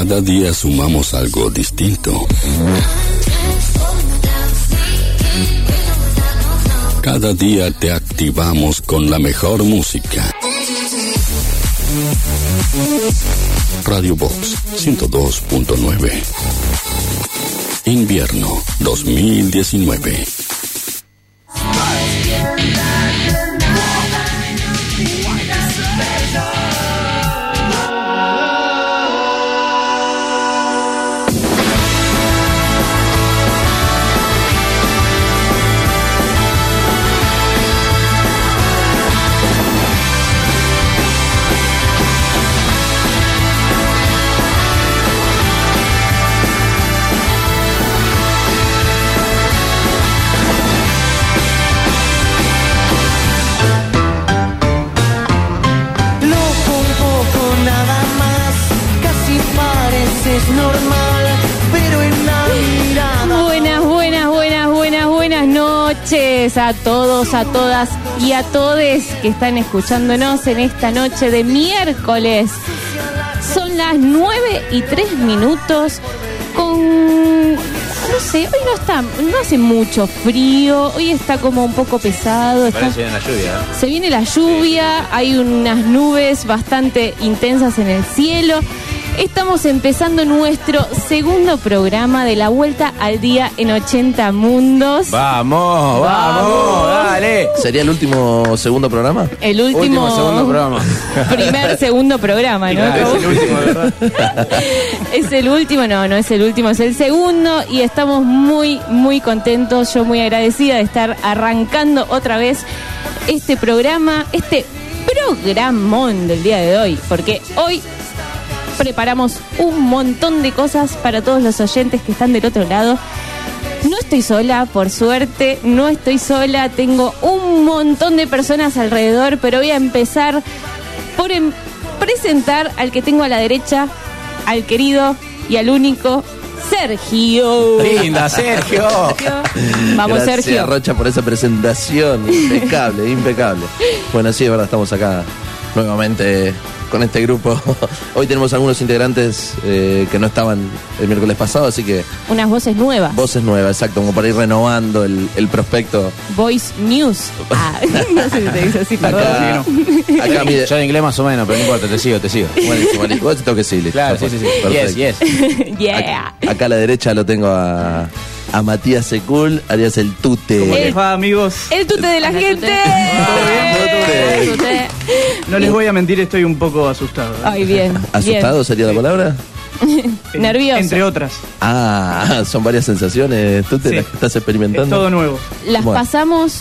Cada día sumamos algo distinto. Cada día te activamos con la mejor música. Radio Box 102.9. Invierno 2019. A todos, a todas y a todes que están escuchándonos en esta noche de miércoles. Son las 9:03 con... No sé, hoy no hace mucho frío, hoy está como un poco pesado. Parece que viene la lluvia. Se viene la lluvia, hay unas nubes bastante intensas en el cielo. Estamos empezando nuestro segundo programa de la Vuelta al Día en 80 Mundos. ¡Vamos, dale! ¿Sería el segundo programa? El último segundo programa. Segundo programa, ¿no? Claro, es el último, ¿verdad? Es el último, no es el último, es el segundo y estamos muy, muy contentos, yo muy agradecida de estar arrancando otra vez este programa, este programón del día de hoy, porque hoy preparamos un montón de cosas para todos los oyentes que están del otro lado. No estoy sola, por suerte, no estoy sola, tengo un montón de personas alrededor, pero voy a empezar por presentar al que tengo a la derecha, al querido y al único Sergio. ¡Linda, Sergio! Vamos, Gracias, Sergio. Rocha, por esa presentación. Impecable, impecable. Bueno, sí, es verdad, estamos acá nuevamente con este grupo. Hoy tenemos algunos integrantes que no estaban el miércoles pasado, así que... Unas voces nuevas. Voces nuevas, exacto, como para ir renovando el prospecto. Voice News. No sé si te dice así, perdón. Acá mire. Yo en inglés más o menos, pero no importa, te sigo. Buenísimo, vos te tengo que sí. Claro, sí. Perfecto. Yes. Yeah. Acá a la derecha lo tengo a Matías Secul, alias el Tute. ¿Cómo les va, amigos? El tute de la gente. ¿Todo bien? No les voy a mentir, estoy un poco asustado. Ay, bien. ¿Asustado sería la palabra? Nervioso. Entre otras. Son varias sensaciones. ¿Tú Sí. estás experimentando? Es todo nuevo. Las Bueno. pasamos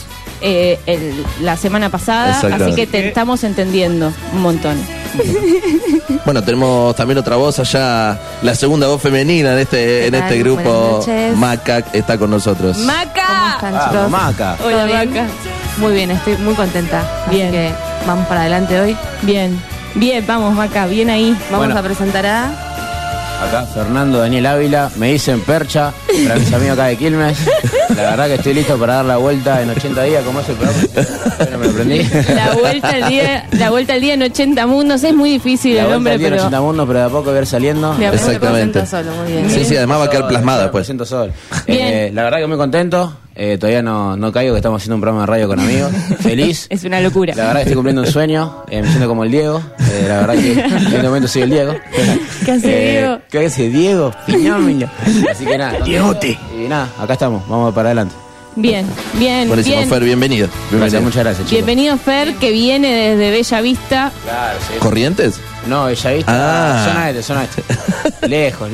la semana pasada, Exacto. así que te estamos entendiendo un montón. Bueno, tenemos también otra voz allá, la segunda voz femenina en este grupo. Buenas noches. Maca está con nosotros. ¿Cómo ¡Maca! están, Vamos, chicos? Maca. Hola, ¿Todo bien? Maca. Muy bien, estoy muy contenta. Bien. Así que vamos para adelante hoy. Bien, vamos, Maca, bien ahí. Vamos Bueno. a presentar a... Acá Fernando Daniel Ávila, me dicen Percha, para mis amigos acá de Quilmes. La verdad que estoy listo para dar la vuelta en 80 días, como es el programa. Bueno, me lo aprendí. La vuelta al día en 80 mundos es muy difícil La el vuelta nombre, al día en pero 80 mundos, pero de a poco voy a ir saliendo. De a poco. Exactamente. Se presenta solo, muy bien. Sí, además va a quedar plasmada Yo después. me presento solo. Bien. La verdad que muy contento. Todavía no caigo que estamos haciendo un programa de radio con amigos. Feliz. es una locura. La verdad que estoy cumpliendo un sueño. Me siento como el Diego. La verdad que en este momento soy el Diego. ¿Qué hace Diego? ¿Qué hace Diego? Piñón. Así que nada. Diegote. Y nada, acá estamos. Vamos para adelante. Bien. Buenísimo, bien. Fer, bienvenido. Gracias, muchas gracias, chicos. Bienvenido, Fer, que viene desde Bella Vista. Claro, sí. ¿Corrientes? No, ella viste. Zona este. Lejos.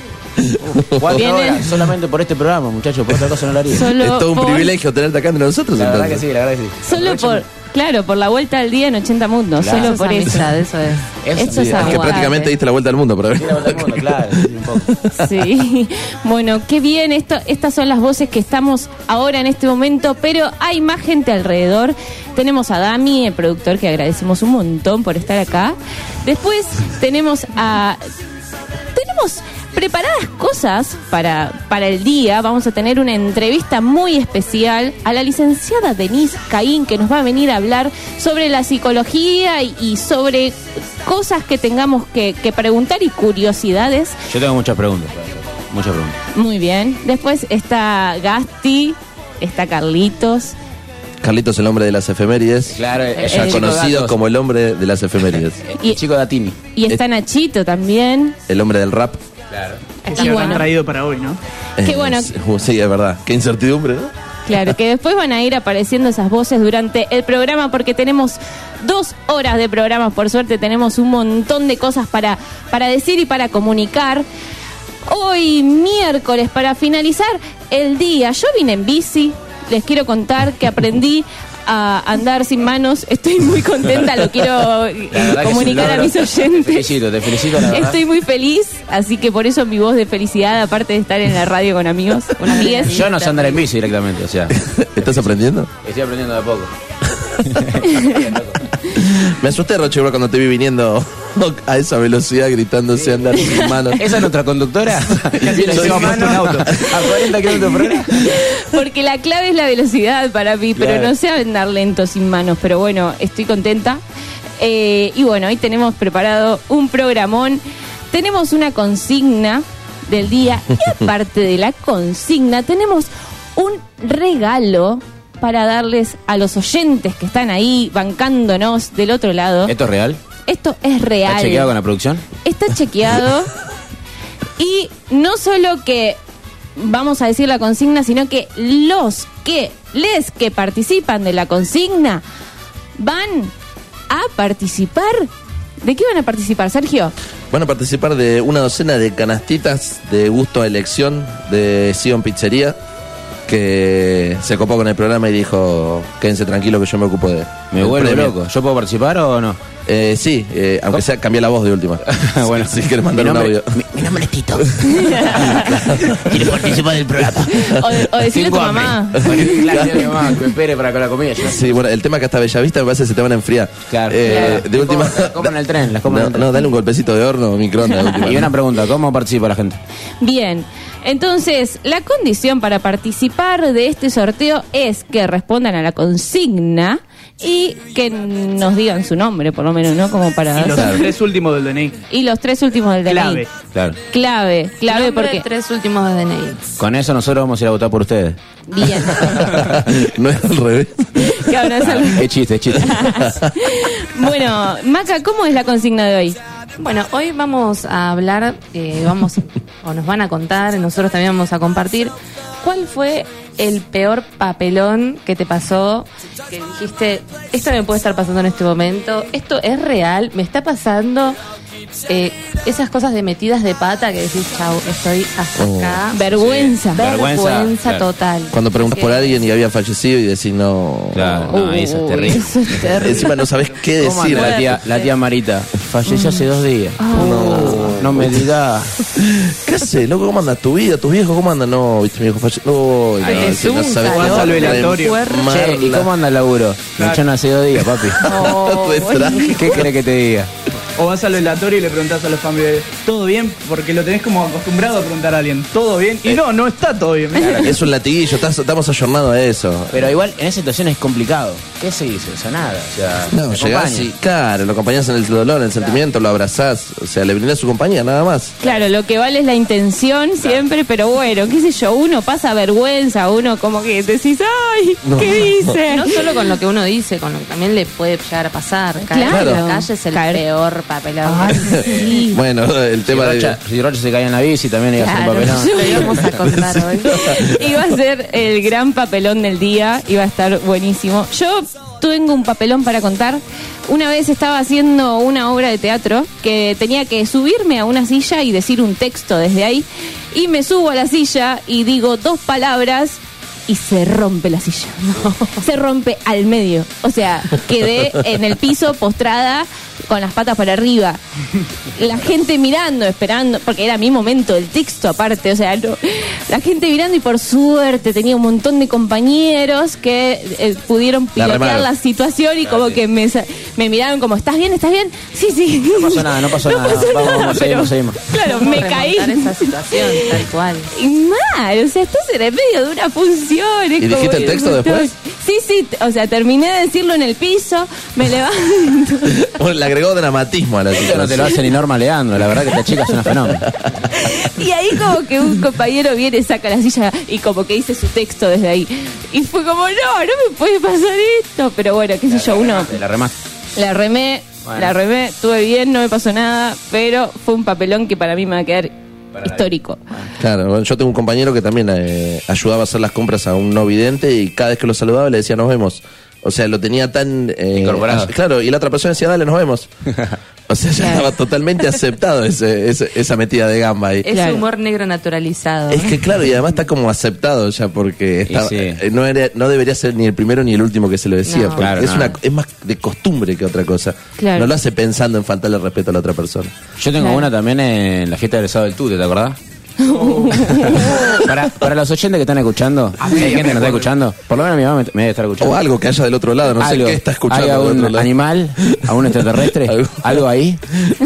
4 Viene- horas solamente por este programa, muchachos. Por otra cosa no lo haría. Solo Es todo un por- privilegio tenerte acá entre nosotros. La verdad que entonces. sí, la verdad que sí. Solo por la vuelta al día en 80 mundos. Claro. Solo Eso por es eso. amistad, eso es. Eso es Es que aguante. prácticamente diste la vuelta al mundo por Sí, la vuelta al mundo, claro, sí, un poco. Sí, bueno, qué bien, estas son las voces que estamos ahora en este momento, pero hay más gente alrededor. Tenemos a Dami, el productor, que agradecemos un montón por estar acá. Después tenemos preparadas cosas para el día. Vamos a tener una entrevista muy especial a la licenciada Denise Caín, que nos va a venir a hablar sobre la psicología y sobre cosas que tengamos que preguntar y curiosidades. Yo tengo muchas preguntas. Muchas preguntas. Muy bien. Después está Gasti, está Carlitos. Carlitos, el hombre de las efemérides. Claro, Ya conocido como el hombre de las efemérides. el chico Datini. Y está Nachito también. El hombre del rap. Claro. Que Y lo bueno. han traído para hoy, ¿no? Qué bueno. Sí, es verdad. Qué incertidumbre, ¿no? Claro, que después van a ir apareciendo esas voces durante el programa porque tenemos 2 horas de programa, por suerte tenemos un montón de cosas para decir y para comunicar. Hoy miércoles, para finalizar el día, yo vine en bici, les quiero contar que aprendí a andar sin manos, estoy muy contenta, lo quiero comunicar a mis oyentes. Te felicito, la verdad. Estoy muy feliz, así que por eso mi voz de felicidad, aparte de estar en la radio con amigos, con amigas. Yo no sé andar en bici directamente, o sea, ¿Estás aprendiendo? estoy aprendiendo de a poco. Me asusté, Roche, bro, cuando te vi viniendo a esa velocidad gritándose andar sin manos. ¿Esa es nuestra conductora? Casi le lleva puesto un auto. A 40 kilómetros por hora. Porque la clave es la velocidad para mí, pero Claro. no sé andar lento sin manos. Pero bueno, estoy contenta. Y bueno, hoy tenemos preparado un programón. Tenemos una consigna del día. Y aparte de la consigna, tenemos un regalo para darles a los oyentes que están ahí bancándonos del otro lado. ¿Esto es real? Esto es real. ¿Está chequeado con la producción? Está chequeado. Y no solo que vamos a decir la consigna, sino que les que participan de la consigna van a participar. ¿De qué van a participar, Sergio? Van a participar de una docena de canastitas de gusto a elección de Sion Pizzería, que se copó con el programa y dijo: quédense tranquilos que yo me ocupo de. Me del vuelvo premio". loco. ¿Yo puedo participar o no? Sí, aunque sea cambié la voz de última. Bueno, si quieres mandar un audio. Mi nombre es Tito. ¿Quieres participar del programa? O decirle a tu Tengo hambre. mamá. Bueno, claro, dile a mi mamá que me espere para con la comida. Yo. Sí, bueno, el tema es que hasta Bellavista me parece que se te van a enfriar. Claro. De última. Las como en el tren, las como en el tren. No, dale un golpecito de horno o microondas. de última. Y una pregunta, ¿cómo participa la gente? Bien, entonces la condición para participar de este sorteo es que respondan a la consigna y que nos digan su nombre, por lo menos, ¿no? Como para... Y los 3 últimos del DNI. Y los 3 últimos del DNI. Clave. Claro. Clave Nombre, porque... 3 últimos de DNI. Con eso nosotros vamos a ir a votar por ustedes. Bien. No es al revés. Claro, no es algo- Es chiste, es chiste. Bueno, Maca, ¿cómo es la consigna de hoy? Bueno, hoy vamos a hablar, o nos van a contar, nosotros también vamos a compartir, ¿cuál fue el peor papelón que te pasó? Que dijiste, esto me puede estar pasando en este momento, esto es real, me está pasando. Esas cosas de metidas de pata que decís, chau, estoy hasta acá. Vergüenza. Vergüenza, claro. total. Cuando preguntas por alguien y había fallecido y decís no. Claro, no, eso es Uy, terrible. eso es terrible. Encima no sabes qué ¿Cómo decir. anda la tía Marita? Falleció hace 2 días. No me digas. ¿Qué haces, loco? ¿Cómo anda tu vida? ¿Tus viejos cómo andan? No, viste, mi viejo falleció. No, Ay, no, es si no un sabes calor. Vas al velatorio. Che, ¿y cómo anda el laburo? Me echaron hace 2 días, papi. ¿Qué querés que te diga? O vas al velatorio y le preguntás a los familiares, ¿todo bien? Porque lo tenés como acostumbrado a preguntar a alguien, ¿todo bien? Y no está todo bien. Es un latiguillo, estamos ayornados a eso. Pero igual en esa situación es complicado. ¿Qué se dice? O sea, nada. O sea, No, te llegás acompaña. y, claro, lo acompañás en el dolor, en el sentimiento, lo abrazás, o sea, le brindás su compañía, nada más. Claro, lo que vale es la intención siempre, pero bueno, qué sé yo, uno pasa vergüenza, uno como que decís, ay, ¿qué dice? No solo con lo que uno dice, con lo que también le puede llegar a pasar. Caer Claro. en la calle es el Caer. peor papelón. Ay, sí. Bueno, el tema Si Rocha se caía en la bici también iba a ser un Claro, papelón. lo íbamos a contar hoy. Iba a ser el gran papelón del día, iba a estar buenísimo. Yo tengo un papelón para contar. Una vez estaba haciendo una obra de teatro que tenía que subirme a una silla y decir un texto desde ahí. Y me subo a la silla y digo 2 palabras y se rompe la silla. Se rompe al medio. O sea, quedé en el piso postrada con las patas para arriba. La gente mirando, esperando, porque era mi momento del texto aparte, o sea, no, la gente mirando y por suerte tenía un montón de compañeros que pudieron pilotear la situación y como que me miraron como, ¿estás bien? ¿Estás bien? Sí, sí. No pasó nada. Vamos, seguimos. Claro, me caí. Esa situación, tal cual. Y mal, o sea, estás en el medio de una función. ¿Y dijiste el texto después? Sí, o sea, terminé de decirlo en el piso, me levanto. Bueno, le agregó dramatismo a la Esto situación. no te lo hace ni Norma Leandro, la verdad que esta chica es una fenómeno. Y ahí como que un compañero viene, saca la silla y como que dice su texto desde ahí. Y fue como, no me puede pasar esto. Pero bueno, qué sé yo, uno... La remaste. La remé, estuve bien, no me pasó nada, pero fue un papelón que para mí me va a quedar histórico. Claro, bueno, yo tengo un compañero que también ayudaba a hacer las compras a un no vidente y cada vez que lo saludaba le decía nos vemos. O sea, lo tenía tan... incorporado. Claro, y la otra persona decía dale, nos vemos. O sea, ya estaba totalmente aceptado esa metida de gamba ahí. Ese humor negro naturalizado. Es que claro, y además está como aceptado ya porque no debería ser ni el primero ni el último que se lo decía. No. Porque Claro, es más de costumbre que otra cosa. Claro. No lo hace pensando en faltarle respeto a la otra persona. Yo tengo una también en la fiesta de egresado del Tute, ¿te acordás? Para los oyentes que están escuchando, si hay gente que no está escuchando, por lo menos mi mamá me debe estar escuchando. O algo que haya del otro lado, no sé qué está escuchando ¿Hay del otro algún lado. animal, algún extraterrestre, algo ahí?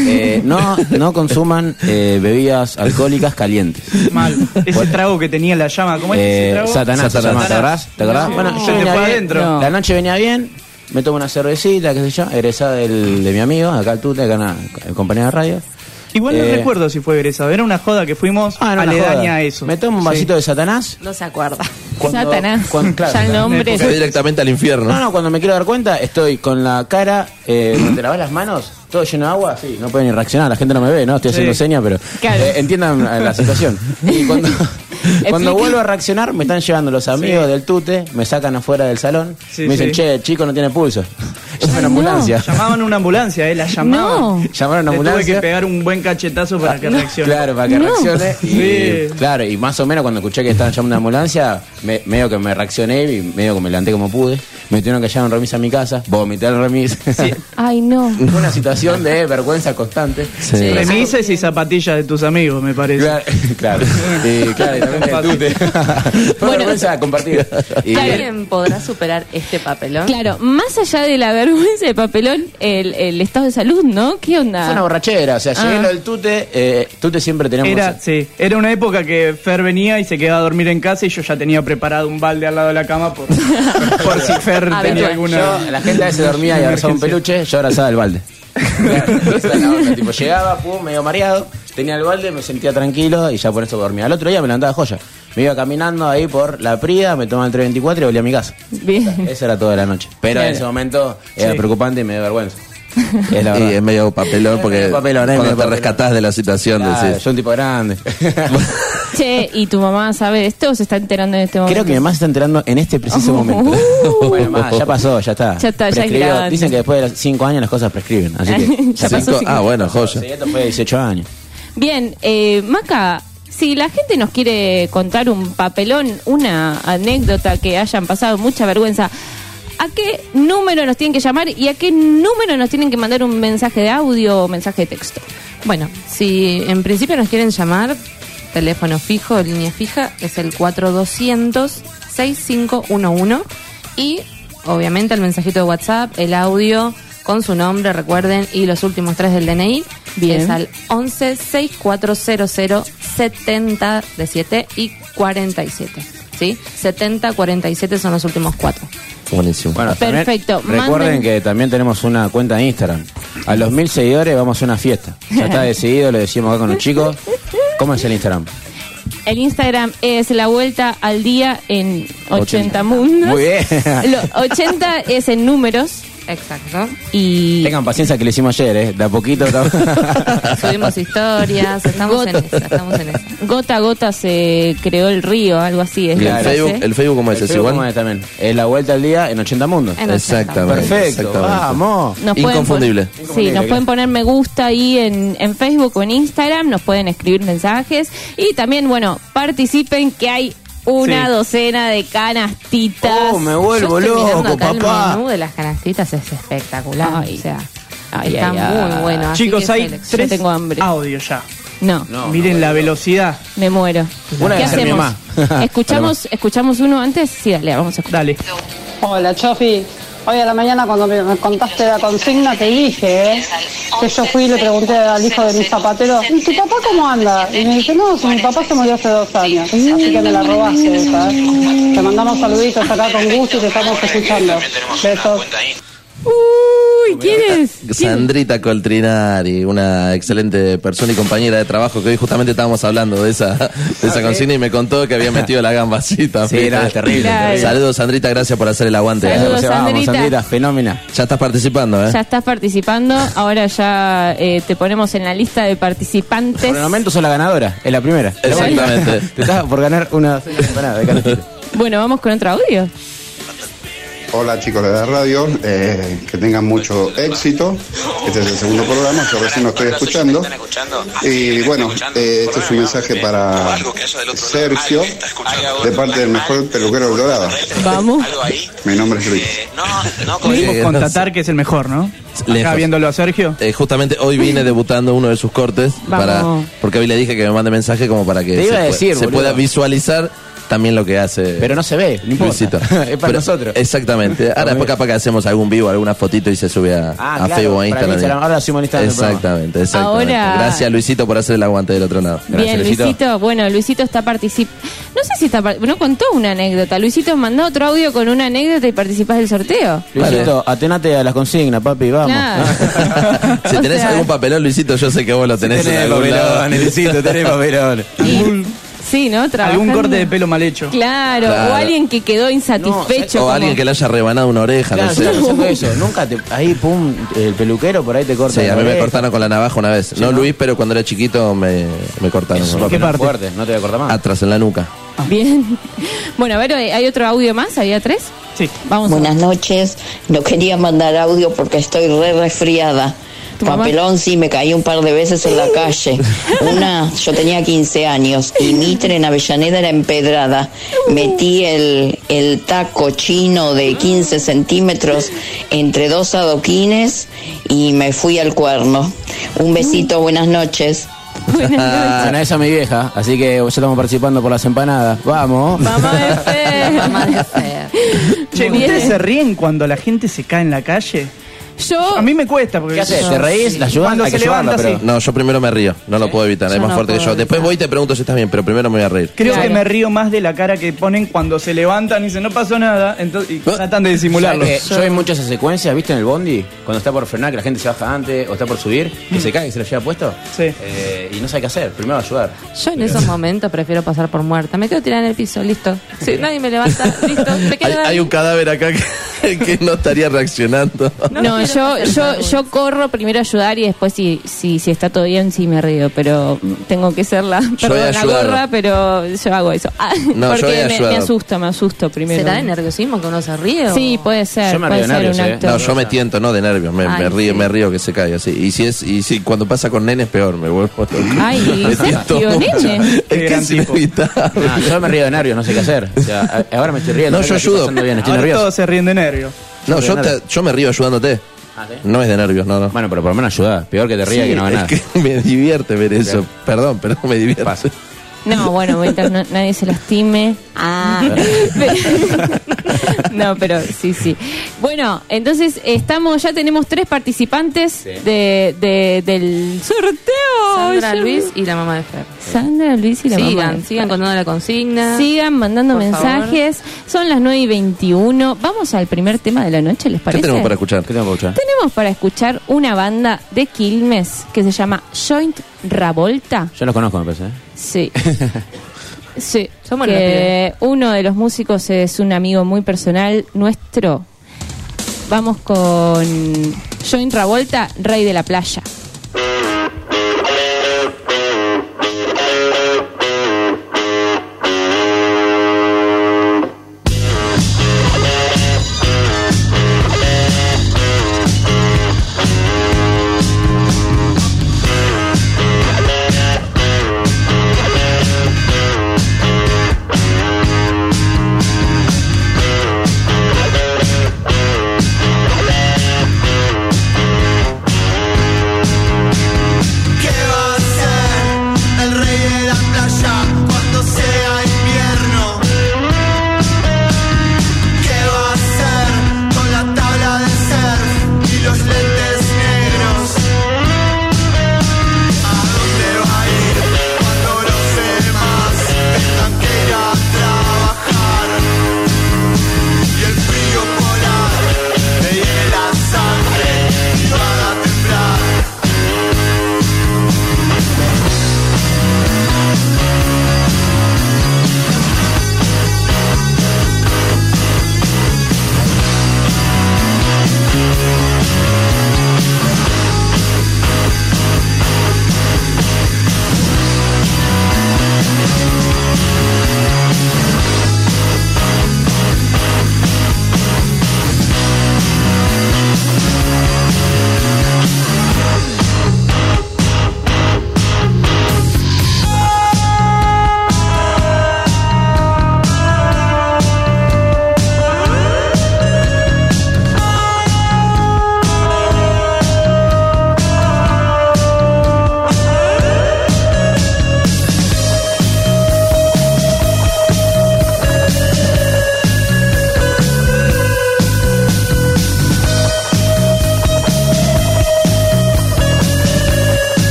No consuman bebidas alcohólicas calientes. Mal. Ese trago que tenía la llama, ¿cómo es ese trago? Satanás se llama, ¿te acordás? ¿Te acordás? No, Bueno, se yo te venía fue bien, adentro. la noche venía bien, me tomo una cervecita, qué sé yo, egresada de mi amigo, acá al Tute, acá en compañía de radio. Igual no recuerdo si fue egresado. Era una joda que fuimos no, aledaña a eso. Me tomo un vasito de Satanás. No se acuerda. Satanás, claro, ya el nombre. Fue directamente al infierno. No, cuando me quiero dar cuenta, estoy con la cara, donde te lavas las manos, todo lleno de agua, sí, no puede ni reaccionar, la gente no me ve, ¿no? Estoy haciendo señas, pero Claro. Entiendan la situación. Y cuando vuelvo a reaccionar, me están llevando los amigos del Tute, me sacan afuera del salón, Sí, me dicen, sí. che, el chico no tiene pulso. Es una ambulancia. Llamaban una ambulancia, la llamaban. No. Llamaron a una Le tuve ambulancia. que pegar un buen cachetazo para que reaccione. Claro, para que No. reaccione. Y, Sí. claro, y más o menos cuando escuché que estaban llamando a una ambulancia, medio que me reaccioné y medio que me levanté como pude. Me tuvieron que llevar un remis a mi casa, vomité el remis. Ay, no. Fue una situación de vergüenza constante. Sí. Remises y zapatillas de tus amigos, me parece. Claro. Y también del Tute. Fue Bueno. vergüenza compartida. Y, ¿Alguien podrá superar este papelón? Claro, más allá de la vergüenza de papelón, el estado de salud, ¿no? ¿Qué onda? fue una borrachera, o sea, llegué Ah. lo del Tute, Tute siempre tenemos... Era una época que Fer venía y se quedaba a dormir en casa y yo ya tenía preparado un balde al lado de la cama por si Fer tenía alguna... Yo, la gente a veces dormía y abrazaba un peluche, yo abrazaba el balde. Esa era la onda, tipo, llegaba, medio mareado, tenía el balde, me sentía tranquilo y ya por eso dormía. Al otro día me levantaba joya. Me iba caminando ahí por la Prida, me tomaba el 324 y volví a mi casa. Bien. Esa era toda la noche. Pero en ese momento era preocupante y me dio vergüenza. Es la Y verdad. es medio papelón porque medio papelón, cuando medio te papelón. rescatás de la situación Claro, decís. soy un tipo grande. Che, ¿y tu mamá sabe de esto o se está enterando en este momento? Creo que mi mamá se está enterando en este preciso momento. Bueno, mamá, ya pasó, ya está. Ya está, ya es Prescribió. grande. Dicen que después de los 5 años las cosas prescriben. Así que Ya pasó. Bueno, joya. Sí, esto fue de 18 años. Bien, Maca, si la gente nos quiere contar un papelón, una anécdota que hayan pasado mucha vergüenza, ¿a qué número nos tienen que llamar y a qué número nos tienen que mandar un mensaje de audio o mensaje de texto? Bueno, si en principio nos quieren llamar, teléfono fijo, línea fija, es el 4200-6511 y obviamente el mensajito de WhatsApp, el audio con su nombre, recuerden, y los últimos 3 del DNI. Bien. Es al 11-6400-70 de 7 y 47. ¿Sí? 70, 47 son los últimos 4. Buenísimo. Bueno, también Perfecto. recuerden Manden- que también tenemos una cuenta de Instagram. A los 1000 seguidores vamos a hacer una fiesta. Ya está decidido, lo decimos acá con los chicos. ¿Cómo es el Instagram? El Instagram es La Vuelta al Día en 80 mundos. Muy bien. 80 es en números Exacto. y... Tengan paciencia que lo hicimos ayer, de a poquito. Subimos historias, estamos en esa. Gota a gota se creó el río, algo así. Es ¿Y la Claro. frase. el Facebook cómo es? ¿Es ¿Cómo igual? es también? Es la vuelta al día en 80 mundos. En 80. Exactamente. Perfecto, exactamente. vamos. Nos pueden Inconfundible. pon- Sí, nos pueden poner me gusta ahí en Facebook o en Instagram, nos pueden escribir mensajes y también, bueno, participen que hay una docena de canastitas. Oh, me vuelvo Yo estoy loco, mirando acá papá. El menú de las canastitas es espectacular. Ay. O sea, Ay, está ay, muy ay. bueno. así Chicos, que hay selección. 3 tengo hambre. audios ya. No, Miren la velocidad. me muero. Una ¿Qué debe ser mi hacemos? mamá. ¿Escuchamos uno antes? Sí, dale, vamos a escuchar. Dale. Hola, Chofi. Hoy a la mañana cuando me contaste la consigna te dije que yo fui y le pregunté al hijo de mi zapatero, ¿y tu papá cómo anda? Y me dice, no, si mi papá se murió hace 2 años. Así que me la robaste esa. Te mandamos saluditos acá con gusto y te estamos escuchando. Besos. Uy, ¿quién es? Sandrita Coltrinari, una excelente persona y compañera de trabajo que hoy justamente estábamos hablando de esa consigna y me contó que había metido la gamba así también. Sí, era terrible. Claro. terrible. Saludos, Sandrita, gracias por hacer el aguante. Saludos, Vamos, Sandrita. Sandrita, fenómena. Ya estás participando, ¿eh? Ya estás participando, ahora ya te ponemos en la lista de participantes. Por el momento sos la ganadora, es la primera. Exactamente. Te estás por ganar una empanada de canastita. Bueno, vamos con otro audio. Hola chicos de la radio, que tengan mucho éxito. Este es el segundo programa, yo recién lo estoy escuchando. Y bueno, este es un mensaje para Sergio, de parte del mejor peluquero de Dorada. Vamos. Mi nombre es Luis. Podemos no constatar que es el mejor, ¿no? Acá Lejos. viéndolo a Sergio. Justamente hoy vine debutando uno de sus cortes Vamos. porque hoy le dije que me mande mensaje como para que Te iba a decir, se boludo. pueda visualizar también lo que hace. Pero no se ve, no importa. Luisito. Es para nosotros. Exactamente. Ahora después capaz que hacemos algún vivo, alguna fotito y se sube a Claro, Facebook o a para Instagram. Ahora subimos lista del programa. Exactamente. Ahora- Gracias Luisito por hacer el aguante del otro lado. Gracias, Bien, Luisito. Luisito. Bueno, Luisito está participando. No sé si está. No contó una anécdota. Luisito mandó otro audio con una anécdota y participás del sorteo. Luisito, atenate a las consignas, papi, vamos. Claro. Si O tenés sea- algún papelón, Luisito, yo sé que vos lo tenés en Tenés algún lado. papelón, Luisito, tenés papelón. Sí, ¿no? Algún Trabajando. corte de pelo mal hecho. Claro, Claro. o alguien que quedó insatisfecho. O como- alguien que le haya rebanado una oreja, Claro, no estoy sé. pensando eso. Nunca te. Ahí, pum, el peluquero por ahí te corta. Sí, la a mí me oreja. cortaron con la navaja una vez. No, ¿no? Luis, pero cuando era chiquito me cortaron. Es un con la- ¿Qué papelón parte? fuerte, no te voy a cortar más. Atrás en la nuca. Bien. Bueno, a ver, ¿hay otro audio más? ¿Había 3? Sí. Vamos Buenas noches, no quería mandar audio porque estoy resfriada. ¿Tu mamá? Papelón sí, me caí un par de veces en la calle. Una, yo tenía 15 años y Mitre en Avellaneda era empedrada. Metí el taco chino de 15 centímetros entre 2 adoquines y me fui al cuerno. Un besito, buenas noches. Buenas noches. Bueno, esa es mi vieja, así que ya estamos participando por las empanadas. Vamos. Mamá de Fer. Mamá de Fer. Che, Muy ¿ustedes bien. se ríen cuando la gente se cae en la calle? Yo. A mí me cuesta porque... ¿Qué haces? ¿Te reís? ¿La ayudas? Cuando Hay que se levanta, ayudarla, pero... sí. No, yo primero me río. No lo puedo evitar. Yo Es más no fuerte que puedo yo. Después evitar. voy y te pregunto si estás bien, pero primero me voy a reír. Creo Claro. que me río más de la cara que ponen cuando se levantan y dicen no pasó nada entonces, y tratan de disimularlo. ¿Sabes que yo vi muchas esas secuencias, ¿viste? En el bondi, cuando está por frenar, que la gente se baja antes o está por subir, que se cae, que se lo lleva puesto. Sí. Y no sabe qué hacer. Primero ayudar. Yo en esos momentos prefiero pasar por muerta. Me quedo tirada en el piso, listo. Si nadie me levanta, listo. Me quedo Hay ahí. un cadáver acá que no estaría reaccionando. No, yo corro primero a ayudar y después si está todo bien sí me río, pero tengo que ser la, voy a perdón, la ayudar. gorra, pero yo hago eso. No, yo voy porque a ayudar. me asusto primero. ¿Será de nerviosismo que uno se ríe? Sí, o- puede ser, Yo me puede río de ser nervios, un ¿eh? acto. No, yo me tiento, no de nervios. Me Ay, río, sí. me río que se caiga así. Y si cuando pasa con nenes peor, me vuelvo loco. Ay, Me Sergio, tiento mucho. nene. Es Qué que gran es tipo. inevitable. No, yo me río de nervios, no sé qué hacer. O sea, ahora me estoy riendo. No, yo ahora estoy ayudo. pasando bien, estoy Ahora nervioso. todos se ríen de nervios. No, yo me río ayudándote. Ah, ¿sí? No es de nervios, no. Bueno, pero por lo menos ayuda. Peor que te ría Sí, que no haga nada. es que me divierte ver eso. Perdón, pero me divierte. Pasa. No, bueno, mientras nadie se lastime. No, pero sí. Bueno, entonces ya tenemos 3 participantes Sí. del sorteo. Sandra, Yo- Luis y la mamá de Fer. Sandra, Luis y la mamá. Sigan, sigan contando la consigna. Sigan mandando Por mensajes. Son las 9:21. Vamos al primer tema de la noche, ¿les ¿Qué parece? tenemos para escuchar? ¿Qué tengo que escuchar? Tenemos para escuchar una banda de Quilmes que se llama Joint Ravolta. Yo los conozco, me parece. ¿eh? Sí. Sí. Somos los Que uno de los músicos es un amigo muy personal nuestro. Vamos con Joint Ravolta, Rey de la Playa.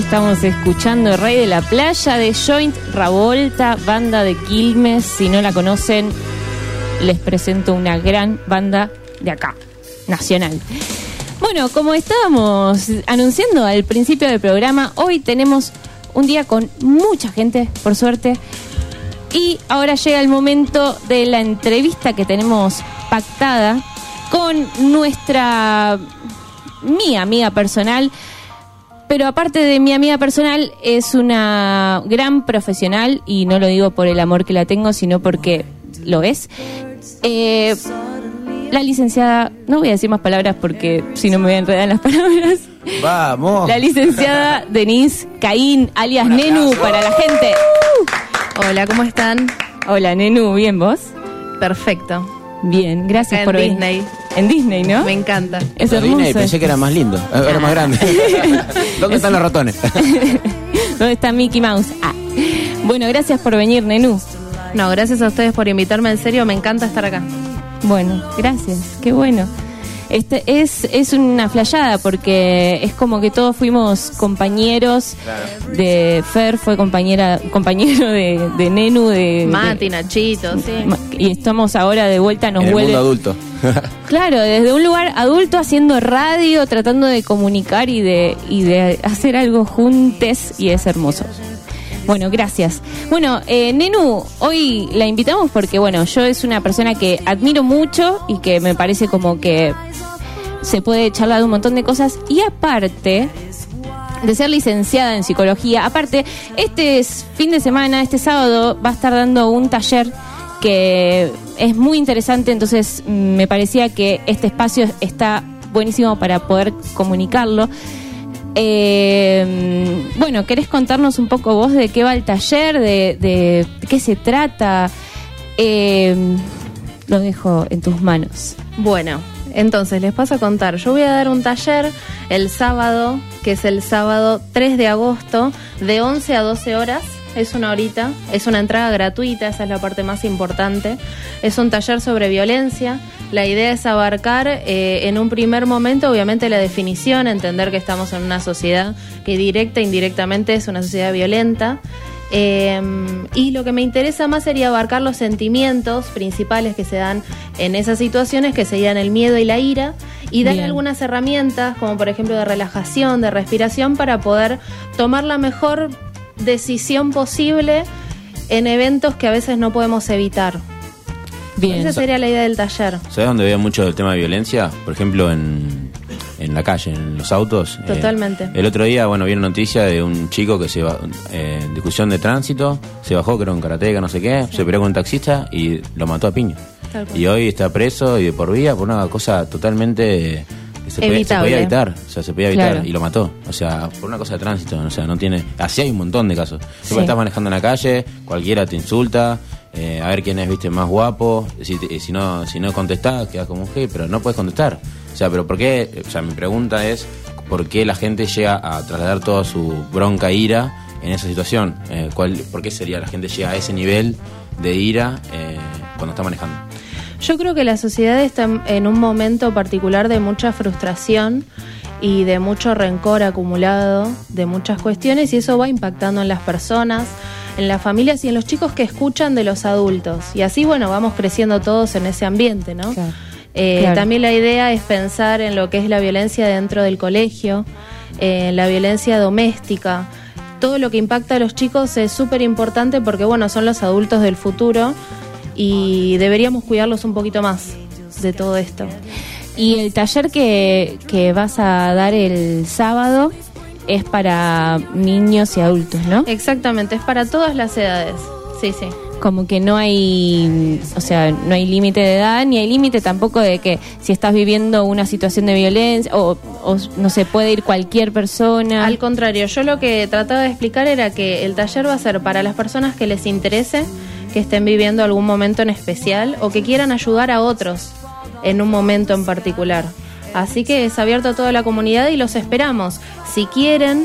Estamos escuchando Rey de la Playa de Joint Ravolta, banda de Quilmes. Si no la conocen, les presento una gran banda de acá, nacional. Bueno, como estábamos anunciando al principio del programa, hoy tenemos un día con mucha gente, por suerte. Y ahora llega el momento de la entrevista que tenemos pactada con mi amiga personal. Pero aparte de mi amiga personal, es una gran profesional, y no lo digo por el amor que la tengo, sino porque lo es. La licenciada, no voy a decir más palabras porque si no me voy a enredar en las palabras. ¡Vamos! La licenciada Denise Caín, alias Nenu, para la gente. Hola, ¿cómo están? Hola, Nenu, ¿bien vos? Perfecto. Bien, gracias por venir. Disney. En Disney, ¿no? Me encanta. Es hermoso. Disney, pensé que era más lindo, era más grande. ¿Dónde están los ratones? ¿Dónde está Mickey Mouse? Bueno, gracias por venir, Nenu. No, gracias a ustedes por invitarme, en serio, me encanta estar acá. Bueno, gracias, qué bueno. Es una flayada porque es como que todos fuimos compañeros. Claro. De Fer fue compañero de Nenu, de Mati, Nachito, sí. Y estamos ahora de vuelta, nos vuelve. En el mundo adulto. Claro, desde un lugar adulto haciendo radio, tratando de comunicar y de hacer algo juntos, y es hermoso. Bueno, gracias. Bueno, Nenu, hoy la invitamos porque, bueno, yo es una persona que admiro mucho y que me parece como que se puede charlar de un montón de cosas. Y aparte de ser licenciada en psicología, aparte, fin de semana, este sábado, va a estar dando un taller que es muy interesante. Entonces me parecía que este espacio está buenísimo para poder comunicarlo. Bueno, ¿querés contarnos un poco vos de qué va el taller, de qué se trata? Lo dejo en tus manos. Bueno, entonces les paso a contar. Yo voy a dar un taller el sábado, que es el sábado 3 de agosto, de 11 a 12 horas. Es una horita, es una entrada gratuita, esa es la parte más importante. Es un taller sobre violencia. La idea es abarcar en un primer momento, obviamente, la definición, entender que estamos en una sociedad que directa e indirectamente es una sociedad violenta. Y lo que me interesa más sería abarcar los sentimientos principales que se dan en esas situaciones, que serían el miedo y la ira, y dar algunas herramientas, como por ejemplo de relajación, de respiración, para poder tomar la mejor decisión posible en eventos que a veces no podemos evitar. Bien. Esa sería la idea del taller. ¿Sabes dónde veo mucho el tema de violencia? Por ejemplo, en la calle, en los autos. Totalmente. El otro día, vi una noticia de un chico que en discusión de tránsito, se bajó, que era un karateca, no sé qué, se peleó con un taxista y lo mató a piña. Y hoy está preso y de por vida por una cosa totalmente se podía evitar, se podía evitar, claro. Y lo mató, por una cosa de tránsito, no tiene, así hay un montón de casos. Tú estás manejando en la calle, cualquiera te insulta, a ver quién es, más guapo, si no contestás, quedás como un G, pero no puedes contestar. Pero ¿por qué? Mi pregunta es, ¿por qué la gente llega a trasladar toda su bronca, ira en esa situación? ¿Por qué sería la gente llega a ese nivel de ira cuando está manejando? Yo creo que la sociedad está en un momento particular de mucha frustración y de mucho rencor acumulado, de muchas cuestiones, y eso va impactando en las personas, en las familias y en los chicos que escuchan de los adultos. Y así, vamos creciendo todos en ese ambiente, ¿no? Claro. También la idea es pensar en lo que es la violencia dentro del colegio, la violencia doméstica. Todo lo que impacta a los chicos es súper importante porque, son los adultos del futuro y deberíamos cuidarlos un poquito más de todo esto. Y el taller que vas a dar el sábado es para niños y adultos, ¿no? Exactamente, es para todas las edades. Sí. Como que no hay, no hay límite de edad, ni hay límite tampoco de que si estás viviendo una situación de violencia o no se puede ir cualquier persona. Al contrario, yo lo que trataba de explicar era que el taller va a ser para las personas que les interese, que estén viviendo algún momento en especial o que quieran ayudar a otros en un momento en particular. Así que es abierto a toda la comunidad y los esperamos. Si quieren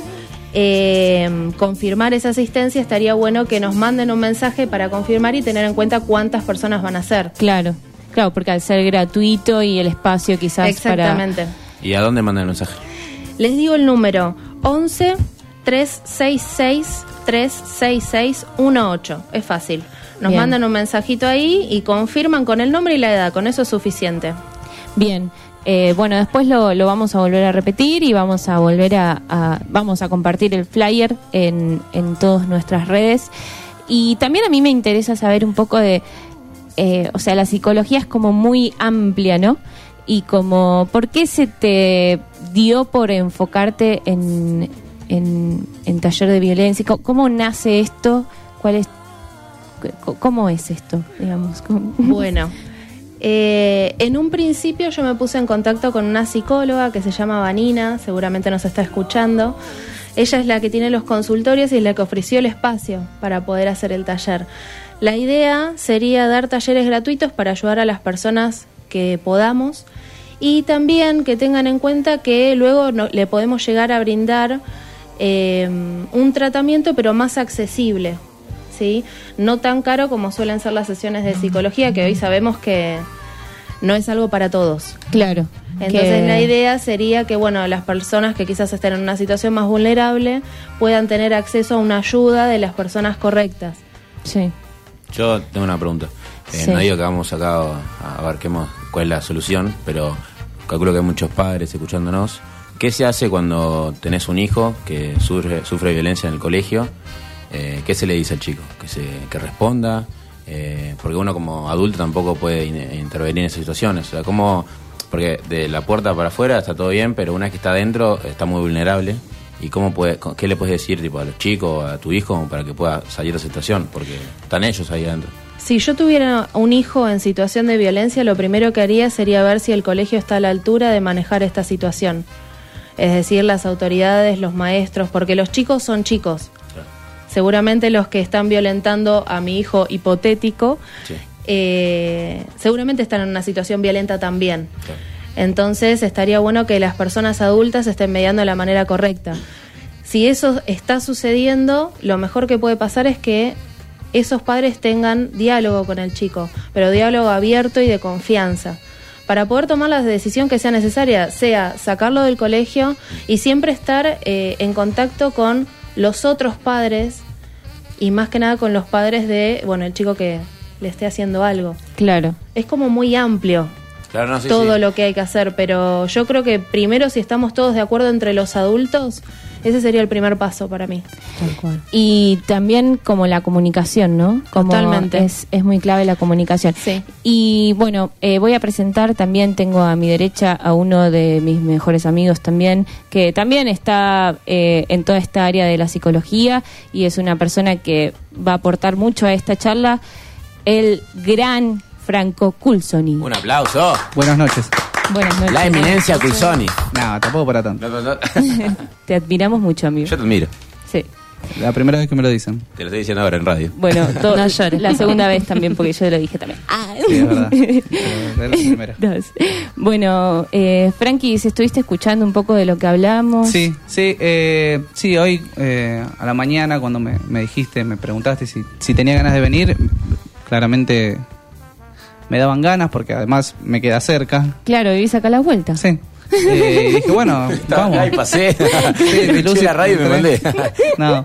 confirmar esa asistencia, estaría bueno que nos manden un mensaje para confirmar y tener en cuenta cuántas personas van a ser. Claro, porque al ser gratuito y el espacio quizás. Exactamente. ¿Y a dónde mandan el mensaje? Les digo el número: 11 366-366-18. Es fácil. Nos Bien. mandan un mensajito ahí y confirman con el nombre y la edad. Con eso es suficiente. Bien. Bueno, después lo vamos a volver a repetir y vamos a volver vamos a compartir el flyer en todas nuestras redes. Y también a mí me interesa saber un poco de, o sea, la psicología es como muy amplia, ¿no? Y como, ¿por qué se te dio por enfocarte en taller de violencia? ¿Cómo nace esto? ¿Cómo es esto, digamos? Bueno, en un principio yo me puse en contacto con una psicóloga que se llama Vanina, seguramente nos está escuchando. Ella es la que tiene los consultorios y es la que ofreció el espacio para poder hacer el taller. La idea sería dar talleres gratuitos para ayudar a las personas que podamos y también que tengan en cuenta que luego le podemos llegar a brindar un tratamiento pero más accesible, ¿sí? No tan caro como suelen ser las sesiones de psicología, que hoy sabemos que no es algo para todos. Claro. Entonces la idea sería que, bueno, las personas que quizás estén en una situación más vulnerable puedan tener acceso a una ayuda de las personas correctas. Sí. Yo tengo una pregunta. Sí. No digo que vamos acá a abarquemos cuál es la solución, pero calculo que hay muchos padres escuchándonos. ¿Qué se hace cuando tenés un hijo que sufre violencia en el colegio? ¿Qué se le dice al chico? Que responda, porque uno como adulto tampoco puede intervenir en esas situaciones. O sea, porque de la puerta para afuera está todo bien, pero una vez que está adentro está muy vulnerable. ¿Y qué le puedes decir tipo a los chicos, a tu hijo, para que pueda salir de esa situación? Porque están ellos ahí adentro. Si yo tuviera un hijo en situación de violencia, lo primero que haría sería ver si el colegio está a la altura de manejar esta situación. Es decir, las autoridades, los maestros, porque los chicos son chicos. Claro. Seguramente los que están violentando a mi hijo hipotético, Sí. Seguramente están en una situación violenta también. Claro. Entonces estaría bueno que las personas adultas estén mediando de la manera correcta. Si eso está sucediendo, lo mejor que puede pasar es que esos padres tengan diálogo con el chico, pero diálogo abierto y de confianza, para poder tomar la decisión que sea necesaria, sea sacarlo del colegio y siempre estar en contacto con los otros padres y más que nada con los padres de, bueno, el chico que le esté haciendo algo. Claro. Es como muy amplio. Claro, no, sí, todo sí. lo que hay que hacer, pero yo creo que primero, si estamos todos de acuerdo entre los adultos, ese sería el primer paso para mí. Tal cual. Y también como la comunicación, ¿no? Como Totalmente. Es muy clave la comunicación. Sí. Y bueno, voy a presentar también, tengo a mi derecha a uno de mis mejores amigos también, que también está en toda esta área de la psicología y es una persona que va a aportar mucho a esta charla, el gran Franco Culsoni. Un aplauso. Buenas noches. Buenas noches. La eminencia Culsoni. No, tampoco para tanto. No. Te admiramos mucho, amigo. Yo te admiro. Sí. La primera vez que me lo dicen. Te lo estoy diciendo ahora en radio. Bueno, No llores. la segunda vez también, porque yo lo dije también. Sí, es verdad. Pero es la primera. Dos. Bueno, Frankie, si estuviste escuchando un poco de lo que hablamos. Sí, hoy a la mañana cuando me dijiste, me preguntaste si tenía ganas de venir, claramente me daban ganas porque además me queda cerca. Claro, vivís acá a la vuelta. Sí. Y dije, bueno, vamos. Ahí pasé. Sí, mi luz Escuché la radio y me mandé. No,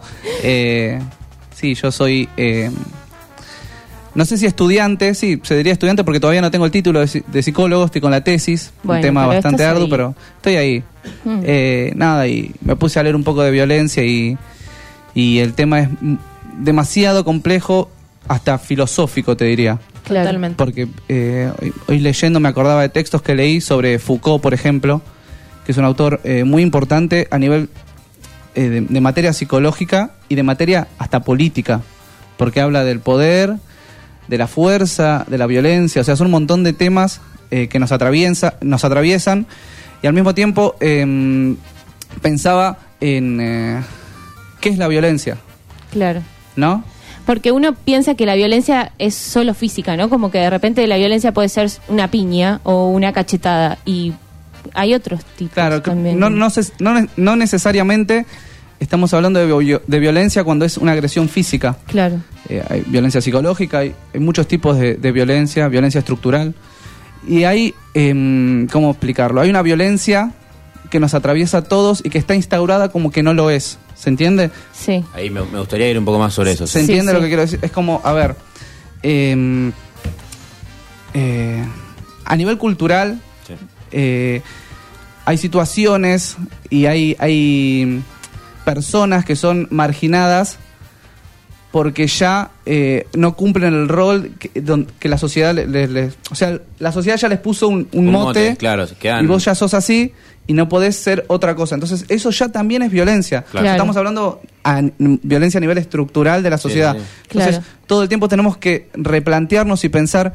sí, yo soy, no sé si estudiante, sí, se diría estudiante porque todavía no tengo el título de psicólogo, estoy con la tesis, Bueno, un tema pero bastante estás arduo, ahí. pero estoy ahí. Nada, y me puse a leer un poco de violencia y el tema es demasiado complejo, hasta filosófico te diría. Claro. Totalmente. Porque hoy leyendo me acordaba de textos que leí sobre Foucault, por ejemplo, que es un autor muy importante a nivel de materia psicológica y de materia hasta política, porque habla del poder, de la fuerza, de la violencia, o sea, son un montón de temas que nos atraviesan y al mismo tiempo pensaba en qué es la violencia, Claro. ¿no? Porque uno piensa que la violencia es solo física, ¿no? Como que de repente la violencia puede ser una piña o una cachetada y hay otros tipos Claro, que también. no necesariamente estamos hablando de violencia cuando es una agresión física. Claro. Hay violencia psicológica, hay muchos tipos de violencia estructural. Y hay, ¿cómo explicarlo? Hay una violencia que nos atraviesa a todos y que está instaurada como que no lo es. ¿Se entiende? Sí. Ahí me gustaría ir un poco más sobre eso. ¿Se entiende lo que quiero decir? Es como, a ver, a nivel cultural, hay situaciones y hay personas que son marginadas porque ya no cumplen el rol que la sociedad o sea, la sociedad ya les puso un mote, claro, quedan... y vos ya sos así y no podés ser otra cosa. Entonces eso ya también es violencia. Claro. Estamos hablando violencia a nivel estructural de la sociedad. Sí. Entonces Claro. todo el tiempo tenemos que replantearnos y pensar,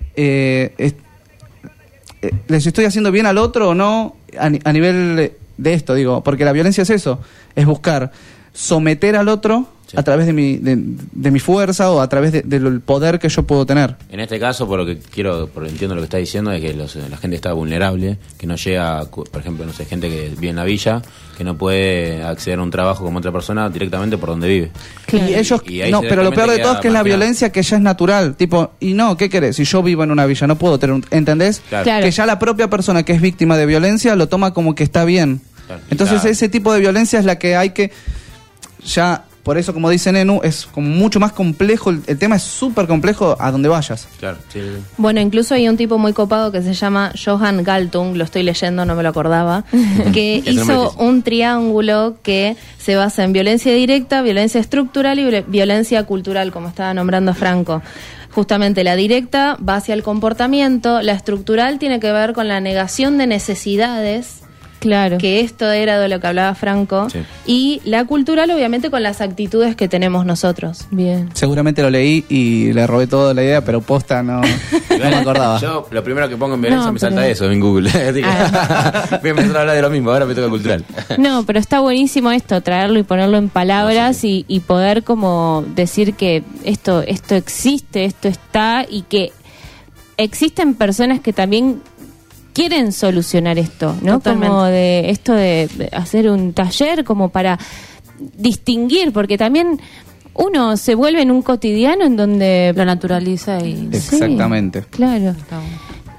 ¿les estoy haciendo bien al otro o no? A nivel de esto, digo, porque la violencia es eso, es buscar someter al otro a través de mi fuerza o a través del poder que yo puedo tener. En este caso, por lo que entiendo lo que está diciendo, es que la gente está vulnerable, que no llega, por ejemplo, no sé, gente que vive en la villa, que no puede acceder a un trabajo como otra persona directamente por donde vive. Claro. Y ellos, ahí no, pero lo peor de todo es que es la violencia que ya es natural, tipo, y no, ¿qué querés? Si yo vivo en una villa, no puedo tener ¿entendés? Claro. Que ya la propia persona que es víctima de violencia lo toma como que está bien. Claro. Entonces Claro. ese tipo de violencia es la que hay que ya... Por eso, como dice Nenu, es como mucho más complejo, el tema es súper complejo a donde vayas. Claro, sí. Bueno, incluso hay un tipo muy copado que se llama Johan Galtung, lo estoy leyendo, no me lo acordaba, que Ese nombre hizo existe. un triángulo que se basa en violencia directa, violencia estructural y violencia cultural, como estaba nombrando Franco. Justamente la directa va hacia el comportamiento, la estructural tiene que ver con la negación de necesidades, Claro. que esto era de lo que hablaba Franco, Sí. y la cultural obviamente con las actitudes que tenemos nosotros. Bien. Seguramente lo leí y le robé toda la idea, pero posta no me acordaba. Yo lo primero que pongo en violencia No, me salta pero- eso en Google. Así que voy a empezar a hablar de lo mismo, ahora me toca cultural. No, pero está buenísimo esto, traerlo y ponerlo en palabras y poder como decir que esto existe, esto está y que existen personas que también quieren solucionar esto, ¿no? Totalmente. Como de esto de hacer un taller como para distinguir, porque también uno se vuelve en un cotidiano en donde Lo naturaliza y... Sí, Exactamente. claro. Está bueno.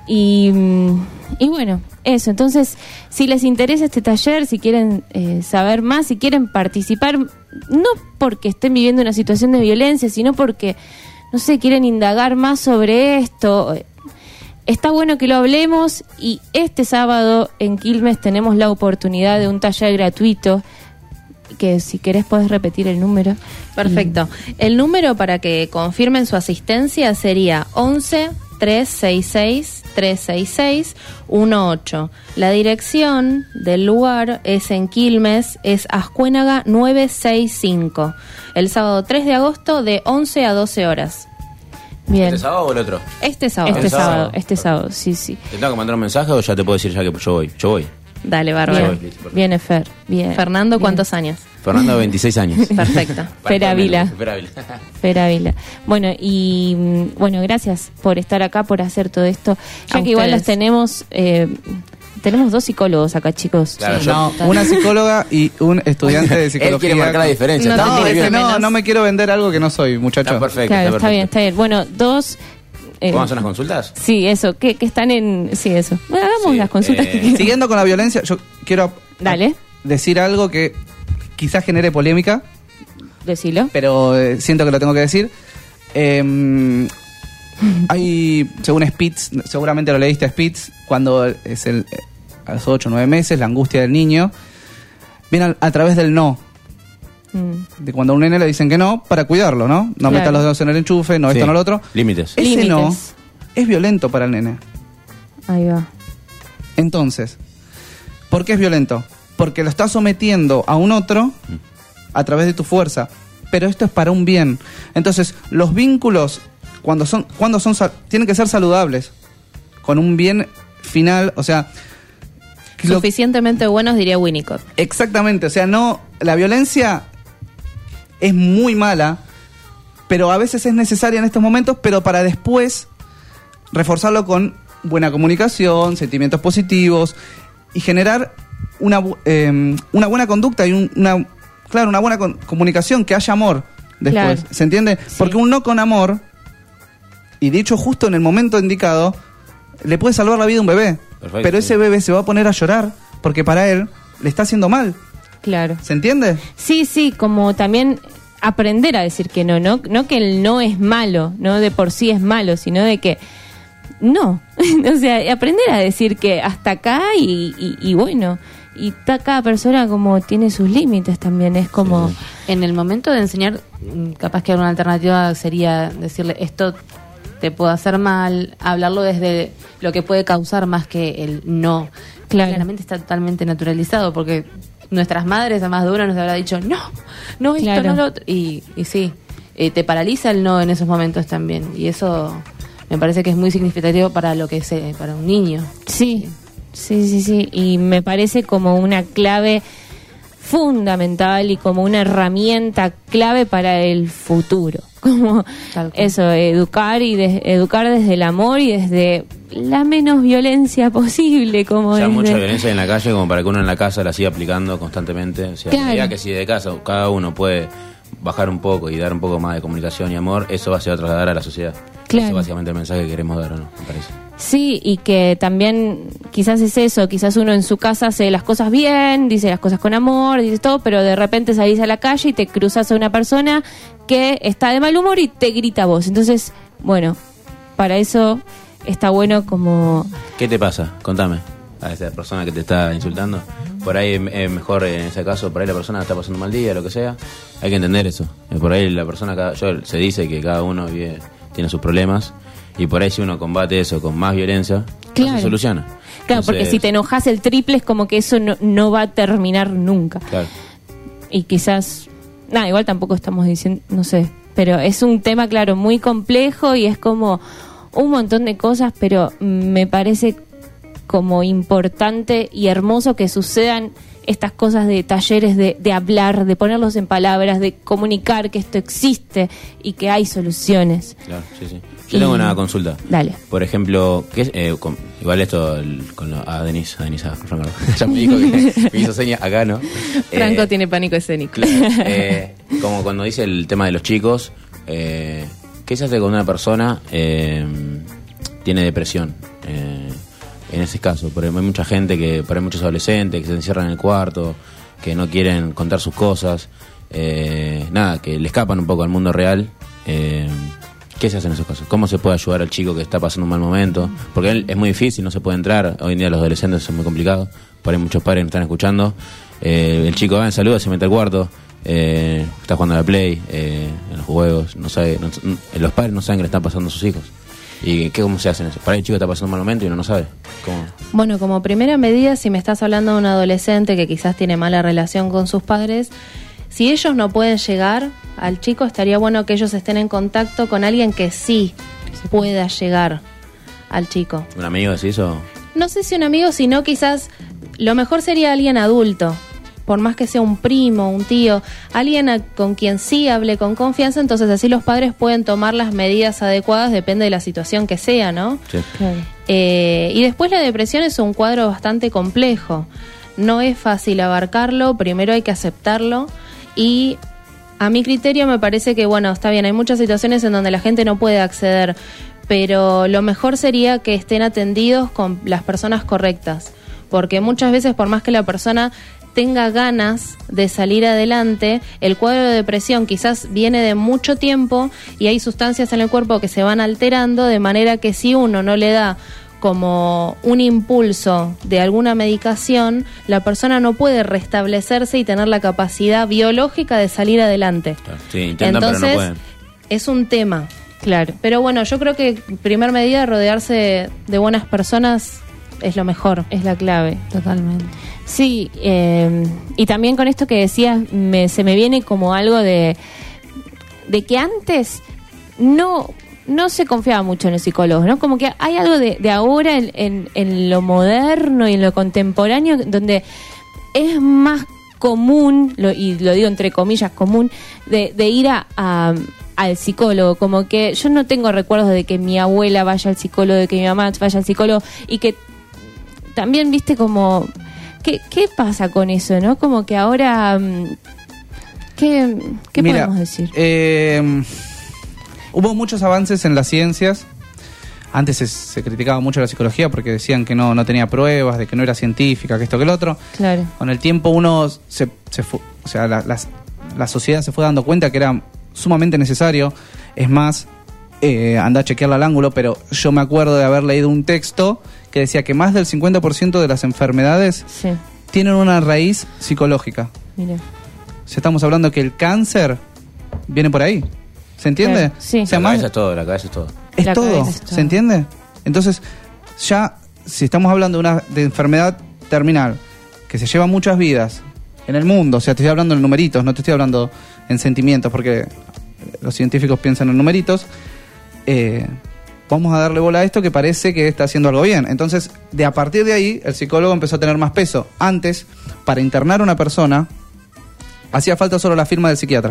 Y bueno, eso. Entonces, si les interesa este taller, si quieren saber más, si quieren participar, no porque estén viviendo una situación de violencia, sino porque, no sé, quieren indagar más sobre esto, está bueno que lo hablemos. Y este sábado en Quilmes tenemos la oportunidad de un taller gratuito, que si querés podés repetir el número. Perfecto. El número para que confirmen su asistencia sería 11-366-366-18. La dirección del lugar es en Quilmes, es Ascuénaga 965. El sábado 3 de agosto de 11 a 12 horas. Bien. ¿Este sábado o el otro? Este sábado. Este sábado, sí. ¿Te tengo que mandar un mensaje o ya te puedo decir ya que yo voy? Yo voy. Dale, bárbaro. Bien. Viene Fer. Bien. Fernando, Bien. ¿cuántos años? Fernando, 26 años. Perfecto. Fer Ávila. Fer Ávila. Fer Ávila. Bueno, y bueno, gracias por estar acá, por hacer todo esto. Ya A que igual ustedes. los tenemos 2 psicólogos acá, chicos. Claro, Sí. yo- No, una psicóloga y un estudiante de psicología. Él quiere marcar la diferencia. No, está No, muy es bien. que no, menos. no me quiero vender algo que no soy, muchacho. Está perfecto. Claro, está bien, perfecto. está bien. Bueno, 2... ¿Vamos a hacer unas consultas? Sí, eso, que están en... Sí, eso. Bueno, hagamos Sí, las consultas que quieran. Siguiendo con la violencia, yo quiero Dale. decir algo que quizás genere polémica, Decilo. pero siento que lo tengo que decir. Hay, según Spitz, seguramente lo leíste a Spitz, cuando es a los 8 o 9 meses, la angustia del niño, viene a través del no. De cuando a un nene le dicen que no, para cuidarlo, ¿no? No Claro. metas los dedos en el enchufe, no Sí. esto, no lo otro. Límites. Ese Límites. no es violento para el nene. Ahí va. Entonces, ¿por qué es violento? Porque lo estás sometiendo a un otro a través de tu fuerza. Pero esto es para un bien. Entonces, los vínculos, tienen que ser saludables. Con un bien final, o sea... lo- Suficientemente buenos, diría Winnicott. exactamente, o sea, no... La violencia es muy mala, pero a veces es necesaria en estos momentos, pero para después reforzarlo con buena comunicación, sentimientos positivos y generar una buena conducta y una buena comunicación, que haya amor después. Claro. ¿Se entiende? Sí. Porque un no con amor, y dicho justo en el momento indicado, le puede salvar la vida a un bebé. Perfecto, Pero sí. ese bebé se va a poner a llorar porque para él le está haciendo mal. Claro. ¿Se entiende? Sí, como también aprender a decir que no que el no es malo, no de por sí es malo, sino de que no. O sea, aprender a decir que hasta acá y bueno, y cada persona como tiene sus límites también, es como... Sí. En el momento de enseñar, capaz que una alternativa sería decirle esto te puede hacer mal, hablarlo desde lo que puede causar más que el no. Claro. Claramente está totalmente naturalizado, porque nuestras madres, a más de una, nos habrá dicho no, esto, claro. no lo otro. Y sí, te paraliza el no en esos momentos también. Y eso me parece que es muy significativo para lo que es para un niño. Sí. Y me parece como una clave fundamental y como una herramienta clave para el futuro. Como eso, educar educar desde el amor y desde la menos violencia posible. Como o sea, desde... mucha violencia en la calle como para que uno en la casa la siga aplicando constantemente. O sea, claro. ya que si de casa cada uno puede bajar un poco y dar un poco más de comunicación y amor, eso va a ser a trasladar a la sociedad. Claro. Ese es básicamente el mensaje que queremos dar, ¿o no? Me parece. Sí, y que también quizás es eso, quizás uno en su casa hace las cosas bien, dice las cosas con amor, dice todo, pero de repente salís a la calle y te cruzas a una persona que está de mal humor y te grita a vos. Entonces, bueno, para eso está bueno como... ¿Qué te pasa? Contame. A esa persona que te está insultando. Por ahí es mejor, en ese caso, por ahí la persona está pasando un mal día, lo que sea. Hay que entender eso. Por ahí la persona, se dice que cada uno tiene sus problemas. Y por ahí si uno combate eso con más violencia, claro. no se soluciona. Claro, Entonces, porque si te enojas el triple es como que eso no va a terminar nunca. Claro. Y quizás... igual tampoco estamos diciendo, no sé. Pero es un tema, claro, muy complejo y es como un montón de cosas, pero me parece como importante y hermoso que sucedan estas cosas de talleres de hablar, de ponerlos en palabras, de comunicar que esto existe y que hay soluciones. Claro, sí. Yo tengo una consulta. Dale. Por ejemplo, igual esto a Denise, Franco, ella me dijo que me hizo señas acá, ¿no? Franco tiene pánico escénico. Claro, como cuando dice el tema de los chicos, ¿qué se hace cuando una persona tiene depresión? En ese caso, porque hay mucha gente por ahí muchos adolescentes que se encierran en el cuarto, que no quieren contar sus cosas, que le escapan un poco al mundo real. ¿Qué se hace en esos casos? ¿Cómo se puede ayudar al chico que está pasando un mal momento? Porque él es muy difícil, no se puede entrar. Hoy en día los adolescentes son muy complicados. Por ahí muchos padres me están escuchando. El chico va en saluda, se mete al cuarto, está jugando a la Play, en los juegos. No sabe, los padres no saben qué le están pasando a sus hijos. ¿Y cómo se hace en eso? Por ahí el chico está pasando un mal momento y uno no sabe. ¿Cómo? Bueno, como primera medida, si me estás hablando de un adolescente que quizás tiene mala relación con sus padres, si ellos no pueden llegar al chico, estaría bueno que ellos estén en contacto con alguien que sí pueda llegar al chico. ¿Un amigo decís o...? No sé si un amigo, sino quizás lo mejor sería alguien adulto, por más que sea un primo, un tío, alguien con quien sí hable con confianza, entonces así los padres pueden tomar las medidas adecuadas, depende de la situación que sea, ¿no? Sí. Claro. Y después la depresión es un cuadro bastante complejo, no es fácil abarcarlo, primero hay que aceptarlo y a mi criterio me parece que, bueno, está bien, hay muchas situaciones en donde la gente no puede acceder, pero lo mejor sería que estén atendidos con las personas correctas, porque muchas veces por más que la persona tenga ganas de salir adelante, el cuadro de depresión quizás viene de mucho tiempo y hay sustancias en el cuerpo que se van alterando, de manera que si uno no le da como un impulso de alguna medicación, la persona no puede restablecerse y tener la capacidad biológica de salir adelante. Claro. Sí, intentan, entonces, pero no pueden. Es un tema. Claro. Pero bueno, yo creo que primer medida, rodearse de buenas personas es lo mejor. Es la clave. Totalmente. Sí, y también con esto que decías, se me viene como algo de que antes no se confiaba mucho en los psicólogos, ¿no? Como que hay algo de ahora en lo moderno y en lo contemporáneo donde es más común, y lo digo entre comillas, común, de ir al psicólogo. Como que yo no tengo recuerdos de que mi abuela vaya al psicólogo, de que mi mamá vaya al psicólogo, y que también, viste, como... ¿Qué pasa con eso, no? Como que ahora... ¿Qué Mira, podemos decir? Hubo muchos avances en las ciencias Antes se criticaba mucho la psicología porque decían que no tenía pruebas, de que no era científica, que esto, que el otro. Claro. Con el tiempo uno la sociedad se fue dando cuenta que era sumamente necesario. Es más, anda a chequearla al ángulo, pero yo me acuerdo de haber leído un texto que decía que más del 50% de las enfermedades tienen una raíz psicológica. Mira. O sea, estamos hablando que el cáncer viene por ahí. ¿Se entiende? Claro, sí. O sea, La cabeza es todo, la cabeza es todo. Es todo, ¿se entiende? Entonces, ya, si estamos hablando de enfermedad terminal, que se lleva muchas vidas en el mundo, o sea, te estoy hablando en numeritos, no te estoy hablando en sentimientos, porque los científicos piensan en numeritos, vamos a darle bola a esto que parece que está haciendo algo bien. Entonces, a partir de ahí, el psicólogo empezó a tener más peso. Antes, para internar a una persona, hacía falta solo la firma del psiquiatra.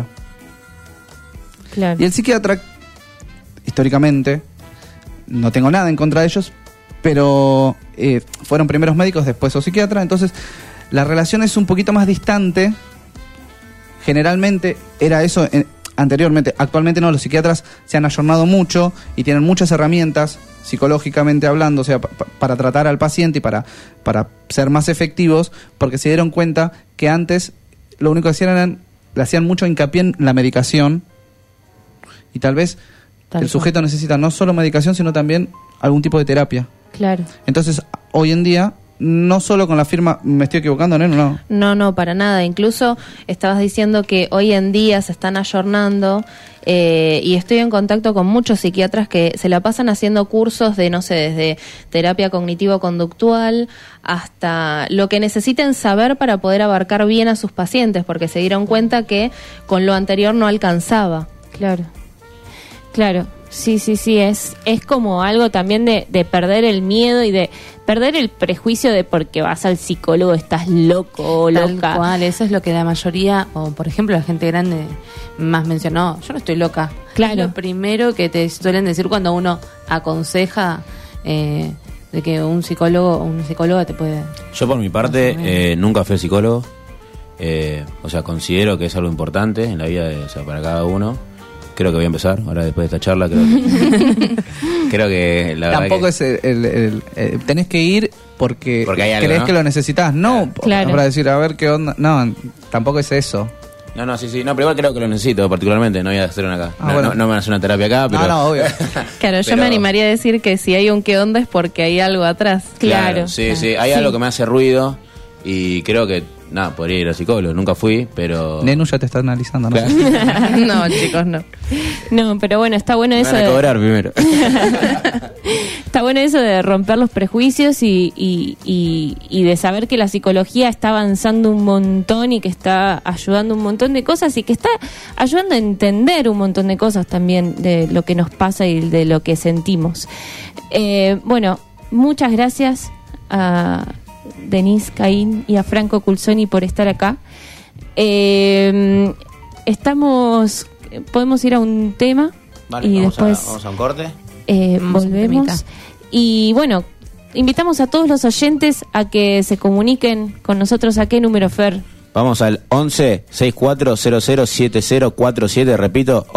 Claro. Y el psiquiatra, históricamente, no tengo nada en contra de ellos, pero fueron primeros médicos, después sos psiquiatra, entonces la relación es un poquito más distante. Generalmente era eso anteriormente. Actualmente no, los psiquiatras se han ayornado mucho y tienen muchas herramientas, psicológicamente hablando, o sea, para tratar al paciente y para ser más efectivos, porque se dieron cuenta que antes lo único que hacían le hacían mucho hincapié en la medicación, y tal vez el sujeto necesita no solo medicación, sino también algún tipo de terapia. Claro. Entonces, hoy en día, no solo con la firma, ¿me estoy equivocando, no? No, para nada. Incluso estabas diciendo que hoy en día se están ayornando, y estoy en contacto con muchos psiquiatras que se la pasan haciendo cursos de, no sé, desde terapia cognitivo-conductual hasta lo que necesiten saber para poder abarcar bien a sus pacientes, porque se dieron cuenta que con lo anterior no alcanzaba. Claro, sí, es como algo también de perder el miedo y de perder el prejuicio de porque vas al psicólogo estás loco o loca. Tal cual, eso es lo que la mayoría, o por ejemplo la gente grande más mencionó, yo no estoy loca. Claro. Es lo primero que te suelen decir cuando uno aconseja de que un psicólogo o una psicóloga te puede... Yo por mi parte nunca fui psicólogo, o sea, considero que es algo importante en la vida para cada uno. Creo que voy a empezar, ahora después de esta charla, creo que la verdad tampoco que... es tenés que ir porque hay algo, crees, ¿no? que lo necesitas, no, Claro. para decir, a ver qué onda, no, tampoco es eso. No, sí, no, pero igual creo que lo necesito particularmente, no voy a hacer una acá. Bueno. No me van a hacer una terapia acá, pero... No, obvio. Claro, yo Pero- me animaría a decir que si hay un qué onda es porque hay algo atrás. Claro. Sí, hay algo que me hace ruido y creo que, podría ir al psicólogo, nunca fui, pero... Nenu ya te está analizando, ¿no? Claro. No, chicos, no. No, pero bueno, está bueno Me eso van a cobrar primero. Está bueno eso de romper los prejuicios y de saber que la psicología está avanzando un montón y que está ayudando un montón de cosas y que está ayudando a entender un montón de cosas también de lo que nos pasa y de lo que sentimos. Bueno, muchas gracias a Denise Caín y a Franco Culzoni por estar acá. Podemos ir a un tema Vale, y vamos después a un corte. Vamos a un temita. volvemos. Y bueno, invitamos a todos los oyentes a que se comuniquen con nosotros. ¿A qué número, Fer? Vamos al 11-6400-7047, repito,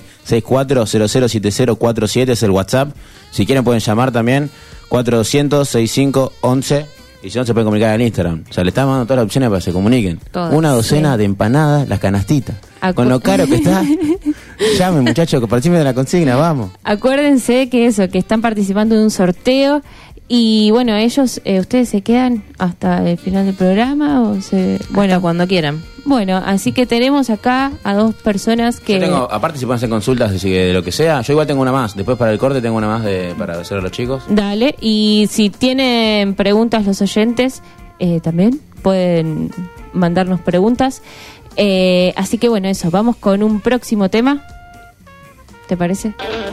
11-6400-7047 es el WhatsApp. Si quieren pueden llamar también, 400-6511, y si no se pueden comunicar en Instagram. O sea, le estamos dando todas las opciones para que se comuniquen. Todas, Una docena de empanadas, las canastitas. Con lo caro que está, llamen muchachos, que participen de la consigna, vamos. Acuérdense que están participando de un sorteo. Y bueno, ellos, ¿ustedes se quedan hasta el final del programa? Bueno, cuando quieran. Bueno, así que tenemos acá a dos personas que... Yo tengo, aparte si pueden hacer consultas de lo que sea, yo igual tengo una más. Después para el corte tengo una más para hacer a los chicos. Dale, y si tienen preguntas los oyentes, también pueden mandarnos preguntas. Así que bueno, eso, vamos con un próximo tema. ¿Te parece?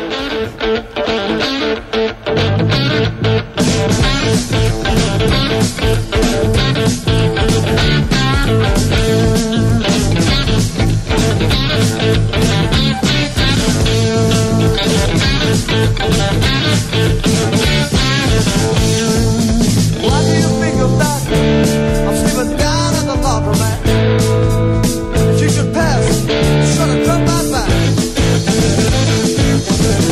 Why do you think of that? I'm sleeping down at the laundromat. If you should pass, it's gonna come right back.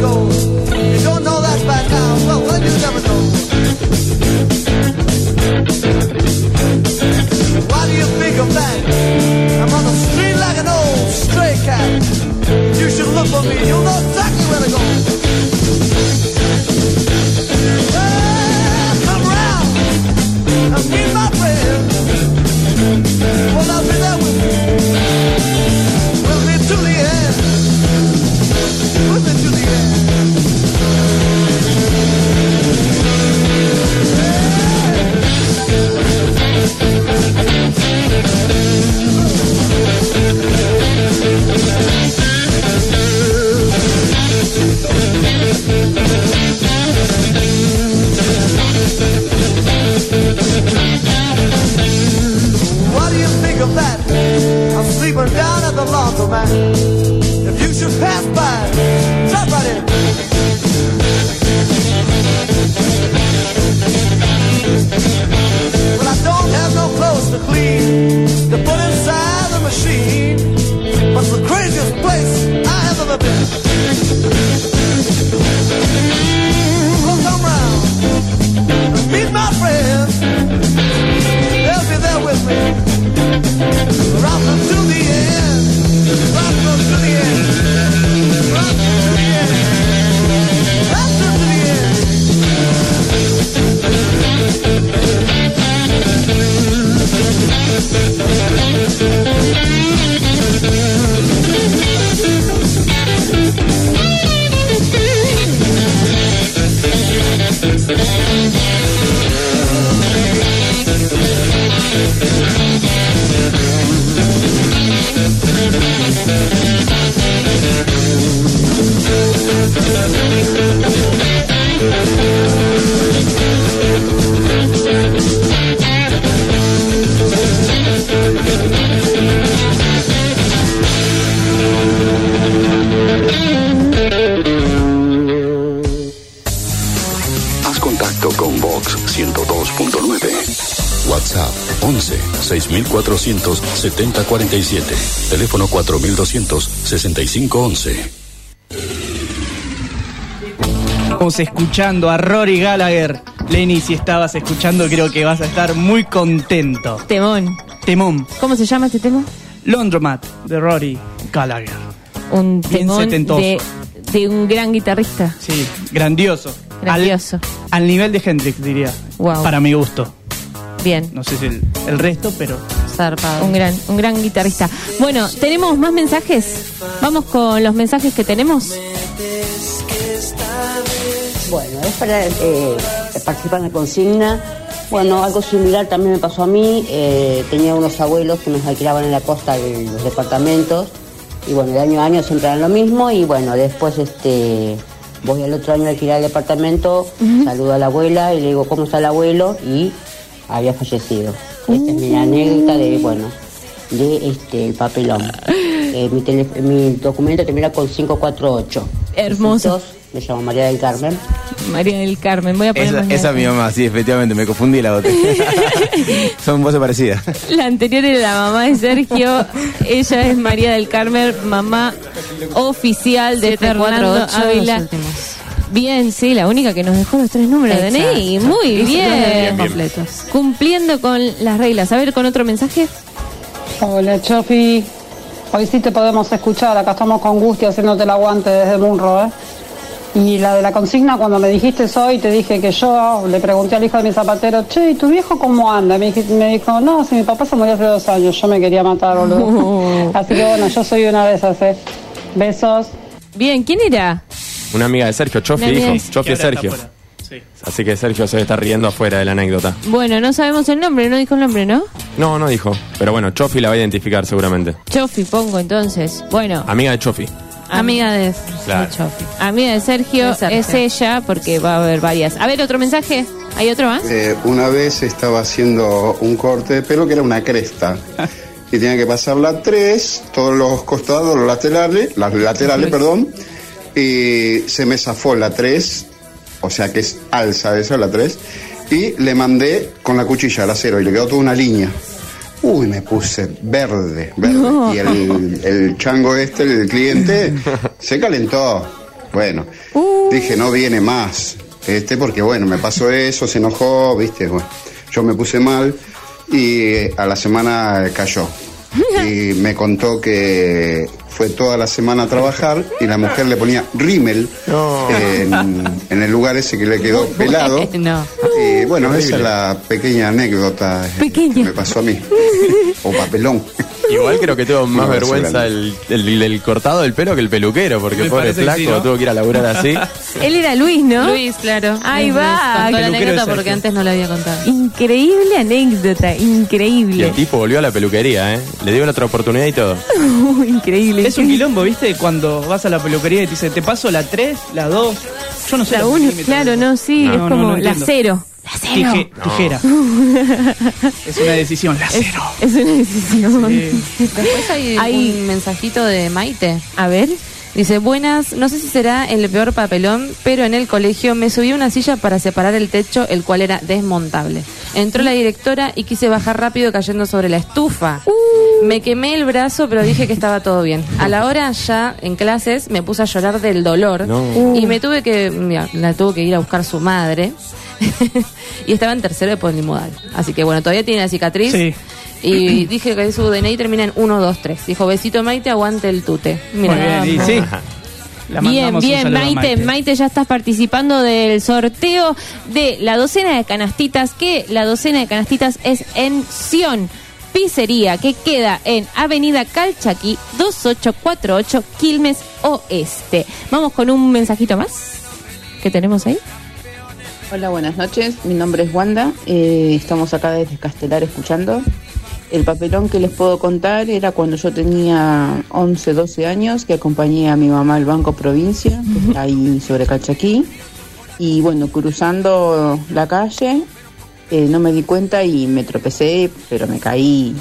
goes. You don't know that by now, well, you never know. Why do you think of that? I'm on the street like an old stray cat. You should look for me, you'll know exactly where to go. Well, come round and meet my friend. Well, I'll be there with me. With me to the end. With me to the end. What do you think of that? I'm sleeping down at the laundromat. If you should pass by, jump right in. Well, I don't have no clothes to clean to put inside the machine, but it's the craziest place I have ever been. Well, come round and meet my friends. They'll be there with me. Rock them to the end. Rock them to the end. Rock them to the end. Rock them to the end. Haz contacto con Vox 102.9. WhatsApp 11 6400 7047. Teléfono 4200 6511. Estamos escuchando a Rory Gallagher. Lenny, si estabas escuchando, creo que vas a estar muy contento. Temón. Temón. ¿Cómo se llama este tema? Laundromat, de Rory Gallagher. Un Bien temón setentoso. de un gran guitarrista. Sí, grandioso. Grandioso. Al nivel de Hendrix, diría. Wow. Para mi gusto. Bien. No sé si el resto, pero... Zarpado. Un gran guitarrista. Bueno, ¿tenemos más mensajes? Vamos con los mensajes que tenemos. Bueno, es para participar en la consigna. Bueno, algo similar también me pasó a mí. Tenía unos abuelos que nos alquilaban en la costa de los departamentos. Y bueno, de año a año siempre eran lo mismo. Y bueno, después voy al otro año a alquilar el departamento, saludo a la abuela y le digo, ¿cómo está el abuelo? Y había fallecido. Esta es mi anécdota de, bueno, de el papelón. Mi documento termina con 548. Hermoso. Besitos. Me llamo María del Carmen. María del Carmen, voy a poner Esa es mi mamá, sí, efectivamente, me confundí la otra. Son voces parecidas. La anterior era la mamá de Sergio, ella es María del Carmen, mamá oficial de Fernando 748 Ávila. los últimos. Bien, sí, la única que nos dejó los 3 números de Exacto. DNI. Muy Los bien. completos. Cumpliendo con las reglas. A ver, con otro mensaje. Hola, Chofi. Hoy sí te podemos escuchar. Acá estamos con Gusti haciéndote el aguante desde Munro, ¿eh? Y la de la consigna, cuando me dijiste hoy, te dije que yo le pregunté al hijo de mi zapatero, che, ¿y tu viejo cómo anda? Me dijo, no, si mi papá se murió hace 2 años, yo me quería matar, boludo. Así que bueno, yo soy una de esas, Besos. Bien, ¿quién era? Una amiga de Sergio, Chofi, Una amiga dijo. de- Chofi es Sergio. Así que Sergio se está riendo afuera de la anécdota. Bueno, no sabemos el nombre, no dijo el nombre, ¿no? No, no dijo. Pero bueno, Chofi la va a identificar seguramente. Chofi, pongo entonces. Bueno, Amiga de Chofi. Amiga de Claro. Chofi. amiga de Sergio, De Sergio. es ella, porque va a haber varias. A ver, otro mensaje. ¿Hay otro más? Una vez estaba haciendo un corte de pelo que era una cresta. Y tenía que pasar la 3, todos los costados, los laterales, perdón. Y se me zafó la 3, o sea que es alza esa, la 3. Y le mandé con la cuchilla al acero y le quedó toda una línea. Uy, me puse verde. No. Y el chango el cliente, se calentó. Bueno, dije, no viene más. Porque bueno, me pasó eso, se enojó, viste, bueno, yo me puse mal y a la semana cayó. Y me contó que fue toda la semana a trabajar y la mujer le ponía rímel en el lugar ese que le quedó pelado. Y bueno, esa es la pequeña anécdota que me pasó a mí. O papelón. Igual creo que tuvo más vergüenza el cortado del pelo que el peluquero, porque pobre flaco sí, ¿no? Tuvo que ir a laburar así. Él era Luis, ¿no? Luis, claro. Ahí va. Contó la anécdota porque antes no la había contado. Increíble anécdota, increíble. Y el tipo volvió a la peluquería, ¿eh? Le dio otra oportunidad y todo. Increíble. Es un quilombo, ¿viste? Cuando vas a la peluquería y te dice, te paso la 3, la 2. Yo no sé. La 1, claro, no, sí, es como la 0. La 0. Tijera. Es una decisión, la 0. Es una decisión. Sí. Después hay un mensajito de Maite. A ver. Dice, buenas, no sé si será el peor papelón, pero en el colegio me subí a una silla para separar el techo, el cual era desmontable. Entró la directora y quise bajar rápido cayendo sobre la estufa. Me quemé el brazo, pero dije que estaba todo bien. A la hora ya, en clases, me puse a llorar del dolor. Y me tuve que, la tuvo que ir a buscar su madre. Y estaba en tercero de polimodal. Así que bueno, todavía tiene la cicatriz. Sí. Y dije que su DNI termina en 1, 2, 3. Dijo, besito Maite, aguante el tute. Mirá. Muy bien, y sí. Bien, Maite, ya estás participando del sorteo de la docena de canastitas, que la docena de canastitas es en Sion Pizzería, que queda en Avenida Calchaquí 2848, Quilmes Oeste. Vamos con un mensajito más que tenemos ahí. Hola, buenas noches, mi nombre es Wanda, estamos acá desde Castelar escuchando. El papelón que les puedo contar era cuando yo tenía 11, 12 años, que acompañé a mi mamá al Banco Provincia, que está ahí sobre Calchaquí, y bueno, cruzando la calle, no me di cuenta y me tropecé, pero me caí,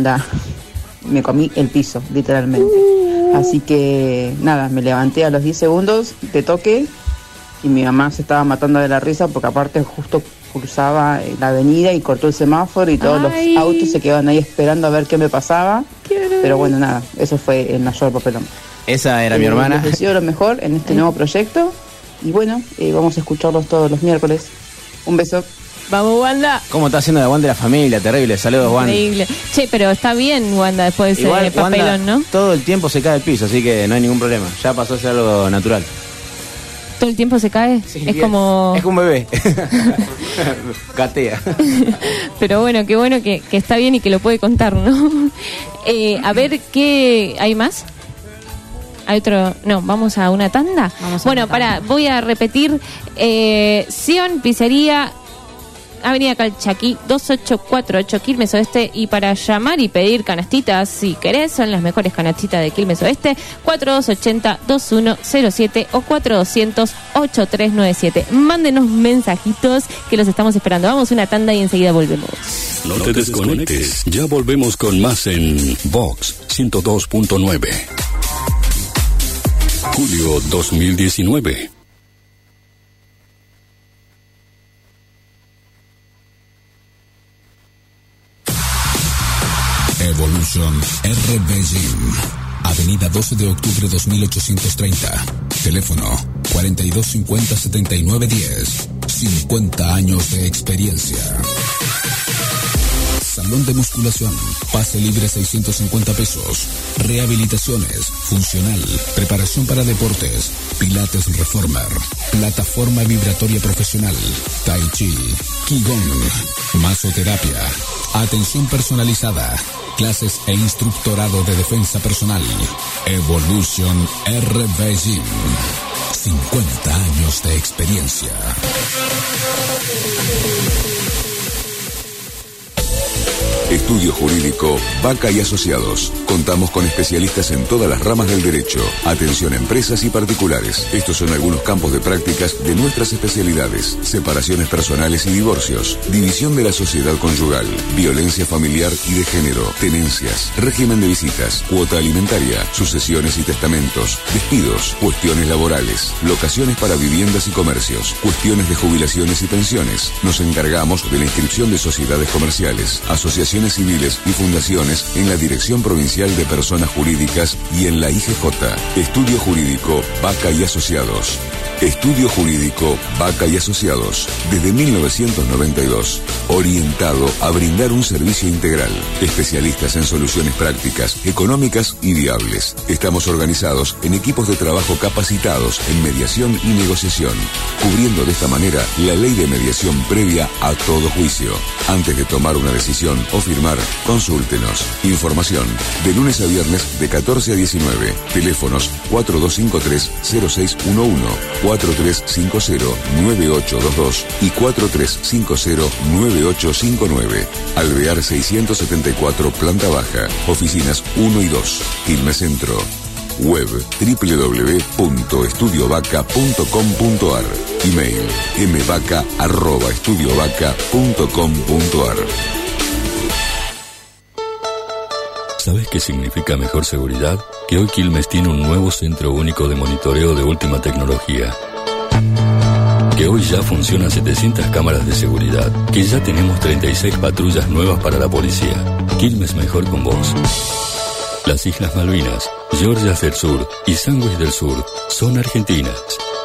me comí el piso, literalmente. Así que nada, me levanté a los 10 segundos de toque, y mi mamá se estaba matando de la risa porque aparte justo cruzaba la avenida y cortó el semáforo y todos los autos se quedaban ahí esperando a ver qué me pasaba. Pero bueno, nada, eso fue el mayor papelón. Esa era mi hermana. Les deseo lo mejor en este nuevo proyecto y bueno, vamos a escucharlos todos los miércoles. Un beso. Vamos, Wanda. ¿Cómo está haciendo la Wanda de la familia? Terrible. Saludos, Wanda. Increíble. Che, pero está bien, Wanda, después de ese papelón, Wanda, ¿no? Todo el tiempo se cae el piso, así que no hay ningún problema. Ya pasó a ser algo natural. ¿Todo el tiempo se cae? Sí, es como... Es como un bebé. Gatea. Pero bueno que está bien y que lo puede contar, ¿no? A ver, ¿qué hay más? ¿Hay otro? No, vamos a una tanda. Voy a repetir. Sion Pizzería, Avenida Calchaquí 2848, Quilmes Oeste. Y para llamar y pedir canastitas, si querés, son las mejores canastitas de Quilmes Oeste, 4280-2107 o 4200-8397. Mándenos mensajitos que los estamos esperando. Vamos a una tanda y enseguida volvemos. No te desconectes, ya volvemos con más en Vox 102.9. Julio 2019. Evolution RB Gym, Avenida 12 de octubre 2830, teléfono 4250-7910, 50 años de experiencia. Salón de musculación, pase libre 650 pesos, rehabilitaciones, funcional, preparación para deportes, pilates reformer, plataforma vibratoria profesional, tai chi, qigong, masoterapia, atención personalizada, clases e instructorado de defensa personal. Evolution RB Gym, 50 años de experiencia. Estudio Jurídico Vaca y Asociados. Contamos con especialistas en todas las ramas del derecho. Atención a empresas y particulares. Estos son algunos campos de prácticas de nuestras especialidades. Separaciones personales y divorcios. División de la sociedad conyugal. Violencia familiar y de género. Tenencias. Régimen de visitas. Cuota alimentaria. Sucesiones y testamentos. Despidos. Cuestiones laborales. Locaciones para viviendas y comercios. Cuestiones de jubilaciones y pensiones. Nos encargamos de la inscripción de sociedades comerciales, asociaciones civiles y fundaciones en la Dirección Provincial de Personas Jurídicas y en la IGJ. Estudio Jurídico Vaca y Asociados. Estudio Jurídico Vaca y Asociados, desde 1992, orientado a brindar un servicio integral. Especialistas en soluciones prácticas, económicas y viables. Estamos organizados en equipos de trabajo capacitados en mediación y negociación, cubriendo de esta manera la ley de mediación previa a todo juicio. Antes de tomar una decisión o firmar, consúltenos. Información de lunes a viernes de 14 a 19. Teléfonos 4253-0611, 4350-9822 y 4350-9859. Alvear 674, planta baja. Oficinas 1 y 2. Quilmes Centro. Web www.estudiovaca.com.ar. Email mvaca@estudiovaca.com.ar. ¿Sabes qué significa mejor seguridad? Que hoy Quilmes tiene un nuevo centro único de monitoreo de última tecnología. Que hoy ya funcionan 700 cámaras de seguridad. Que ya tenemos 36 patrullas nuevas para la policía. Quilmes mejor con vos. Las Islas Malvinas, Georgias del Sur y Sandwich del Sur son argentinas.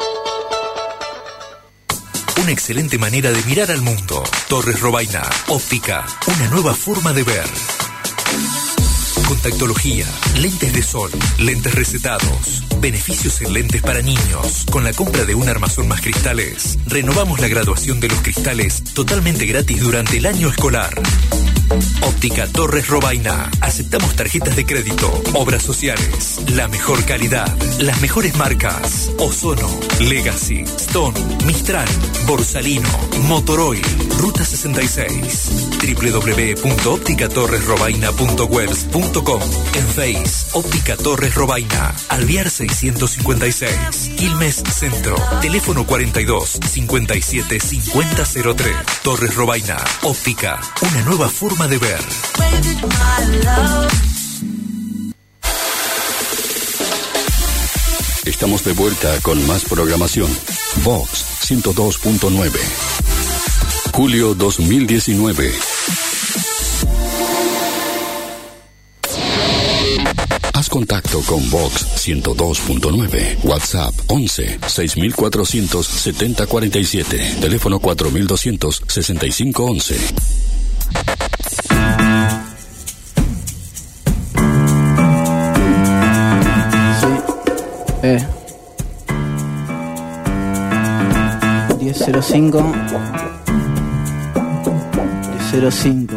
Una excelente manera de mirar al mundo. Torres Robaina. Óptica. Una nueva forma de ver. Contactología, lentes de sol, lentes recetados, beneficios en lentes para niños. Con la compra de un armazón más cristales, renovamos la graduación de los cristales totalmente gratis durante el año escolar. Óptica Torres Robaina. Aceptamos tarjetas de crédito, obras sociales, la mejor calidad, las mejores marcas: Ozono, Legacy, Stone, Mistral, Borsalino, Motoroil, Ruta 66. www.opticatorresrobaina.webs.com. En Face, Óptica Torres Robaina, Alvear 656, Quilmes Centro. Teléfono 42 57 5003. Torres Robaina. Óptica, una nueva forma de ver. Estamos de vuelta con más programación. Vox 102.9. Julio 2019. Haz contacto con Vox 102.9. WhatsApp 11 6400 7047. Teléfono 4200 6511. Sí. 1005 1005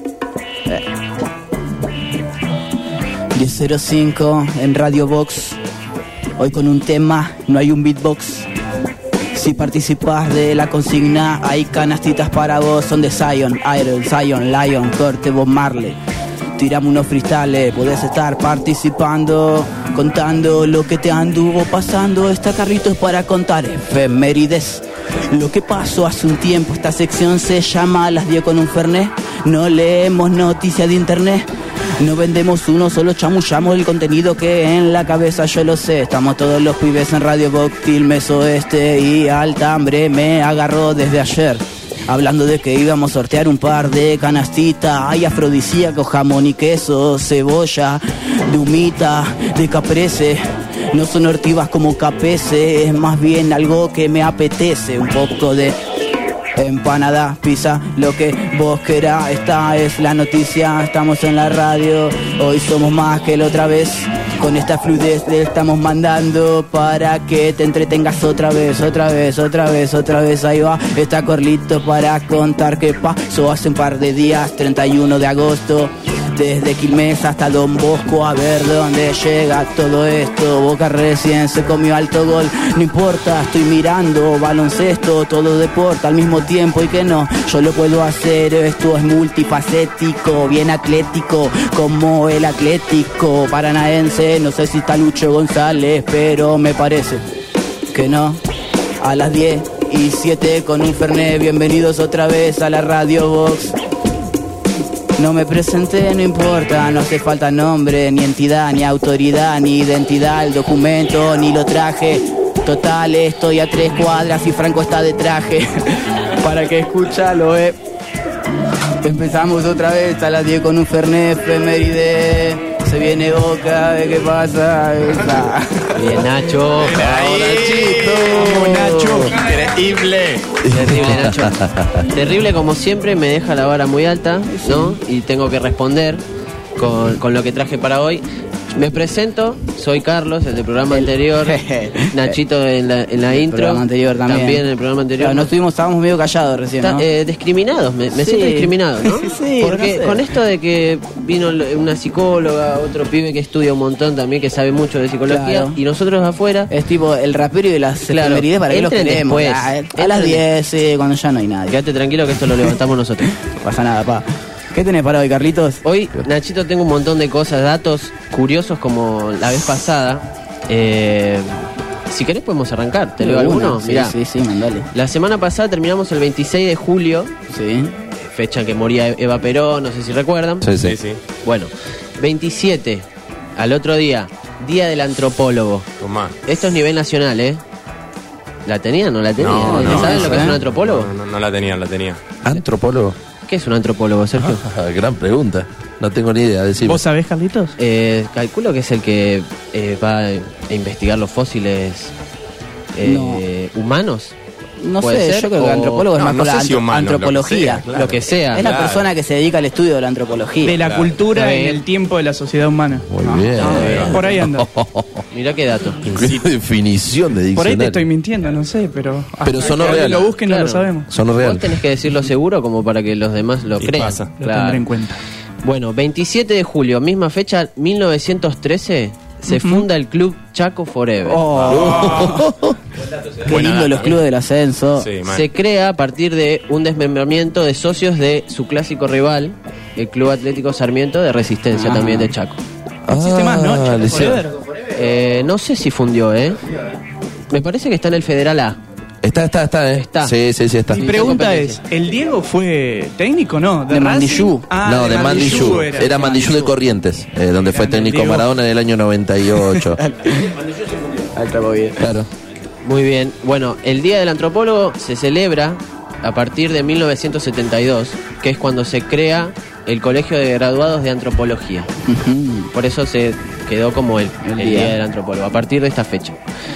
1005 en Radio Vox. Hoy con un tema, no hay un beatbox. Si participas de la consigna, hay canastitas para vos. Son de Zion, Iron, Zion, Lion, Corte, Bob Marley. Tiramos unos freestyles, podés estar participando, contando lo que te anduvo pasando. Esta Carlitos para contar efemérides. Lo que pasó hace un tiempo, esta sección se llama Las 10 con un Fernet. No leemos noticias de internet, no vendemos uno, solo chamullamos el contenido que en la cabeza yo lo sé. Estamos todos los pibes en Radio Vox, Quilmes Oeste, y alta hambre me agarró desde ayer. Hablando de que íbamos a sortear un par de canastitas. Hay afrodisíaco, jamón y queso, cebolla, de humita, de caprese. No son ortivas como capese, es más bien algo que me apetece. Un poco de empanada, pizza, lo que vos querás. Esta es la noticia, estamos en la radio. Hoy somos más que la otra vez. Con esta fluidez le estamos mandando para que te entretengas otra vez, otra vez, otra vez, otra vez. Ahí va, está Corlito para contar qué pasó hace un par de días, 31 de agosto. Desde Quilmes hasta Don Bosco, a ver dónde llega todo esto. Boca recién se comió alto gol, no importa, estoy mirando baloncesto, todo deporte al mismo tiempo y que no, yo lo puedo hacer. Esto es multifacético, bien atlético, como el Atlético Paranaense. No sé si está Lucho González, pero me parece que no. A las 10:07 con un Fernet, bienvenidos otra vez a la Radio Vox. No me presenté, no importa, no hace falta nombre, ni entidad, ni autoridad, ni identidad, el documento, ni lo traje. Total, estoy a 3 cuadras y Franco está de traje. Para que escuchalo, Empezamos otra vez a las 10 con un Fernet efeméride. Se viene Boca, ¿de qué pasa? Bien, Nacho. Nacho. Increíble. Terrible, Nacho. Terrible, como siempre, me deja la vara muy alta, ¿no? Y tengo que responder con lo que traje para hoy. Me presento, soy Carlos, el del programa anterior. Nachito en la intro. Programa anterior también. En el programa anterior. Claro, estábamos medio callados recién, ¿no? Discriminados, me siento discriminado, ¿no? Sí, porque no sé. con esto de que vino una psicóloga, otro pibe que estudia un montón también, que sabe mucho de psicología, Claro. y nosotros afuera. Es tipo el rapero y de las efemérides, ¿para qué los entren queremos? después. A las 10, sí, cuando ya no hay nadie. Quédate tranquilo que esto lo levantamos nosotros. No pasa nada, pa. ¿Qué tenés para hoy, Carlitos? Hoy, Nachito, tengo un montón de cosas, datos curiosos como la vez pasada. Si querés podemos arrancar, ¿te leo alguno? Sí, Mirá, sí, mandale. la semana pasada terminamos el 26 de julio, Sí. fecha en que moría Eva Perón, no sé si recuerdan. Sí. Bueno, 27, al otro día, Día del Antropólogo. Tomá. Esto es nivel nacional, ¿eh? ¿La tenían o no la tenían? No, ¿Saben lo que es un no. antropólogo? No la tenía. ¿Antropólogo? ¿Qué es un antropólogo, Sergio? Gran pregunta. No tengo ni idea. Decime. ¿Vos sabés, Carlitos? Calculo que es el que va a investigar los fósiles humanos. No ¿Puede sé, ser? yo creo que el antropólogo es más con la antropología. Lo que sea. Es la persona que se dedica al estudio de la antropología. De la cultura Está en bien. el tiempo de la sociedad humana. Muy bien. Por ahí anda. Mirá qué dato. Qué definición de diccionario. Por ahí te estoy mintiendo, no sé, pero... Pero hasta sonó que alguien real. lo busque no Claro. lo sabemos. Sonó real. Vos tenés que decirlo seguro como para que los demás lo crean. pasa. Lo tendré en cuenta. Bueno, 27 de julio, misma fecha, 1913, se funda el club Chaco Forever. Qué lindo los clubes del ascenso. Se crea a partir de un desmembramiento de socios de su clásico rival, el Club Atlético Sarmiento de Resistencia, también de Chaco. Existe más, ¿no? Chaco le Forever. No sé si fundió, me parece que está en el Federal A. Está. Está. Sí, está. Mi pregunta es, ¿el Diego fue técnico, no? De Mandillú. No, de Mandillú. Era Mandillú de Corrientes, donde fue técnico Diego. Maradona en el año 98. Claro. Muy bien. Bueno, el Día del Antropólogo se celebra a partir de 1972, que es cuando se crea el Colegio de Graduados de Antropología. Por eso se quedó como el Día del Antropólogo, a partir de esta fecha.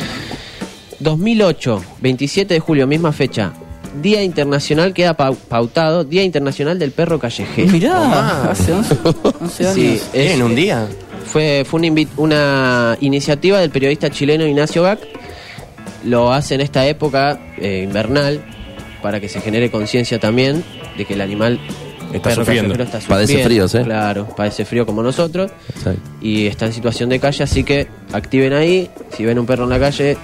2008, 27 de julio, misma fecha. Día Internacional, queda pautado, Día Internacional del Perro Callejero. Mirá, hace 11 años. Sí, ¿En un día? Fue una iniciativa del periodista chileno Ignacio Bac. Lo hace en esta época invernal para que se genere conciencia también de que el animal Está perro sufriendo. callejero está Padece sufriendo. fríos, Claro, padece frío como nosotros Exacto. y está en situación de calle, así que activen ahí. Si ven un perro en la calle,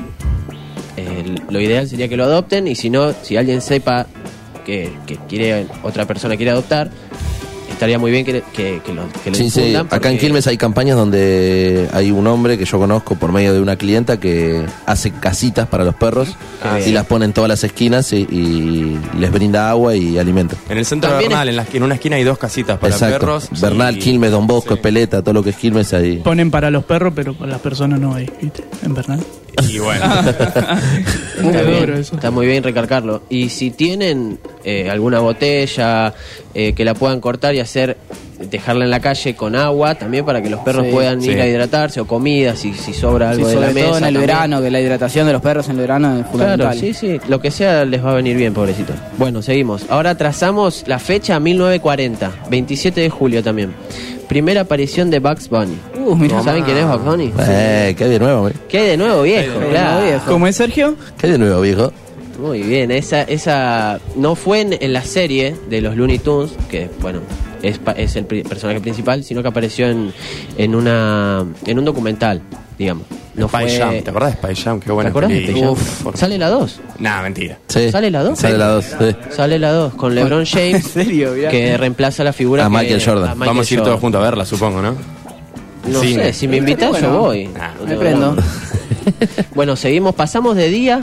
lo ideal sería que lo adopten, y si no, si alguien sepa que otra persona quiere adoptar, estaría muy bien que lo Sí, difundan, acá en porque- Quilmes hay campañas donde hay un hombre que yo conozco por medio de una clienta que hace casitas para los perros y bien. las pone en todas las esquinas y les brinda agua y alimento. En el centro de También Bernal, en una esquina hay 2 casitas para Exacto. perros. Bernal, y- Quilmes, Don Bosco, Espeleta, todo lo que es Quilmes ahí. Ponen para los perros, pero para las personas no hay, ¿viste? En Bernal. Y bueno. Está bien, está muy bien recargarlo. Y si tienen alguna botella que la puedan cortar y dejarla en la calle con agua, también para que los perros Sí. puedan ir Sí. a hidratarse, o comida, si sobra algo de sobre la mesa. todo en el también. verano, que la hidratación de los perros en el verano es fundamental. Claro, sí, lo que sea les va a venir bien, pobrecitos. Bueno, seguimos. Ahora trazamos la fecha 1940, 27 de julio también. Primera aparición de Bugs Bunny. Mirá. ¿Saben quién es Bugs Bunny? ¿Qué hay de nuevo, güey? ¿Qué hay de nuevo, viejo? Claro. ¿Cómo es, Sergio? ¿Qué hay de nuevo, viejo? Muy bien, esa no fue en la serie de los Looney Tunes, que bueno, es el personaje principal, sino que apareció en un documental, digamos. No Space fue... Jam, ¿te acordás de Space Jam? Qué buena ¿Te acordás de Space película. Jam? ¿Sale la 2? Nah, mentira. Sí. ¿Sale la 2? Sale la 2, sí. Sale la 2, con LeBron James, ¿En serio? Mirá. que reemplaza la figura A que- Michael Jordan. a Michael Vamos a ir todos Jordan. juntos a verla, supongo, ¿no? No Cine. sé, si me invitas Bueno, yo voy. Me prendo. Bueno, seguimos, pasamos de día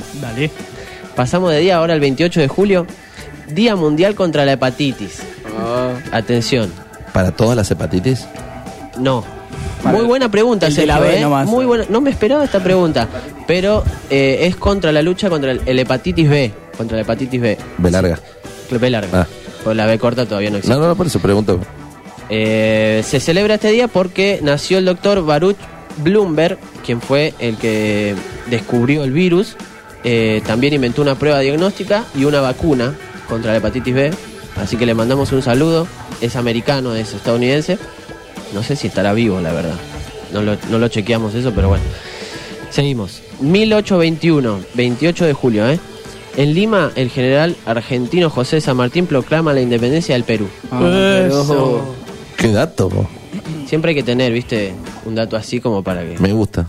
ahora el 28 de julio, Día Mundial contra la Hepatitis. Atención, ¿Para todas las hepatitis? no. Muy buena pregunta, el de la Sergio, B nomás. Muy buena. No me esperaba esta pregunta, pero es contra la lucha contra el hepatitis B, contra la hepatitis B. B larga. B larga. Ah. Pues la B corta todavía no existe. No, por eso pregunto. Se celebra este día porque nació el doctor Baruch Blumberg, quien fue el que descubrió el virus. También inventó una prueba diagnóstica y una vacuna contra la hepatitis B. Así que le mandamos un saludo. Es americano, es estadounidense. No sé si estará vivo, la verdad. No lo chequeamos eso, pero bueno. Seguimos. 1821, 28 de julio, En Lima, el general argentino José San Martín proclama la independencia del Perú. Eso. Qué dato. Siempre hay que tener, viste, un dato así como para que... Me gusta.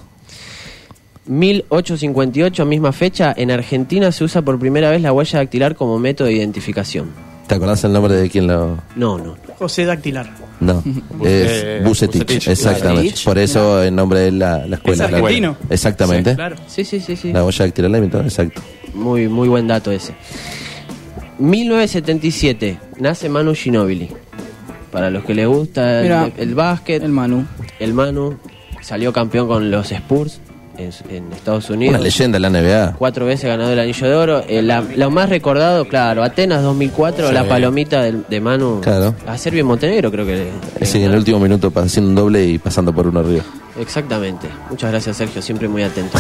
1858, misma fecha, en Argentina se usa por primera vez la huella dactilar como método de identificación. ¿Te acordás el nombre de quién lo...? No. José Dactilar. No, es Bucetich, exactamente. Por eso el nombre de la escuela. Es argentino. Exactamente. Sí, claro. Sí. La huella dactilar la inventó, exacto. Muy buen dato ese. 1977, nace Manu Ginóbili. Para los que les gusta el básquet. El Manu salió campeón con los Spurs en Estados Unidos. Una leyenda de la NBA. 4 veces ganador del Anillo de Oro. Lo más recordado, claro, Atenas 2004, Sí. la palomita de Manu Claro. a Serbia y Montenegro, creo que. Sí, en el último minuto haciendo un doble y pasando por uno arriba. Exactamente. Muchas gracias, Sergio, siempre muy atento.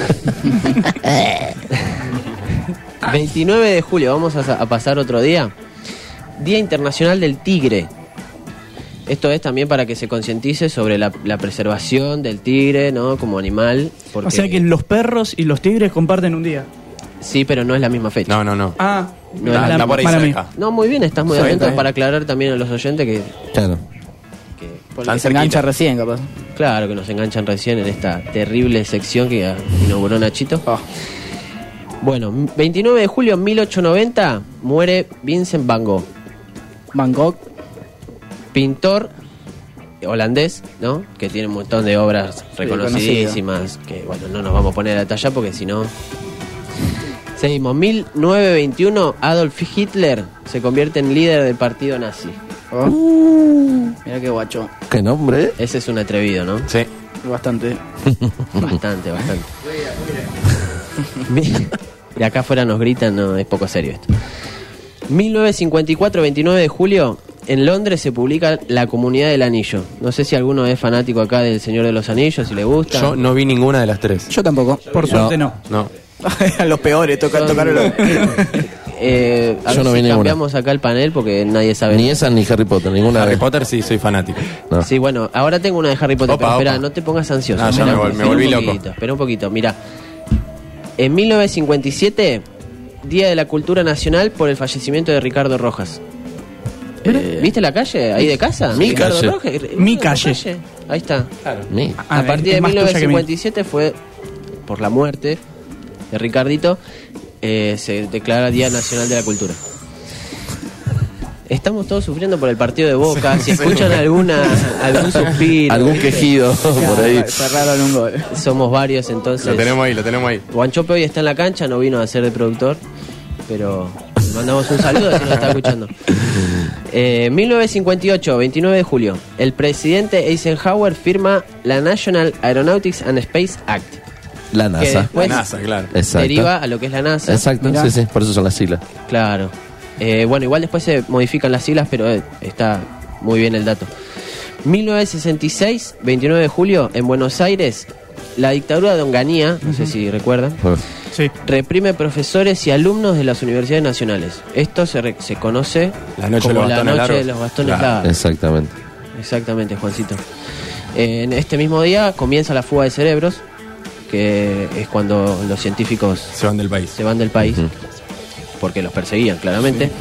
29 de julio, vamos a pasar otro día. Día Internacional del Tigre. Esto es también para que se concientice sobre la preservación del tigre, ¿no? Como animal. Porque... O sea que los perros y los tigres comparten un día. Sí, pero no es la misma fecha. No. Ah, No, está por ahí cerca. No, muy bien, estás muy Sí, atento está bien. para aclarar también a los oyentes que... Claro. Se engancha recién, capaz. Claro, que nos enganchan recién en esta terrible sección que inauguró Nachito. Bueno, 29 de julio de 1890 muere Vincent Van Gogh. Van Gogh. Pintor holandés, ¿no? Que tiene un montón de obras reconocidísimas. Que bueno, no nos vamos a poner a detallar porque si no... Seguimos. 1921, Adolf Hitler se convierte en líder del partido nazi. Mira qué guacho. ¿Qué nombre? Ese es un atrevido, ¿no? Sí. Bastante. Bastante. De acá afuera nos gritan, no, es poco serio esto. 1954, 29 de julio, en Londres se publica La Comunidad del Anillo. No sé si alguno es fanático acá del Señor de los Anillos, si le gusta. Yo no vi ninguna de las tres. Yo tampoco. Por suerte no. Los peores, tocaron los... A Yo ver no vi si ninguna. cambiamos acá el panel porque nadie sabe. Ni esa ni Harry Potter, ninguna. Harry Potter sí, soy fanático. No. Sí, bueno, ahora tengo una de Harry Potter, pero espera, no te pongas ansioso. Ah, ya Espera, me volví loco. Espera un poquito, mira. En 1957, Día de la Cultura Nacional por el fallecimiento de Ricardo Rojas. ¿Viste la calle ahí de casa? Mi Ricardo calle. Rojas. Mi calle. Ahí está. Mi. A partir de es más tuya que mía. 1957 fue por la muerte de Ricardito, se declara Día Nacional de la Cultura. Estamos todos sufriendo por el partido de Boca. Si escuchan algún suspiro, Algún quejido por ahí. Cerraron un gol. somos varios, entonces. Lo tenemos ahí. Guanchope hoy está en la cancha, no vino a ser de productor, pero le mandamos un saludo si nos está escuchando. 1958, 29 de julio, el presidente Eisenhower firma la National Aeronautics and Space Act. La Que NASA. después La NASA, claro. Exacto. deriva a lo que es la NASA. Exacto, Mirá. sí, por eso son las siglas. Claro. Bueno, igual después se modifican las siglas, pero está muy bien el dato. 1966, 29 de julio, en Buenos Aires, la dictadura de Onganía, no sé si recuerdan, Sí. reprime profesores y alumnos de las universidades nacionales. Esto se conoce La noche de como los la bastones noche de largos. los bastones Claro. largos. Exactamente. Exactamente, Juancito. En este mismo día comienza la fuga de cerebros, que es cuando los científicos Se van del país. se van del país, porque los perseguían, claramente.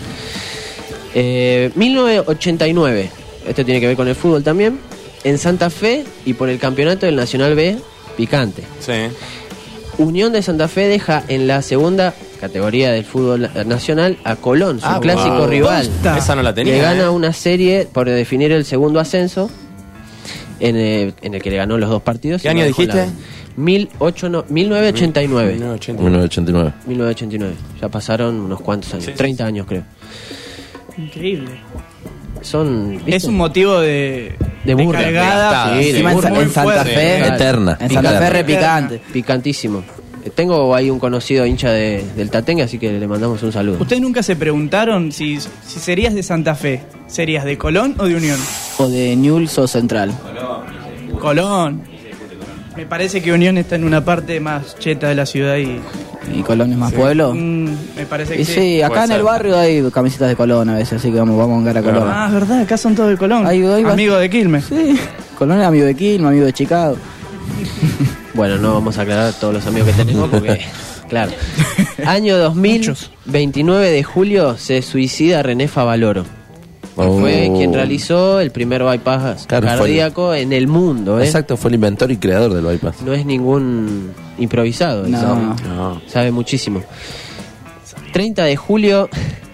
1989, esto tiene que ver con el fútbol también, en Santa Fe y por el campeonato del Nacional B, picante. Sí. Unión de Santa Fe deja en la segunda categoría del fútbol nacional a Colón, su clásico wow. rival. Esa no la tenía. Le gana una serie por definir el segundo ascenso, en el que le ganó los dos partidos. ¿Qué y año lo dejó en la dijiste? B. 1989. 1989. 1989. Ya pasaron unos cuantos años. Sí. 30 años, creo. Increíble. Son. ¿viste? Es un motivo de burla. cargada. Sí, de Encima burla. en Santa Fe. Eterna. En Santa Fe repicante. Picantísimo. Tengo ahí un conocido hincha del Tatengue, así que le mandamos un saludo. ¿Ustedes nunca se preguntaron si serías de Santa Fe? ¿Serías de Colón o de Unión? O de Newell's o Central. Colón. Me parece que Unión está en una parte más cheta de la ciudad y Colón es más pueblo. Me parece que Y sí, acá en el barrio hay camisetas de Colón a veces, así que vamos a vengar a Colón. Ah, es verdad, acá son todos de Colón. Amigos de Quilmes. Sí, Colón es amigo de Quilmes, amigo de Chicago. Bueno, no vamos a aclarar todos los amigos que tenemos porque, claro. Año 2000, 29 de julio, se suicida René Favaloro. Fue quien realizó el primer bypass cardíaco en el mundo. Exacto, fue el inventor y creador del bypass. No es ningún improvisado. No. Sabe muchísimo. 30 de julio.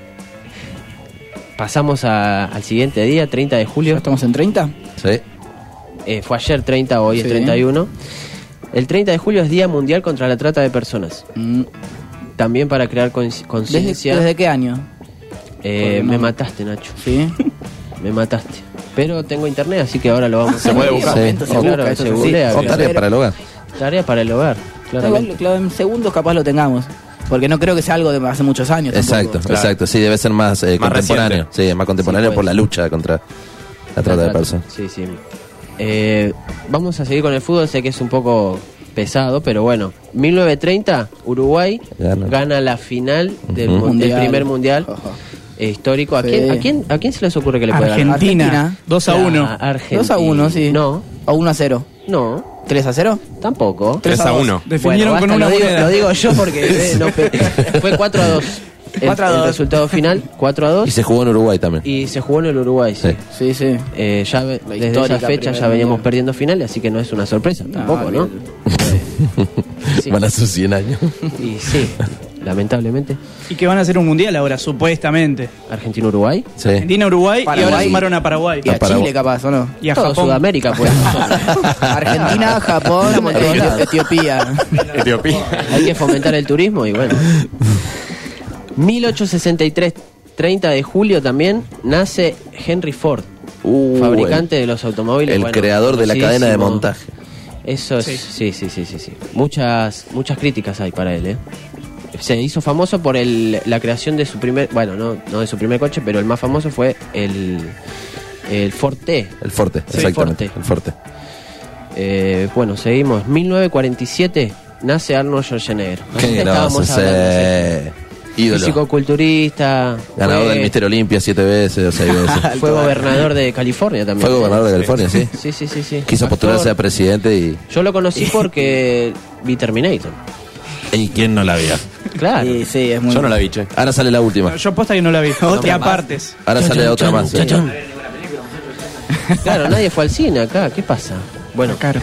Pasamos al siguiente día, 30 de julio. ¿Estamos en 30? Sí. Fue ayer 30, hoy es 31. El 30 de julio es Día Mundial contra la Trata de Personas. También para crear conciencia. ¿Desde qué año? Me mataste, Nacho. Sí. Me mataste. Pero tengo internet, así que ahora lo vamos a Se puede buscar. Claro, se googlea. O tarea para el hogar. Tarea para el hogar, claramente. Igual, en segundos capaz lo tengamos. Porque no creo que sea algo de hace muchos años. Exacto, tampoco. exacto. Sí, debe ser más contemporáneo. reciente. Sí, más contemporáneo Sí, por la lucha contra la trata de personas. Sí, sí. Vamos a seguir con el fútbol, sé que es un poco pesado, pero bueno. 1930, Uruguay gana la final del primer mundial. Histórico. ¿A quién se les ocurre que le puede ganar? Argentina. 2-1. Argentina. 2-1, sí. No. O 1-0. No. ¿3-0? Tampoco. 3-1. Definieron con una moneda. Lo digo yo porque fue 4-2. El resultado final, 4-2. Y se jugó en Uruguay también. Y se jugó en el Uruguay, sí. Sí, sí. Ya desde esa fecha ya veníamos perdiendo finales, así que no es una sorpresa tampoco, ¿no? Sí. Van a ser 100 años. Y sí, lamentablemente. Y que van a hacer un mundial ahora, supuestamente. Argentina-Uruguay. Sí. Argentina-Uruguay y ahora sumaron a Paraguay. Y a Chile capaz, ¿o no? Y a Todo Japón. Sudamérica, pues. Argentina, Japón, Etiopía. Hay que fomentar el turismo y bueno. 1863, 30 de julio también, nace Henry Ford, fabricante de los automóviles. El creador de la cadena de montaje. Eso es, sí. Muchas críticas hay para él, Se hizo famoso por la creación de su primer, bueno, no de su primer coche, pero el más famoso fue el Forte. El Forte, Sí, exactamente. El Forte. Bueno, seguimos. 1947 nace Arnold Schwarzenegger. ¿Qué Estábamos hablando, ídolo. Físico-culturista. Ganador del Mister Olimpia 7 veces o 6 veces. Fue gobernador de California también. Fue gobernador de California, sí. Sí. Quiso postularse a presidente y... Yo lo conocí porque vi Terminator. ¿Y quién no la vio? Claro. Sí, es muy... Yo no la vi, che. Ahora sale la última. Yo aposta que no la vi. Y apartes. Ahora sale otra más. Claro, nadie fue al cine acá. ¿Qué pasa? Bueno, Claro.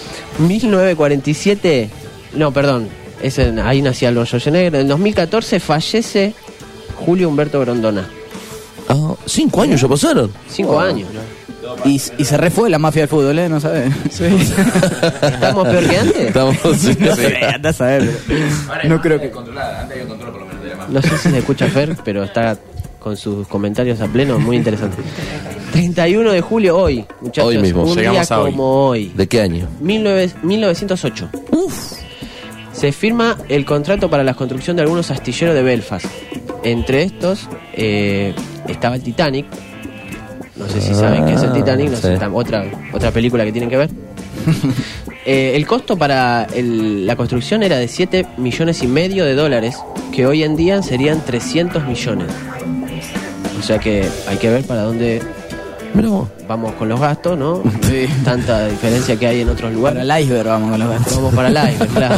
1947. No, perdón. Ahí nació Arnold Schwarzenegger. En 2014 fallece Julio Humberto Grondona. 5 años ya pasaron. 5 años. Y se refue la mafia del fútbol, ¿no sabes? Sí. ¿Estamos peor que antes? Estamos, sí. Andás a ver. No creo que... No sé si se escucha Fer, pero está con sus comentarios a pleno, muy interesante. 31 de julio, hoy, muchachos. Hoy mismo. Un Llegamos día a hoy. como hoy. ¿De qué año? 1908. Se firma el contrato para la construcción de algunos astilleros de Belfast. Entre estos estaba el Titanic. No sé si saben qué es el Titanic. No sé, otra película que tienen que ver. El costo para la construcción era de $7,5 millones, que hoy en día serían 300 millones. O sea que hay que ver para dónde vamos con los gastos, ¿no? Sí. Tanta diferencia que hay en otros lugares. Para el iceberg vamos con los gastos. Vamos para el iceberg, claro.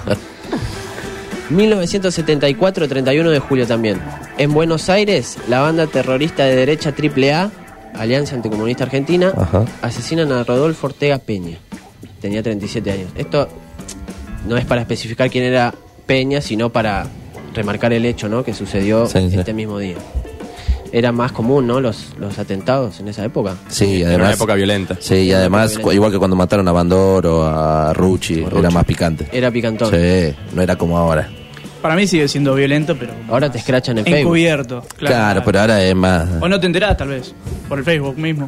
1974, 31 de julio también. En Buenos Aires, la banda terrorista de derecha AAA, Alianza Anticomunista Argentina, asesinan a Rodolfo Ortega Peña. Tenía 37 años. Esto no es para especificar quién era Peña, sino para remarcar el hecho, ¿no?, que sucedió este mismo día. Era más común, ¿no?, los atentados en esa época. Sí, Era además... una época violenta. Sí, y además, igual que cuando mataron a Bandor o a Rucci, era más picante. Era picantón. Sí, no era como ahora. Para mí sigue siendo violento, pero Ahora te escrachan en Facebook. encubierto. Claro, pero ahora es más... O no te enterás, tal vez, por el Facebook mismo.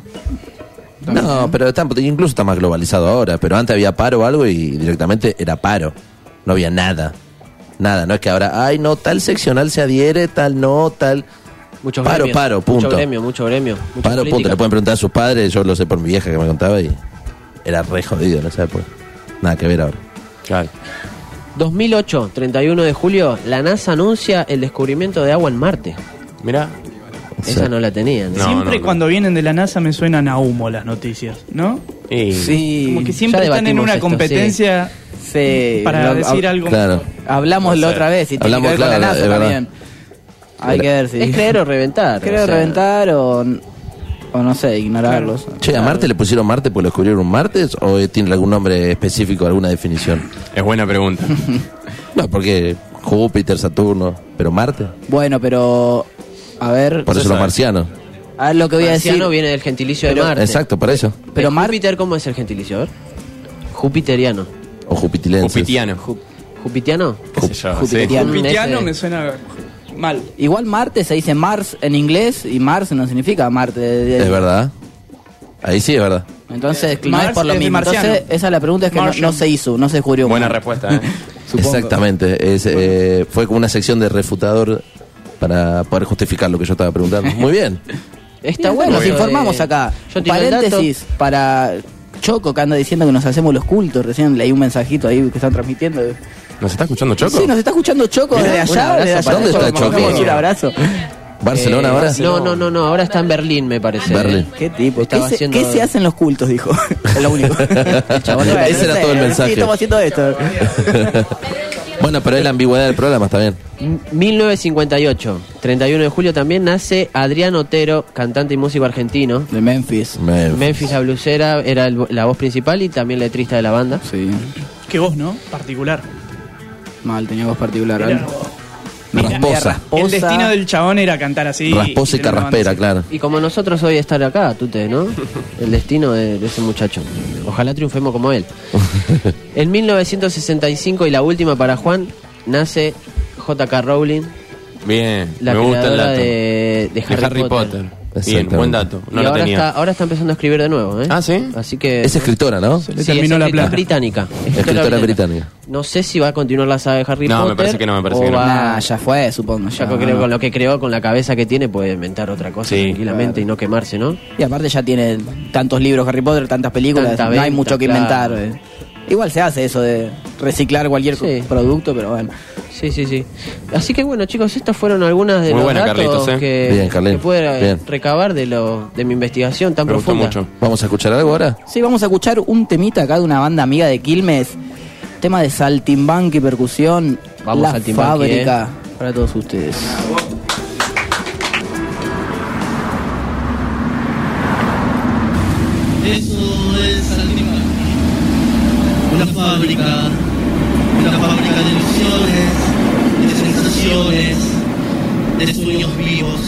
No, pero incluso está más globalizado ahora. Pero antes había paro o algo y directamente era paro. No había nada. Nada, no es que ahora, ay, no, tal seccional se adhiere, tal no, tal. Muchos paro, gremios, paro, punto. Mucho gremio. Mucha Paro, punto. política. Le pueden preguntar a sus padres, yo lo sé por mi vieja que me contaba y era re jodido en esa época. Nada que ver ahora. Claro. 2008, 31 de julio, la NASA anuncia el descubrimiento de agua en Marte. Mirá. Esa no la tenían. Siempre cuando vienen de la NASA me suenan a humo las noticias, ¿no? Sí. Como que siempre Ya están en debatimos una esto, competencia sí. para decir algo. Claro. Hablamos la otra vez y tiene que ver con la NASA es verdad. también. Hay que ver si... Es creer o reventar. Creer o reventar o no sé, ignorarlos. Che, ¿a Marte le pusieron Marte porque lo descubrieron un martes o tiene algún nombre específico, alguna definición? Es buena pregunta. No, porque Júpiter, Saturno, pero Marte. Bueno, pero... A ver... Por eso los marcianos. A ver lo que voy a decir. Marciano viene del gentilicio de Marte. Exacto, por eso. Pero Júpiter, ¿cómo es el gentilicio? A ver. Jupiteriano. O jupitilenses. Jupitiano. ¿Jupitiano? ¿Qué sé yo? Jupitiano. Jupitiano me suena mal. Igual Marte se dice Mars en inglés y Mars no significa Marte. Es verdad. Ahí sí es verdad. Entonces, no Mars es por lo es de mismo. marciano. Entonces, esa es la pregunta, es que no se hizo, no se descubrió. Buena respuesta, ¿eh? Supongo. Exactamente. Fue como una sección de refutador para poder justificar lo que yo estaba preguntando. Muy bien. Está bueno, nos informamos acá. Yo tiro el Paréntesis para Choco, que anda diciendo que nos hacemos los cultos. Recién leí un mensajito ahí que están transmitiendo. ¿Nos está escuchando Choco? Sí, nos está escuchando Choco desde allá. Desde allá. ¿Dónde está Choco? Un abrazo. ¿Barcelona ahora? No, ahora está en Berlín, me parece. Berlín. ¿Qué tipo? Estaba haciendo- ¿Qué se hacen los cultos? Dijo. Es lo único. Ese era todo el mensaje. Sí, estamos haciendo esto. Bueno, pero es la ambigüedad del programa, está bien. 1958, 31 de julio también nace Adrián Otero, cantante y músico argentino. De Memphis. Memphis la blusera era la voz principal y también letrista de la banda. Sí. Qué voz, ¿no? Particular. Mal, tenía voz particular. ¿eh? Rasposa. El destino del chabón era cantar así. Rasposa y tener una banda carraspera, así. claro. Y como nosotros hoy estar acá, Tute, ¿no? El destino de ese muchacho. Ojalá triunfemos como él. En 1965, y la última para Juan, nace J.K. Rowling, Bien, la me gusta el creadora dato. de Harry Potter. Bien, buen dato. No y lo ahora tenía. ahora está empezando a escribir de nuevo, ¿eh? Ah, ¿sí? Así que... Es escritora, ¿no? Sí, terminó la plata. británica. Escritora británica. No sé si va a continuar la saga de Harry No, Potter. me parece que no, me parece o que no. va- Nah, ya fue, supongo. Ya creo con lo que creó, con la cabeza que tiene, puede inventar otra cosa Sí, tranquilamente claro. y no quemarse, ¿no? Y aparte ya tiene tantos libros Harry Potter, tantas películas, Tanta no hay venta, mucho que claro. inventar. Igual se hace eso de reciclar cualquier Sí. producto, pero bueno. Sí. Así que bueno, chicos, estas fueron algunas de Muy los buena, datos Carlitos, ¿eh? que, Bien, Carlín. que pude Bien. recabar de mi investigación tan Me gustó profunda. mucho. ¿Vamos a escuchar algo ahora? Sí, vamos a escuchar un temita acá de una banda amiga de Quilmes. Tema de saltimbanqui y percusión. Vamos, La saltimbanqui, fábrica para todos ustedes. Eso es Saltimbanqui, una fábrica de ilusiones, de sensaciones, de sueños vivos.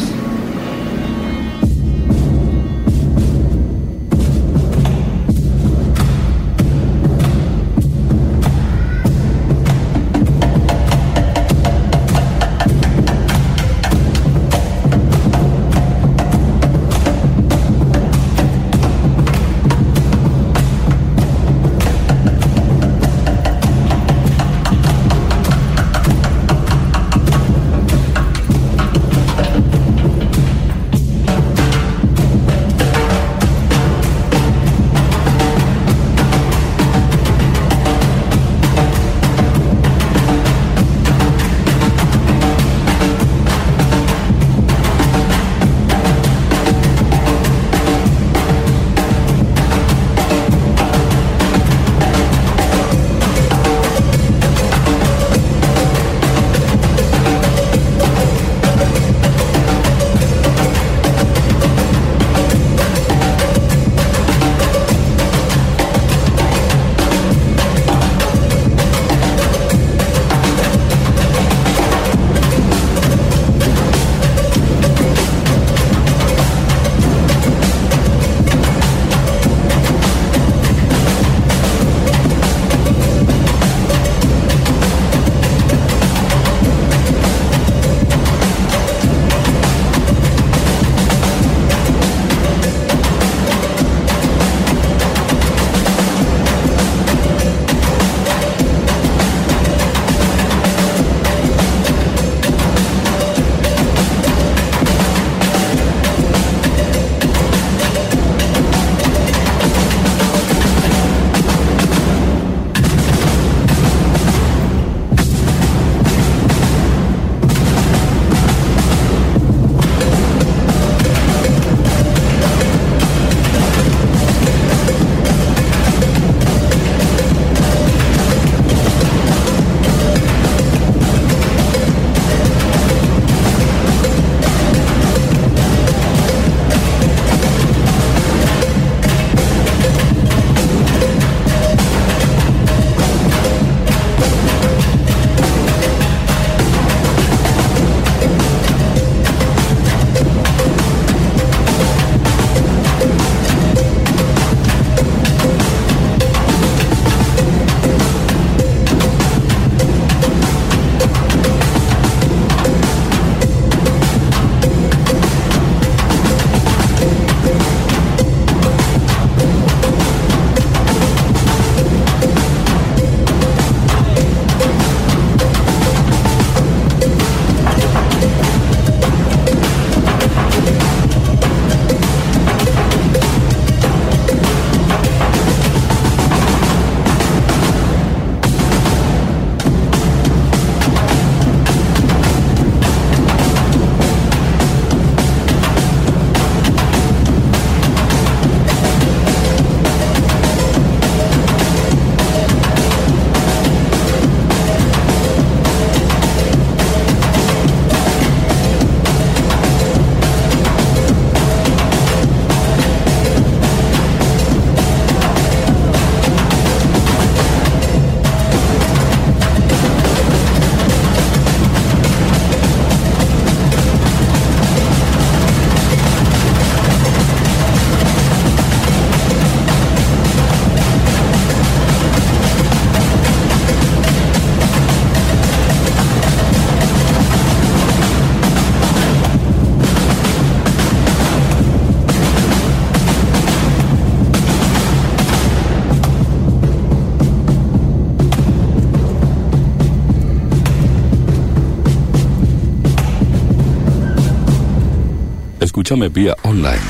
Escúchame vía online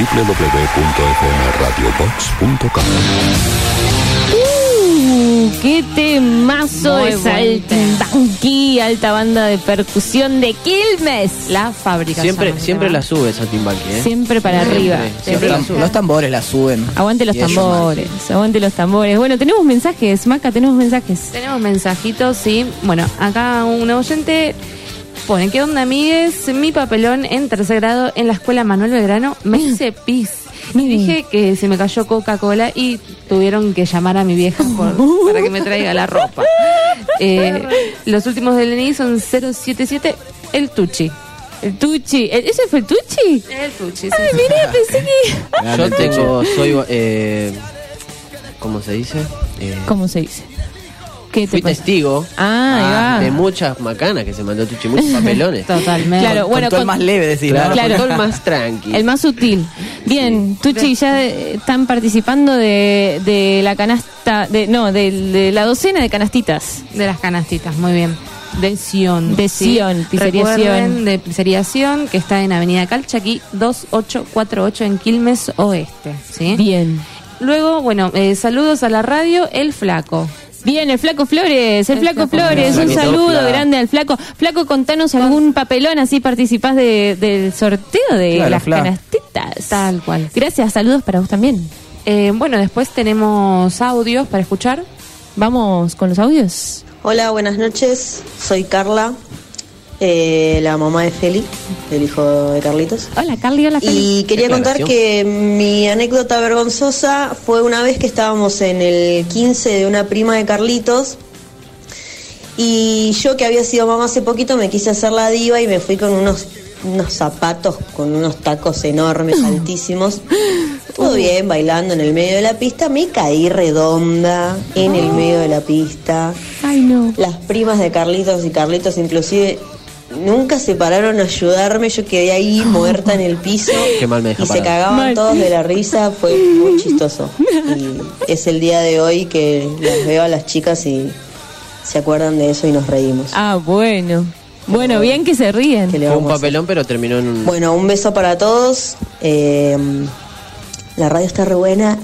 www.fmradiobox.com. ¡Qué temazo Muy de buen Saltimbanqui! Alta banda de percusión de Quilmes. La fábrica. Siempre la sube Saltimbanqui, ¿eh? Siempre para arriba. Siempre la sube. Los tambores la suben. Aguante los Y ellos tambores, aguante los tambores. Bueno, tenemos mensajes, Maca, tenemos mensajes. Tenemos mensajitos, sí. Bueno, acá un oyente pone: ¿qué onda, amigues? Mi papelón en 3er grado en la escuela Manuel Belgrano me hice pis. Y dije que se me cayó Coca-Cola y tuvieron que llamar a mi vieja para que me traiga la ropa. Los últimos del DNI son 077, el Tucci. El Tucci. ¿Ese fue el Tucci? El Tucci, sí. Ay, mirá, pensé que... ¿cómo se dice? ¿Cómo se dice? ¿Qué te Fui pasa? testigo Ah, ahí va. de muchas macanas que se mandó Tucci, muchos papelones. Totalmente. Claro, bueno, con todo el más leve, decís. Claro, Claro. con todo el más tranqui. El más sutil. Bien, Tucci, ya están participando de la canasta, de la docena de canastitas. De las canastitas, muy bien. De Sion. De Sion, Pizzería Recuerden, Sion. de Pizzería Sion, que está en Avenida Calchaquí 2848 en Quilmes Oeste. ¿Sí? Bien. Luego, bueno, saludos a la radio El Flaco. Bien, el Flaco Flores, el Flaco Flores, un Flacito, saludo claro. grande al Flaco. Flaco, contanos algún papelón, así participás del sorteo de Claro, las Fla. canastitas. Tal cual. Gracias, saludos para vos también. Bueno, después tenemos audios para escuchar. Vamos con los audios. Hola, buenas noches. Soy Carla, la mamá de Feli, el hijo de Carlitos. Hola, Carly, hola, Feli. Y quería contar que mi anécdota vergonzosa fue una vez que estábamos en el 15 de una prima de Carlitos. Y yo, que había sido mamá hace poquito, me quise hacer la diva y me fui con unos zapatos con unos tacos enormes, altísimos. Todo bien, bailando en el medio de la pista. Me caí redonda en el medio de la pista. Ay, no. Las primas de Carlitos y Carlitos inclusive nunca se pararon a ayudarme. Yo quedé ahí muerta en el piso. Qué mal me deja Y se parado. cagaban Mal. todos de la risa. Fue muy chistoso. Y es el día de hoy que las veo a las chicas y se acuerdan de eso y nos reímos. Ah, bueno. Bueno, bien que se ríen. ¿Qué le Fue un vamos a hacer? papelón, pero terminó en un... Bueno, un beso para todos. La radio está re buena.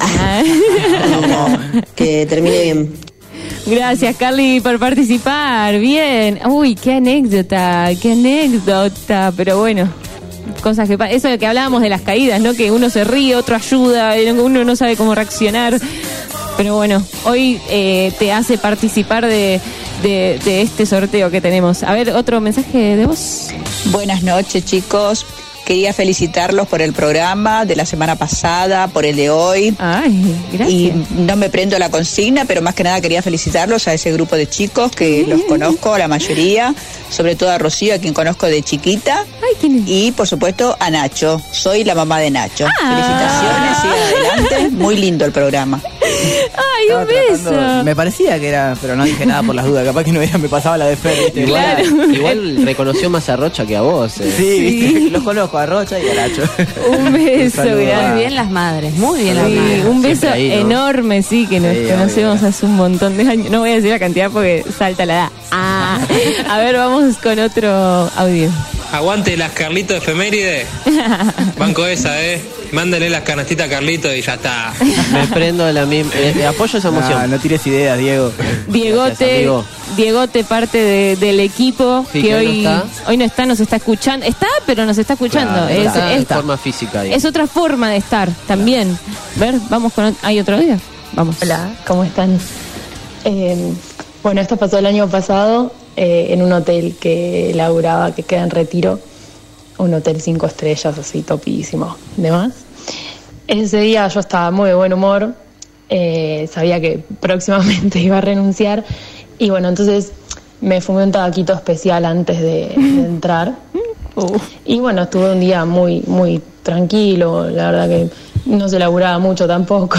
Que termine bien. Gracias, Carly, por participar. Bien. Uy, qué anécdota. Pero bueno, cosas que pasan. Eso de que hablábamos de las caídas, ¿no? Que uno se ríe, otro ayuda, uno no sabe cómo reaccionar. Pero bueno, hoy te hace participar de este sorteo que tenemos. A ver, otro mensaje de vos. Buenas noches, chicos. Quería felicitarlos por el programa de la semana pasada, por el de hoy. Ay, gracias. Y no me prendo la consigna, pero más que nada quería felicitarlos a ese grupo de chicos que los conozco, la mayoría, sobre todo a Rocío, a quien conozco de chiquita. Ay, ¿quién es? Y por supuesto a Nacho. Soy la mamá de Nacho. Felicitaciones, sigan adelante. Muy lindo el programa. Ay, un beso. Me parecía que era, pero no dije nada por las dudas. Capaz que no era, me pasaba la de Fer, ¿viste? Igual reconoció más a Rocha que a vos. Sí, ¿viste? Los conozco a Rocha y a Nacho. Un beso, saludo. grande. Muy bien las madres, muy bien las Sí, madres. un beso Siempre ahí, ¿no? enorme, sí, que nos Sí, conocemos hace un montón de años. No voy a decir la cantidad porque salta la edad. Ah. A ver, vamos con otro audio. Aguante las Carlitos efeméride. Banco esa, Mándale las canastitas a Carlitos y ya está. Me prendo de la misma... apoyo esa moción. No tires ideas, Diego. Diegote, amigo. Diegote, parte del equipo Sí, que que hoy no está, nos está escuchando. Está, pero nos está escuchando. Claro, es, está de es- forma física. digamos. es otra forma de estar también. Ver, vamos con... ¿Hay otro audio? Vamos. Hola, ¿cómo están? Bueno, esto pasó el año pasado en un hotel que laburaba, que queda en Retiro, un hotel 5 estrellas, así topísimo, demás. Ese día yo estaba muy de buen humor, sabía que próximamente iba a renunciar y bueno, entonces me fumé un tabaquito especial antes de entrar. Y bueno, estuve un día muy, muy tranquilo, la verdad que no se laburaba mucho tampoco.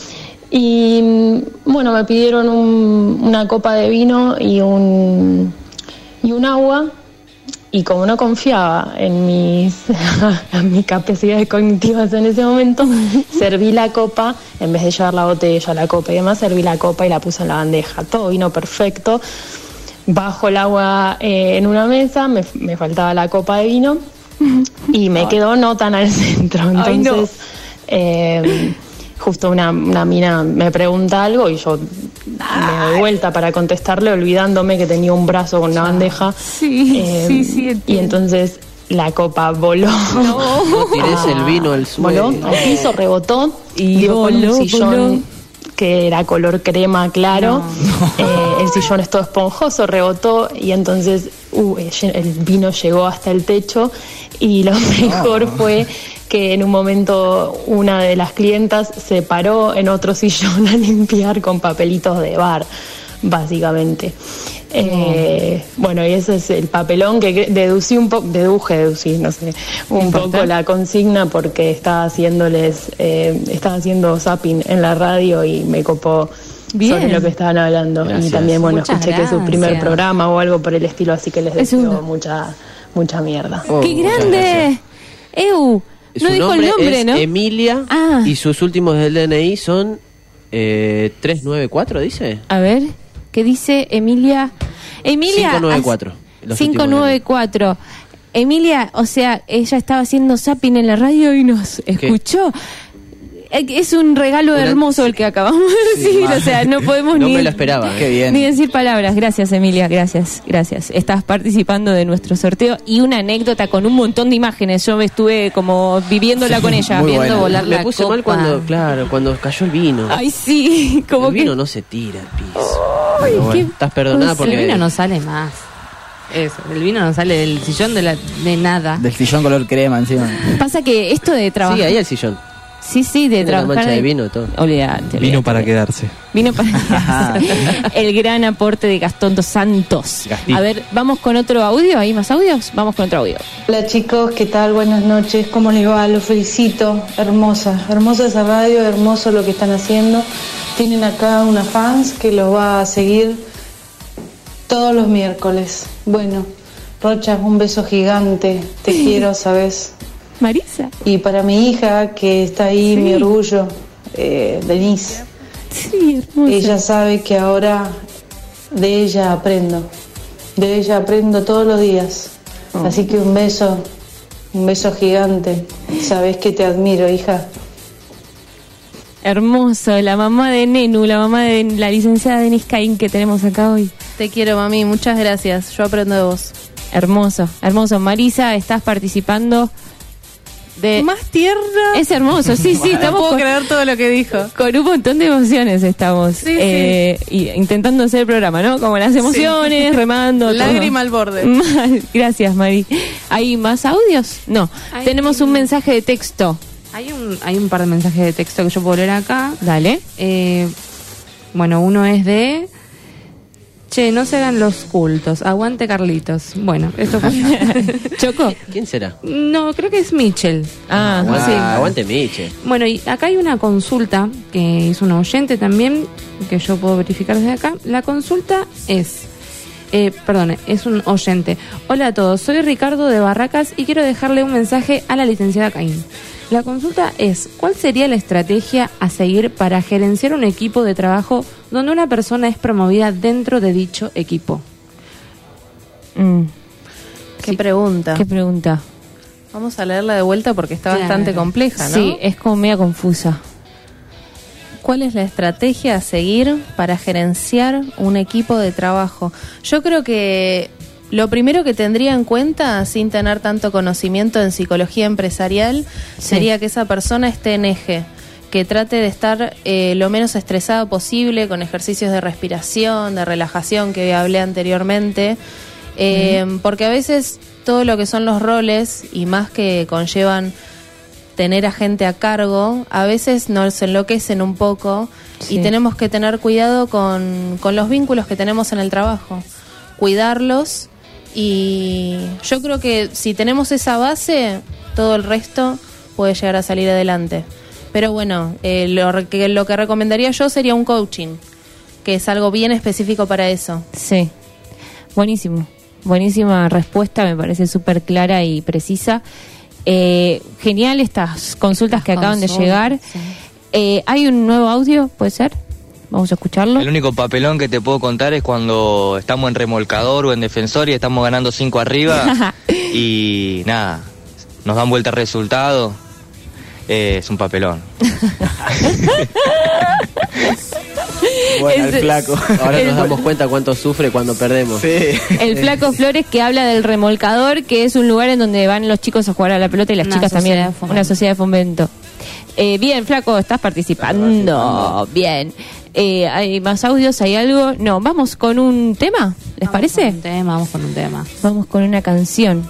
Y bueno, me pidieron una copa de vino y un agua. Y como no confiaba en mis capacidades cognitivas en ese momento, serví la copa, en vez de llevar la botella, la copa y demás, serví la copa y la puse en la bandeja. Todo vino perfecto. Bajo el agua en una mesa, me faltaba la copa de vino y me quedó no tan al centro. Ay, no. Entonces, justo una mina me pregunta algo y yo me doy vuelta para contestarle, olvidándome que tenía un brazo con una bandeja. Sí, y entonces la copa voló. No tires el vino al suelo. Voló al piso, rebotó y dio con voló, un sillón voló. que era color crema claro. El sillón es todo esponjoso, rebotó y entonces el vino llegó hasta el techo y lo mejor fue que en un momento una de las clientas se paró en otro sillón a limpiar con papelitos de bar, básicamente. Bueno, y ese es el papelón que deduje, no sé, un poco la consigna porque estaba haciendo zapping en la radio y me copó sobre lo que estaban hablando. Gracias. Y también, bueno, Muchas escuché que es su primer gracias. programa o algo por el estilo, así que les deseo mucha mierda. ¡Qué grande! ¡Eu! No Su dijo el nombre, es ¿no? Emilia y sus últimos del DNI son 394, dice. A ver, ¿qué dice Emilia? 594. los últimos 594. Emilia, o sea, ella estaba haciendo zapping en la radio y nos escuchó. Es un regalo hermoso el que acabamos de decir, o sea, no podemos No ni, me lo esperaba. Qué bien. ni decir palabras. Gracias, Emilia, gracias. Estás participando de nuestro sorteo y una anécdota con un montón de imágenes. Yo me estuve como viviéndola con ella, muy viendo bueno. volar Me la puse copa. mal cuando cayó el vino. Ay, sí, como el vino que... no se tira al piso. Pero bueno, estás perdonada porque El vino no sale más. Eso, el vino no sale del sillón de nada. Del sillón color crema encima. Pasa que esto de trabajar... Sí, ahí el sillón. Sí, de Tiene la trabajar... mancha de vino y todo. Olvídate. Vino para quedarse. Vino para el gran aporte de Gastón dos Santos. Gastí. A ver, vamos con otro audio. ¿Hay más audios? Vamos con otro audio. Hola chicos, ¿qué tal? Buenas noches, ¿cómo les va? Los felicito, hermosa esa radio, hermoso lo que están haciendo. Tienen acá una fans que los va a seguir todos los miércoles. Bueno, Rocha, un beso gigante, te quiero, ¿sabes? Marisa. Y para mi hija, que está ahí, mi orgullo, Denise. Sí, hermosa. Ella sabe que ahora de ella aprendo todos los días. Así que un beso gigante. Sabes que te admiro, hija. Hermoso, la mamá de Nenu, la mamá de la licenciada Denise Caín que tenemos acá hoy. Te quiero, mami, muchas gracias. Yo aprendo de vos. Hermoso. Marisa, estás participando de... Más tierra. Es hermoso, sí, No estamos puedo creer todo lo que dijo. con un montón de emociones estamos. Sí. Y intentando hacer el programa, ¿no? Como las emociones, remando. Lágrima al borde. Gracias, Mari. ¿Hay más audios? No. Tenemos un mensaje de texto. Hay un par de mensajes de texto que yo puedo leer acá. Dale. Bueno, uno es de... Che, no se hagan los cultos. Aguante Carlitos. Bueno, esto fue... ¿Choco? ¿Quién será? No, creo que es Mitchell. Aguante Miche. Bueno, y acá hay una consulta que hizo un oyente también, que yo puedo verificar desde acá. La consulta es... es un oyente. Hola a todos, soy Ricardo de Barracas y quiero dejarle un mensaje a la licenciada Caín. La consulta es, ¿cuál sería la estrategia a seguir para gerenciar un equipo de trabajo donde una persona es promovida dentro de dicho equipo? ¿Qué pregunta? ¿Qué pregunta? Vamos a leerla de vuelta porque está Claro. bastante compleja, ¿no? Sí, es como media confusa. ¿Cuál es la estrategia a seguir para gerenciar un equipo de trabajo? Yo creo que lo primero que tendría en cuenta, sin tener tanto conocimiento en psicología empresarial, sería que esa persona esté en eje, que trate de estar lo menos estresado posible, con ejercicios de respiración, de relajación que hablé anteriormente, porque a veces todo lo que son los roles, y más que conllevan tener a gente a cargo, a veces nos enloquecen un poco y tenemos que tener cuidado con los vínculos que tenemos en el trabajo, cuidarlos, y yo creo que si tenemos esa base, todo el resto puede llegar a salir adelante. Pero bueno, lo que recomendaría yo sería un coaching, que es algo bien específico para eso. Sí, buenísimo. Buenísima respuesta, me parece súper clara y precisa. Genial estas consultas que acaban de llegar. ¿Hay un nuevo audio? ¿Puede ser? Vamos a escucharlo. El único papelón que te puedo contar es cuando estamos en remolcador o en defensor y estamos ganando 5 arriba y nada, nos dan vuelta al resultado, es un papelón. Bueno, Es- el flaco. Ahora el- nos damos cuenta cuánto sufre cuando perdemos. El Flaco Flores que habla del Remolcador, que es un lugar en donde van los chicos a jugar a la pelota y las Una chicas sociedad también. de fomento. Una sociedad de fomento. Bien, Flaco, estás participando. Bien. ¿Hay más audios? ¿Hay algo? No, vamos con un tema, ¿les parece? Vamos con un tema. Vamos con una canción.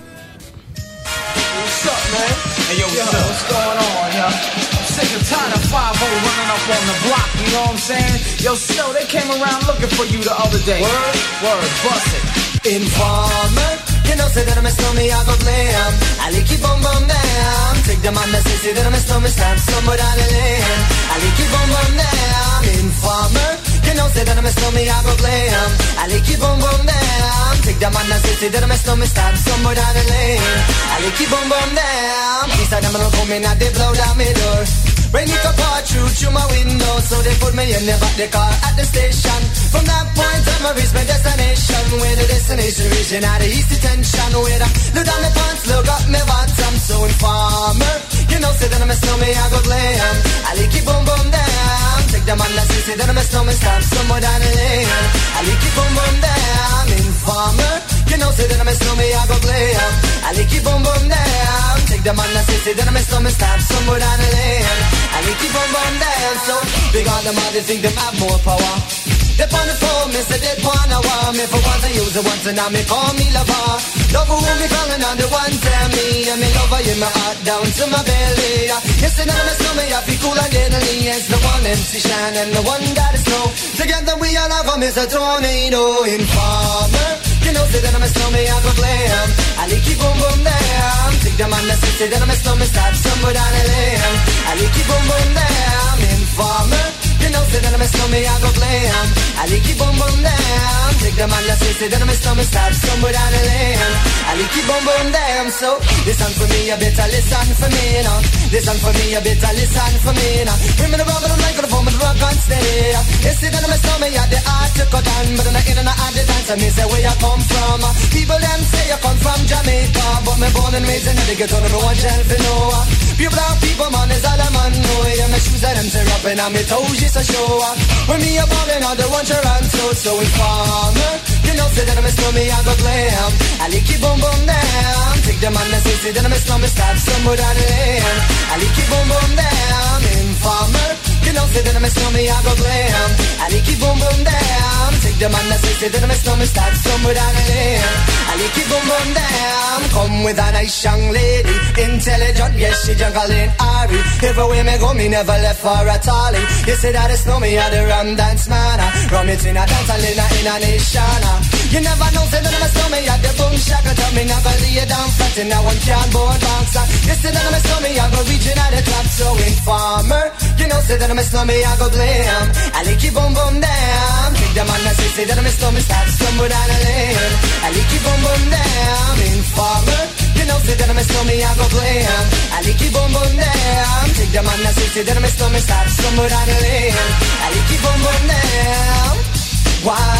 Hey, yo, what's going on, yo? I'm sick and tired of 5-0 running up on the block, you know what I'm saying? Yo, Snow, they came around looking for you the other day. Word, bust it. Informer, you know, say that I'm a snowman, I go blam. I like keep on bum down. Take the man that say that I'm a snowman, stand somewhere down the lane. I like keep on bum down. Informer, you know, say that I'm a snowman, I go blam. I like keep on bum down. Take the man that say that I'm a snowman, stand somewhere down the lane. I like keep on bum down. These are them gonna come in and they blow down my door. Rain it up all through my window, so they put me in the back the car at the station. From that point on, I reach my destination. Where the destination region out of east detention. Where I look down my pants, look up my bottom. So informer, you know, say that I'm a snowman, I go glam. I like keep boom boom down. Take the man that say that I'm a snowman, stand somewhere down the lane. I like keep boom boom down. Informer, you know, say that I'm a snowman, I go glam. I like keep boom boom down. Take the man that say that I'm a snowman, stand somewhere down the lane. I need keep on burn down, so big on them all, they think them have more power. They on the phone, me say they wanna want me. For once I use it once and now me call me lover. Love who me calling on the one tell me. And me lover in my heart down to my belly. Yes, and I'm a snowman, I feel cool and deadly. It's the one MC Shine and the one that is snow. Together we all have a Mr. Tornado. Informer, you know, say that I'm a snowman, I go glam. I like keep on boom down. Take the man that say that I'm a snowman, start somewhere down the lane. I like keep boom boom down. Informer, you know, say that I'm a snowman, I go glam. I like keep boom boom down. Take the man that say that I'm a snowman, start somewhere down the lane. I like keep boom boom down. So listen for me, you better listen for me now. Listen for me, you better listen for me now. Bring me the rubber, the microphone, the rock and steady. You say that I'm a snowman, you the art to cut down, but I'm not in and out the dance. I me say where you come from. People them say you come from Jamaica, but me born and raised in the ghetto, no one shall know. Pure black people, man, is all a man know. Yeah, my shoes are them tear up and my toes just a show. When me a ballin' on the one to run so informer, you know, say that I'm a snowman, I go glam. I like keep boom boom down. Take the man that say that I'm a snowman, start somewhere down the lane. I like keep boom boom down. Informer, you know, say that I'm a snowman, I go glam. I like keep boom boom down. Take the man that say that I'm a snowman, start somewhere down the lane. I like keep boom boom down. Come with a nice young lady, intelligent, yes, she juggling Ari. Everywhere me go, me never left for a tally. You say that it's no me, I the rum dance man. Rum it in a dance, I in a nation. You never know, say that I'm a snowman, I the boom shaka. Tell me never lay you down flat in a one cardboard box. You say that I'm a snowman, I go reaching at the top. So informer, you know, say that I'm a snowman, I go glam. I like keep boom boom down. Take the man that say that I'm a snowman, start somewhere down the lane. I like keep boom boom down. Informer, you know, say that I'm a snowman, I go glam. I like keep boom boom down. Take the man that say that I'm a snowman, start somewhere down the lane. I like keep boom boom down. Why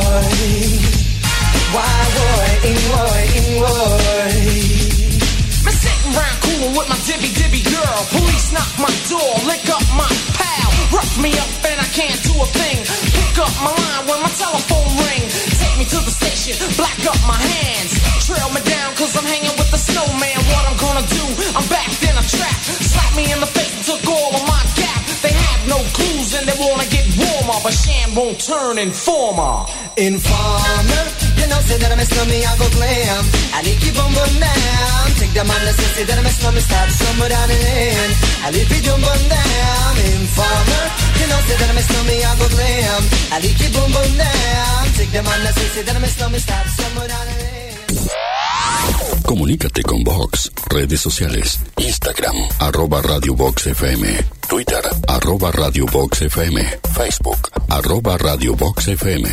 Me sitting round cool with my dibby girl. Police knock my door, lick up my pal. Rough me up and I can't do a thing. Pick up my line when my telephone ring. Take me to the station, black up my hands. Trail me down cause I'm hanging with the snowman. What I'm gonna do, I'm backed in a trap. Slap me in the face and took all of my gap. They have no clues and they wanna get warmer, but Shan won't turn informer. Informer, you know, say that I'm a snowman, I go glam. I need keep on burn down. Take the man that say that I'm a snowman, start somewhere down the lane. I need keep on burn down. Informer, you know, say that I'm a snowman, I go glam. I need keep on burn down. Take the man that say that I'm a snowman, start somewhere down the lane. Comunícate con Vox, redes sociales, Instagram, @Radio Vox FM, Twitter, @Radio Vox FM, Facebook, @Radio Vox FM.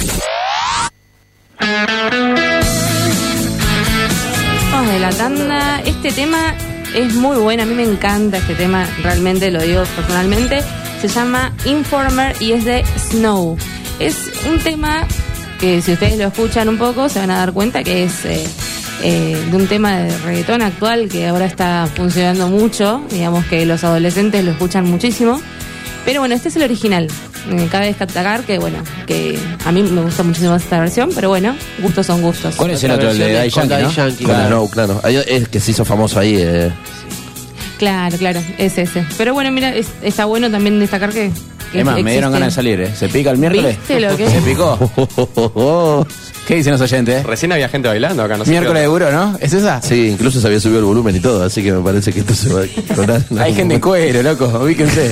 Vamos de la tanda. Este tema es muy bueno, a mí me encanta este tema, realmente lo digo personalmente. Se llama Informer y es de Snow. Es un tema que si ustedes lo escuchan un poco se van a dar cuenta que es de un tema de reggaetón actual que ahora está funcionando mucho, digamos que los adolescentes lo escuchan muchísimo. Pero bueno, este es el original. Cabe destacar que, bueno, que a mí me gusta muchísimo esta versión, pero bueno, gustos son gustos. ¿Cuál es el otro? El de Daddy Yankee, ¿no? Claro. Es que se hizo famoso ahí. Claro, es ese. Pero bueno, mira, está bueno también destacar que es más, me dieron ganas de salir, ¿eh? ¿Se pica el miércoles? ¿Viste lo que ¿Se picó? ¿Qué dicen los oyentes? Recién había gente bailando acá, no sé. Miércoles de Buró, ¿no? ¿Es esa? Sí, incluso se había subido el volumen y todo, así que me parece que esto se va a contar. Hay gente en cuero, loco, ubíquense.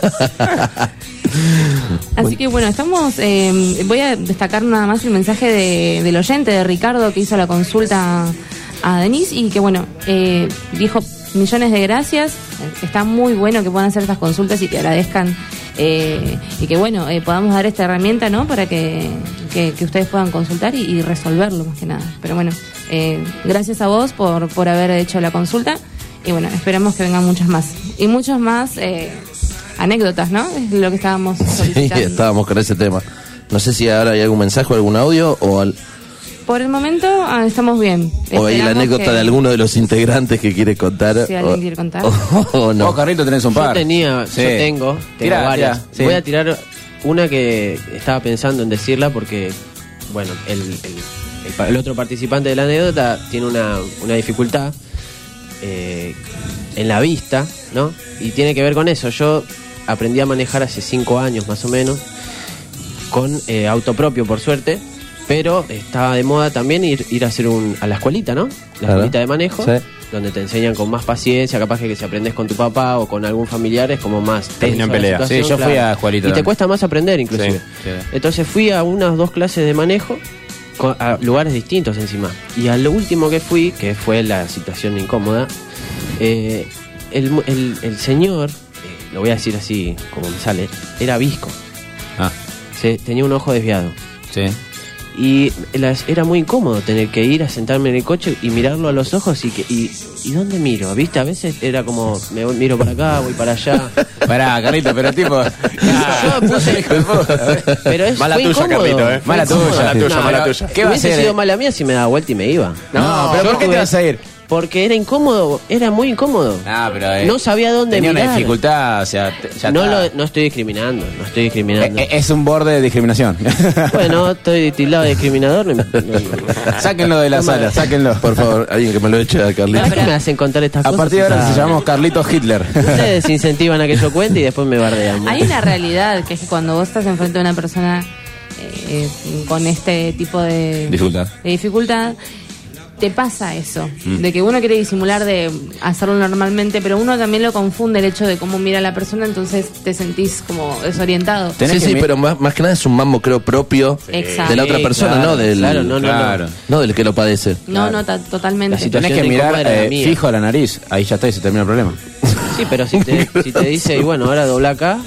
Así que bueno, estamos. Voy a destacar nada más el mensaje del oyente, de Ricardo, que hizo la consulta a Denise y que bueno, dijo millones de gracias. Está muy bueno que puedan hacer estas consultas y que agradezcan. Y que bueno, podamos dar esta herramienta, ¿no? Para que ustedes puedan consultar y resolverlo más que nada. Pero bueno, gracias a vos por haber hecho la consulta y bueno, esperamos que vengan muchas más y muchas más anécdotas, ¿no? Es lo que estábamos solicitando. Sí, estábamos con ese tema. No sé si ahora hay algún mensaje o algún audio o por el momento estamos bien. O hay la anécdota de alguno de los integrantes que quiere contar. Si alguien quiere contar. O no. Carrito, tenés un par. Yo tengo varias. Sí. Voy a tirar una que estaba pensando en decirla porque, bueno, el otro participante de la anécdota tiene una dificultad en la vista, ¿no? Y tiene que ver con eso. Yo aprendí a manejar hace 5 años más o menos, con auto propio, por suerte. Pero estaba de moda también ir a hacer a la escuelita, ¿no? La escuelita de manejo, sí, donde te enseñan con más paciencia, capaz que si aprendes con tu papá o con algún familiar es como más... No en pelea. Sí, yo fui a escuelita. Y te cuesta más aprender inclusive. Sí. Entonces fui a 1 o 2 clases de manejo a lugares distintos encima. Y a lo último que fui, que fue la situación incómoda, el señor, lo voy a decir así como me sale, era visco. Tenía un ojo desviado. Sí. Y era muy incómodo tener que ir a sentarme en el coche y mirarlo a los ojos y ¿dónde miro? ¿Viste? A veces era como, miro para acá, voy para allá. Pará, Carlito, pero tipo... Yo puse... Pero mala tuya, incómodo. Carlito, Mala tuya. ¿Qué va a ser? Hubiese sido mala mía si me daba vuelta y me iba. No, pero ¿por qué te vas a ir? Porque era incómodo, era muy incómodo. Pero no sabía dónde tenía mirar. Una dificultad, o sea, no estoy discriminando, Es un borde de discriminación. Bueno, estoy tildado de discriminador. Sáquenlo de la sala, sáquenlo. Por favor, alguien que me lo eche a Carlito. ¿Por qué me hacen contar estas cosas? A partir de ahora se llamamos Carlitos Hitler. Ustedes incentivan a que yo cuente y después me bardean. Hay una realidad que es que cuando vos estás enfrente de una persona con este tipo de dificultad, te pasa eso, de que uno quiere disimular de hacerlo normalmente, pero uno también lo confunde el hecho de cómo mira a la persona, entonces te sentís como desorientado. Sí, pero más que nada es un mambo, creo, propio de la otra persona, claro, no no del que lo padece. No, totalmente. Si tenés que mirar fijo a la nariz, ahí ya está y se termina el problema. Sí, pero si te dice, y bueno, ahora dobla acá...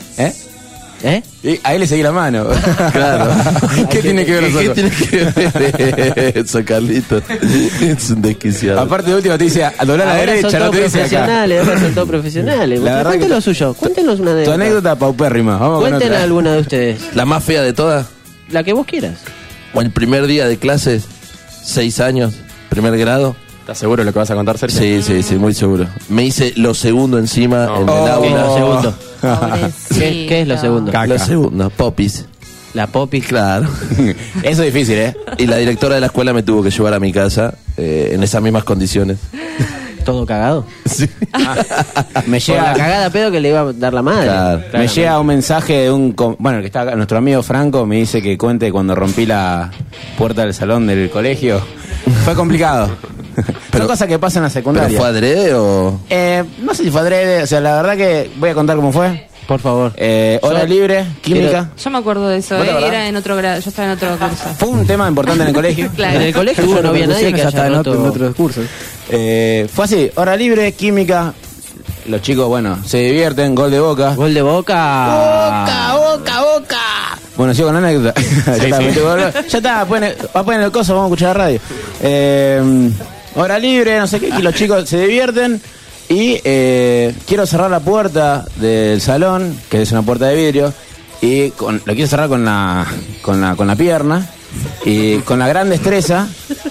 Y ahí le seguí la mano. Claro. ¿Qué tiene que ver nosotros? ¿Qué tiene que ver eso, Carlito? Es un desquiciado. Aparte de última te dice a doblar a la derecha, no te dice acá. Ahora son todos profesionales. Cuéntenos lo suyo, cuéntenos una anécdota. Tu anécdota paupérrima. Vamos Cuéntenos alguna de ustedes. ¿La más fea de todas? La que vos quieras. O el primer día de clases, 6 años, primer grado. ¿Estás seguro de lo que vas a contar, Sergio? Sí, muy seguro. Me hice lo segundo encima en el aula. Lo segundo. ¿Qué es lo segundo? Lo segundo, popis. La popis. Claro. Eso es difícil, ¿eh? Y la directora de la escuela me tuvo que llevar a mi casa en esas mismas condiciones. ¿Todo cagado? Sí. Me llega la cagada pedo que le iba a dar la madre. Claro. Me llega un mensaje de el que está acá, nuestro amigo Franco, me dice que cuente cuando rompí la puerta del salón del colegio. Fue complicado. Son cosas que pasan en la secundaria. ¿Pero fue adrede o...? No sé si fue adrede, o sea, la verdad que voy a contar cómo fue. Por favor. Hora libre, química. Yo me acuerdo de eso, era en otro grado, yo estaba en otro curso. Fue un tema importante en el colegio. Claro. En el colegio no había nadie que haya roto... en otros cursos. Fue así, hora libre, química. Los chicos, bueno, se divierten, gol de Boca. Gol de Boca. Boca. Bueno, sigo con la anécdota. Ya está, ponen el coso, vamos a escuchar la radio. Hora libre, no sé qué, y los chicos se divierten. Y quiero cerrar la puerta del salón, que es una puerta de vidrio, y lo quiero cerrar con la pierna. Y con la gran destreza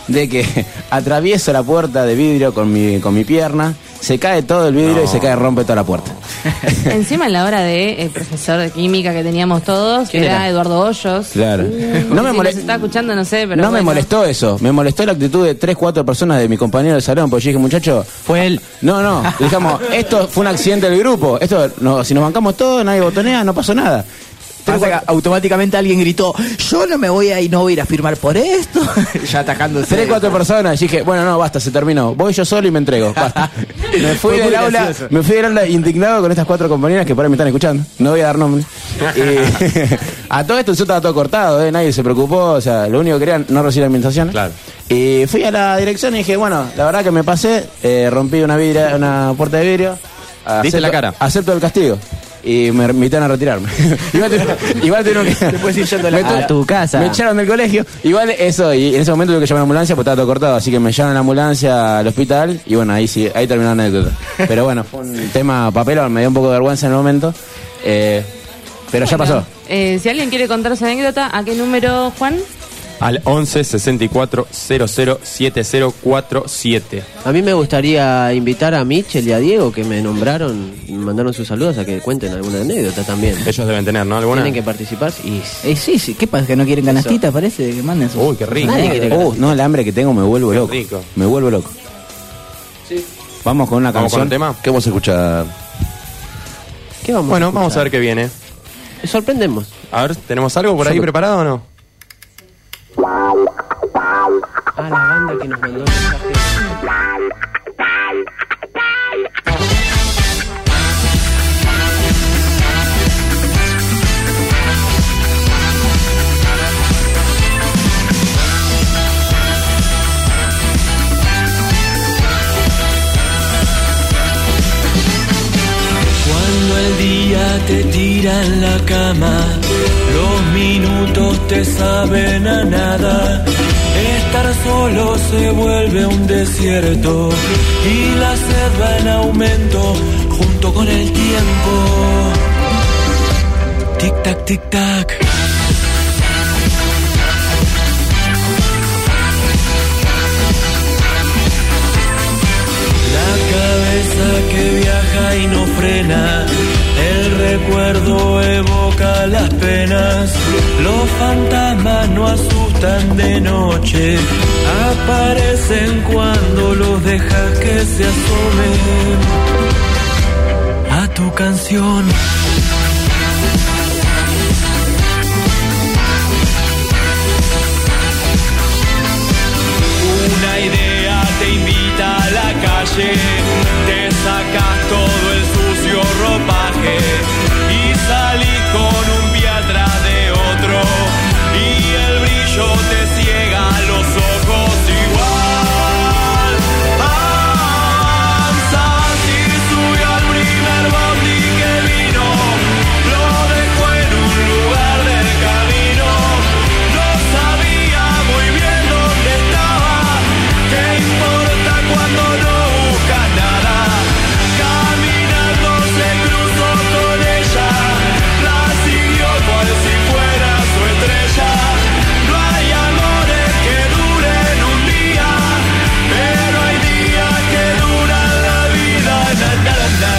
de que atravieso la puerta de vidrio con mi pierna, se cae todo el vidrio y se rompe toda la puerta. Encima en la hora de el profesor de química que teníamos todos, que era Eduardo Hoyos. Claro. No me molestó. Está escuchando, no sé, pero no me molestó eso. Me molestó la actitud de 3-4 personas de mi compañero del salón, porque yo dije, muchacho, fue él. No, dijamos, esto fue un accidente del grupo. Esto, no, si nos bancamos todos, nadie botonea, no pasó nada. Pasa que automáticamente alguien gritó, yo no me voy a ir, no voy a ir a firmar por esto. Ya atajándose. 3-4 personas. Y dije, bueno, no, basta, se terminó. Voy yo solo y me entrego. Basta. Me fui del aula indignado con estas 4 compañeras que por ahí me están escuchando. No voy a dar nombre. A todo esto yo estaba todo cortado, nadie se preocupó. O sea, lo único que querían no recibir administración. Claro. Y fui a la dirección y dije, bueno, la verdad que me pasé, rompí una puerta de vidrio. ¿Diste la cara? Acepto el castigo. Y me invitaron a retirarme. igual tuvieron que... Después ir yendo a tu casa. Me echaron del colegio. Igual eso, y en ese momento tuve que llamar a la ambulancia porque estaba todo cortado. Así que me llevaron a la ambulancia al hospital. Y bueno, ahí terminó la anécdota. Pero bueno, fue un tema papelón. Me dio un poco de vergüenza en el momento. Pero bueno, ya pasó. Si alguien quiere contar su anécdota, ¿a qué número, Juan? Al 11 64 00 7047. A mí me gustaría invitar a Michel y a Diego, que me nombraron, me mandaron sus saludos, a que cuenten alguna anécdota también. Ellos deben tener, ¿no? ¿Alguna? Tienen que participar. Y... sí. ¿Qué pasa? ¿Que no quieren canastita? Parece que manden sus... Uy, qué rico. No, el hambre que tengo me vuelvo loco. Rico. Me vuelvo loco. Sí. Vamos con una canción. ¿Con un tema? ¿Qué vamos a escuchar? ¿Qué vamos bueno, a escuchar? vamos a ver qué viene. Sorprendemos. A ver, ¿tenemos algo por ahí preparado o no? La banda que nos mandó el mensaje. Cuando el día te tira en la cama, los minutos te saben a nada. Estar solo se vuelve un desierto y la sed va en aumento junto con el tiempo. Tic tac, tic tac. La cabeza que viaja y no frena, el recuerdo evoca las penas. Los fantasmas no asustan de noche, aparecen cuando los dejas que se asomen a tu canción. Una idea te invita a la calle, te sacas todo el sucio ropaje y salís con un pie atrás de otro y el brillo te ciega los ojos igual. Avanzas y sube al primer bondi que vino, lo dejó en un lugar del camino, no sabía muy bien dónde estaba, qué importa cuando no buscas nada. Caminando se cruzó con ella, la siguió cual si fuera su estrella. No hay amores que duren un día, pero hay días que duran la vida. Na, na, na, na.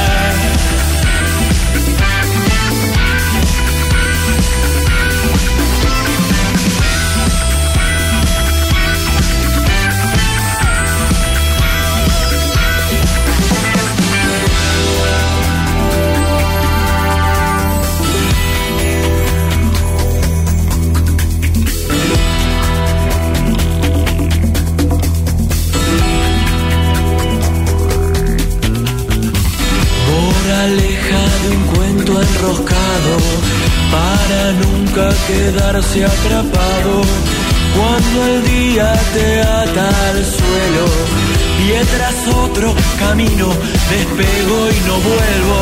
Moraleja de un cuento enroscado, para nunca quedarse atrapado. Cuando el día te ata al suelo, pie tras otro camino, despego y no vuelvo.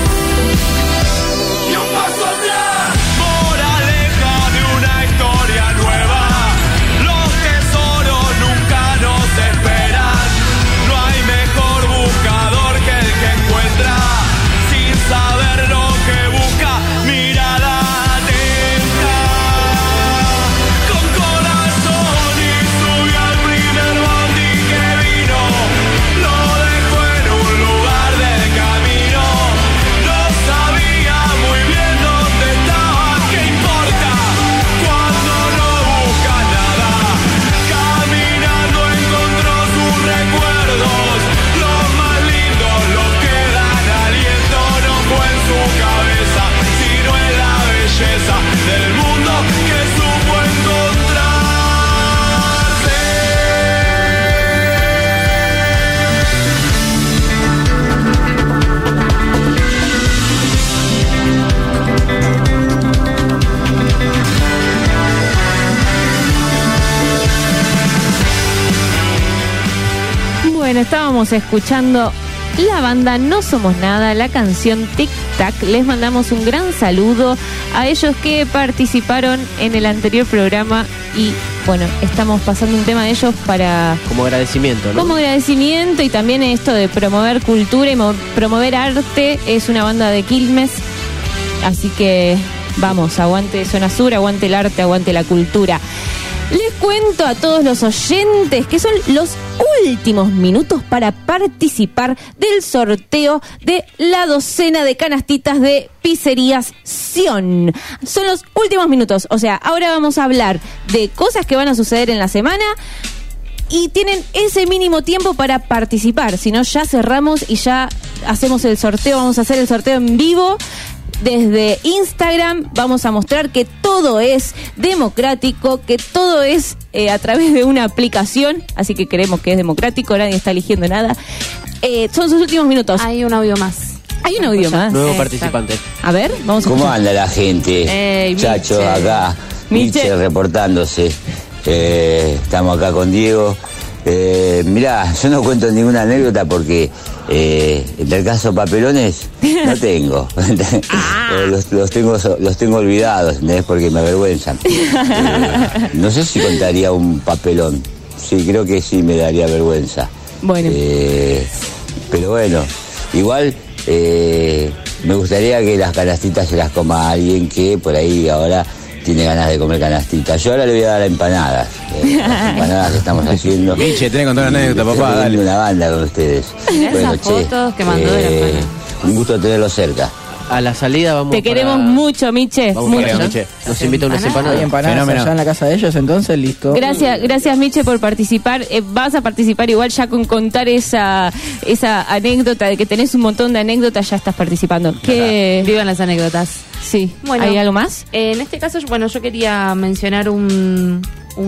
Y un paso atrás. Moraleja de una historia nueva, los tesoros nunca nos esperan. No hay mejor buscador que el que encuentra, sin saber lo que busca, mirada atenta. Con corazón y sube al estábamos escuchando la banda No Somos Nada, la canción Tic Tac. Les mandamos un gran saludo a ellos que participaron en el anterior programa y bueno, estamos pasando un tema de ellos para... Como agradecimiento, ¿no? Como agradecimiento y también esto de promover cultura y promover arte. Es una banda de Quilmes, así que vamos, aguante Zona Sur, aguante el arte, aguante la cultura. Les cuento a todos los oyentes que son los últimos minutos para participar del sorteo de la docena de canastitas de Pizzerías Sion. Son los últimos minutos, o sea, ahora vamos a hablar de cosas que van a suceder en la semana y tienen ese mínimo tiempo para participar, si no ya cerramos y ya hacemos el sorteo, vamos a hacer el sorteo en vivo. Desde Instagram vamos a mostrar que todo es democrático, que todo es a través de una aplicación, así que creemos que es democrático, nadie está eligiendo nada. Son sus últimos minutos. Hay un audio más. Hay un audio más. Nuevo participante. A ver, vamos a ¿Cómo escuchar. anda la gente? Muchachos, acá. Miche reportándose. Estamos acá con Diego. Mirá, yo no cuento ninguna anécdota porque del caso papelones no tengo. los tengo olvidados, ¿entendés? Porque me avergüenzan. No sé si contaría un papelón. Sí, creo que sí me daría vergüenza. Bueno. Pero bueno, igual me gustaría que las canastitas se las coma alguien que por ahí ahora tiene ganas de comer canastitas. Yo ahora le voy a dar empanadas. Las empanadas que estamos haciendo. Miche, tenés que contar una anécdota, papá. Dale una banda con ustedes. Esas fotos que mandó de la empanadas. Un gusto tenerlo cerca. A la salida vamos Te queremos mucho, Miche. Vamos Mucho. para allá. Miche. Nos invita a unas empanadas. Hay empanadas Fenómeno. allá en la casa de ellos, entonces listo. Gracias Miche por participar. Vas a participar igual ya con contar esa anécdota de que tenés un montón de anécdotas, ya estás participando. ¿Qué? Vivan las anécdotas. Sí. Bueno, ¿Hay algo más? En este caso, bueno, yo quería mencionar un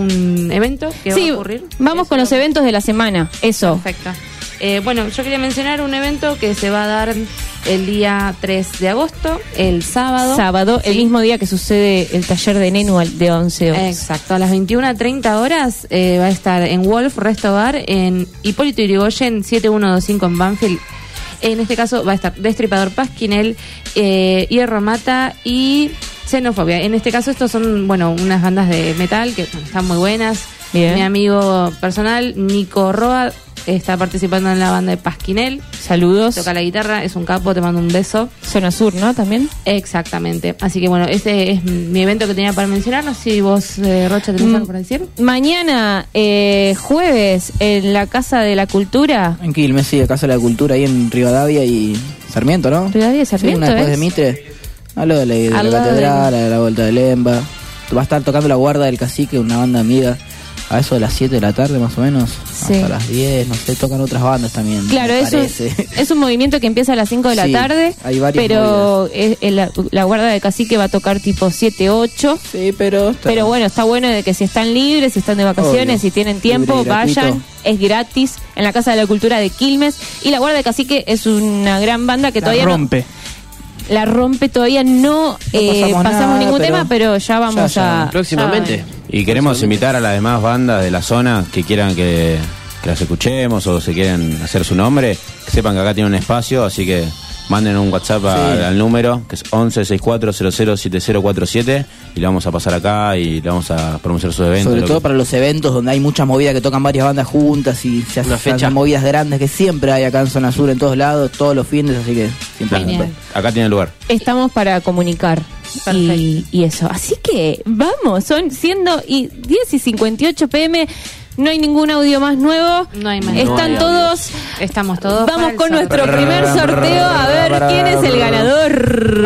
evento que va a ocurrir. Vamos con los eventos de la semana. Eso. Perfecto. Bueno, yo quería mencionar un evento que se va a dar el día 3 de agosto, el sábado. Sábado, el mismo día que sucede el taller de Nenu de 11 horas. Exacto, a las 21:30 horas va a estar en Wolf Resto Bar en Hipólito Yrigoyen 7125 en Banfield. En este caso va a estar Destripador Pasquinel, Hierro Mata y Xenofobia. En este caso estos son, bueno, unas bandas de metal que están muy buenas. Bien. Mi amigo personal, Nico Roa, está participando en la banda de Pasquinel. Saludos. Toca la guitarra, es un capo, te mando un beso. Zona Sur, ¿no? También. Exactamente. Así que bueno, este es mi evento que tenía para mencionar. No sé si vos, Rocha, tenés algo para decir. Mañana, jueves, en la Casa de la Cultura. En Quilmes, sí, Casa de la Cultura, ahí en Rivadavia y Sarmiento, ¿no? Rivadavia y Sarmiento, sí, una después ¿es? de Mitre. Hablo de la Al lado catedral, a la vuelta de Lemba. Va a estar tocando la Guarda del Cacique, una banda amiga. A eso de las 7 de la tarde más o menos, Sí. hasta las 10, no sé, tocan otras bandas también. Claro, me eso parece. es un movimiento que empieza a las 5 de la Sí, tarde, hay varias pero la Guarda de Cacique va a tocar tipo 7, 8. Sí, pero bueno, está bueno de que si están libres, si están de vacaciones, Obvio. si tienen tiempo, Libre y gratuito. vayan, es gratis, en la Casa de la Cultura de Quilmes. Y la Guarda de Cacique es una gran banda que todavía la rompe, todavía no pasamos pasamos nada, ningún pero tema, pero ya vamos a... Próximamente. Y queremos invitar a las demás bandas de la zona que quieran que las escuchemos o se quieren hacer su nombre, que sepan que acá tiene un espacio, así que manden un WhatsApp al número, que es 1164007047, y le vamos a pasar acá y le vamos a promocionar sus eventos. Sobre todo para los eventos donde hay mucha movida, que tocan varias bandas juntas y se hacen movidas grandes que siempre hay acá en Zona Sur, en todos lados, todos los fines, así que siempre. Acá tiene lugar. Estamos para comunicar y eso. Así que vamos, son siendo 10:58 p.m. No hay ningún audio más nuevo. No hay más. Están todos. Estamos todos. Vamos con nuestro primer sorteo a ver quién es el ganador.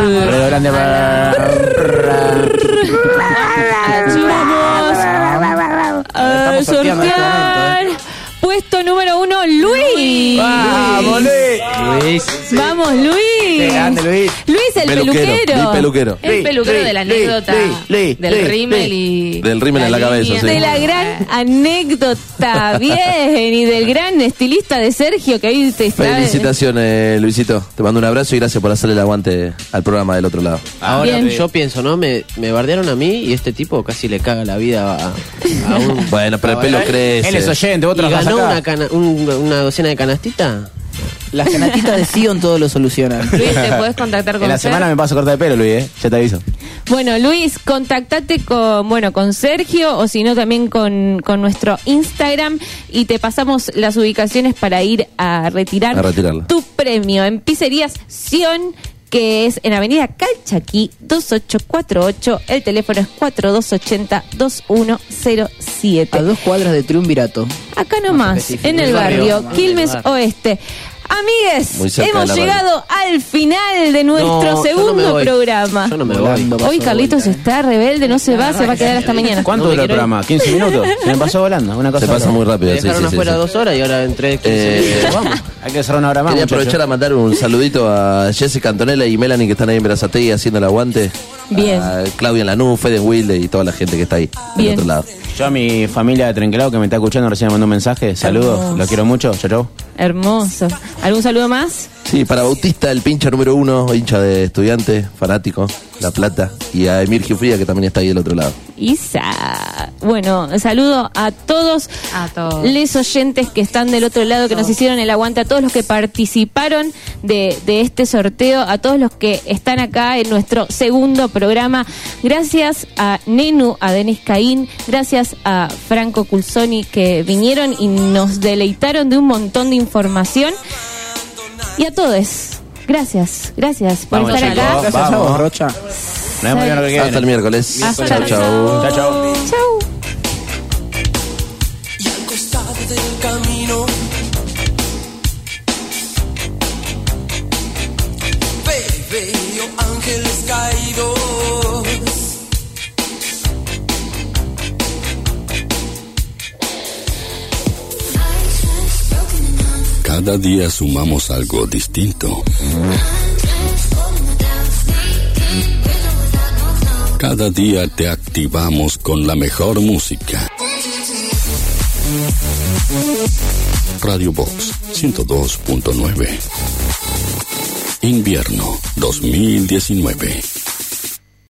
Vamos a sortear. Puesto número 1, Luis. ¡Vamos, Luis! Vamos, Luis. Grande, Luis. Luis, el peluquero. Luis peluquero. El peluquero de la anécdota del rímel y... Del rímel en la cabeza, sí. De la gran anécdota, bien, y del gran estilista de Sergio que hoy te está... Felicitaciones, Luisito. Te mando un abrazo y gracias por hacerle el aguante al programa del otro lado. Ahora yo pienso, ¿no? Me bardearon a mí y este tipo casi le caga la vida a un... Bueno, pero el pelo crece. Él es oyente, vos ¿Y trabajás ganó acá. una docena de canastitas? Las canatitas de Sion todo lo solucionan. Luis, ¿te podés contactar con En la Fer? semana me paso a cortar de pelo, Luis, ya te aviso. Bueno, Luis, contactate con Sergio o si no también con nuestro Instagram y te pasamos las ubicaciones para ir a retirar tu premio en Pizzerías Sion, que es en Avenida Calchaquí 2848. El teléfono es 4280-2107. A 2 cuadras de Triunvirato. Acá nomás, en el barrio Quilmes Oeste. Amigues, hemos llegado al final de nuestro segundo programa. Yo no me voy. Hoy Carlitos está rebelde, no se va, se va a quedar hasta mañana. ¿Cuánto dura el programa? ¿15 minutos? Se me pasó volando. Una cosa Se pasa muy rápido. Me dejaron afuera 2 horas y ahora entré 15 vamos. Hay que cerrar una hora más. Quería aprovechar a mandar un saludito a Jessica Antonella y Melanie que están ahí en Berazategui haciendo el aguante. Bien. A Claudia Lanús, Fede Wilde y toda la gente que está ahí del otro lado. Yo a mi familia de Trenquelao que me está escuchando recién me mandó un mensaje. Saludos, Hermoso. los quiero mucho. Chau, chau. Hermoso. ¿Algún saludo más? Sí, para Bautista, el pincha número 1, hincha de Estudiante, fanático, La Plata. Y a Emir Giuffria, que también está ahí del otro lado. Isa. Bueno, saludo a todos les oyentes que están del otro lado, que nos hicieron el aguante, a todos los que participaron de este sorteo, a todos los que están acá en nuestro segundo programa. Gracias a Nenu, a Denis Caín, gracias a Franco Culsoni que vinieron y nos deleitaron de un montón de información. Y a todos, gracias por Vamos, estar chicos, acá. gracias a vos, Rocha. Nos vemos el que viene. Hasta el miércoles. Hasta Chau, chau. Chau, chau. Chau. Y al costado del camino veo ángeles caídos. Cada día sumamos algo distinto. Cada día te activamos con la mejor música. Radio Box 102.9. Invierno 2019.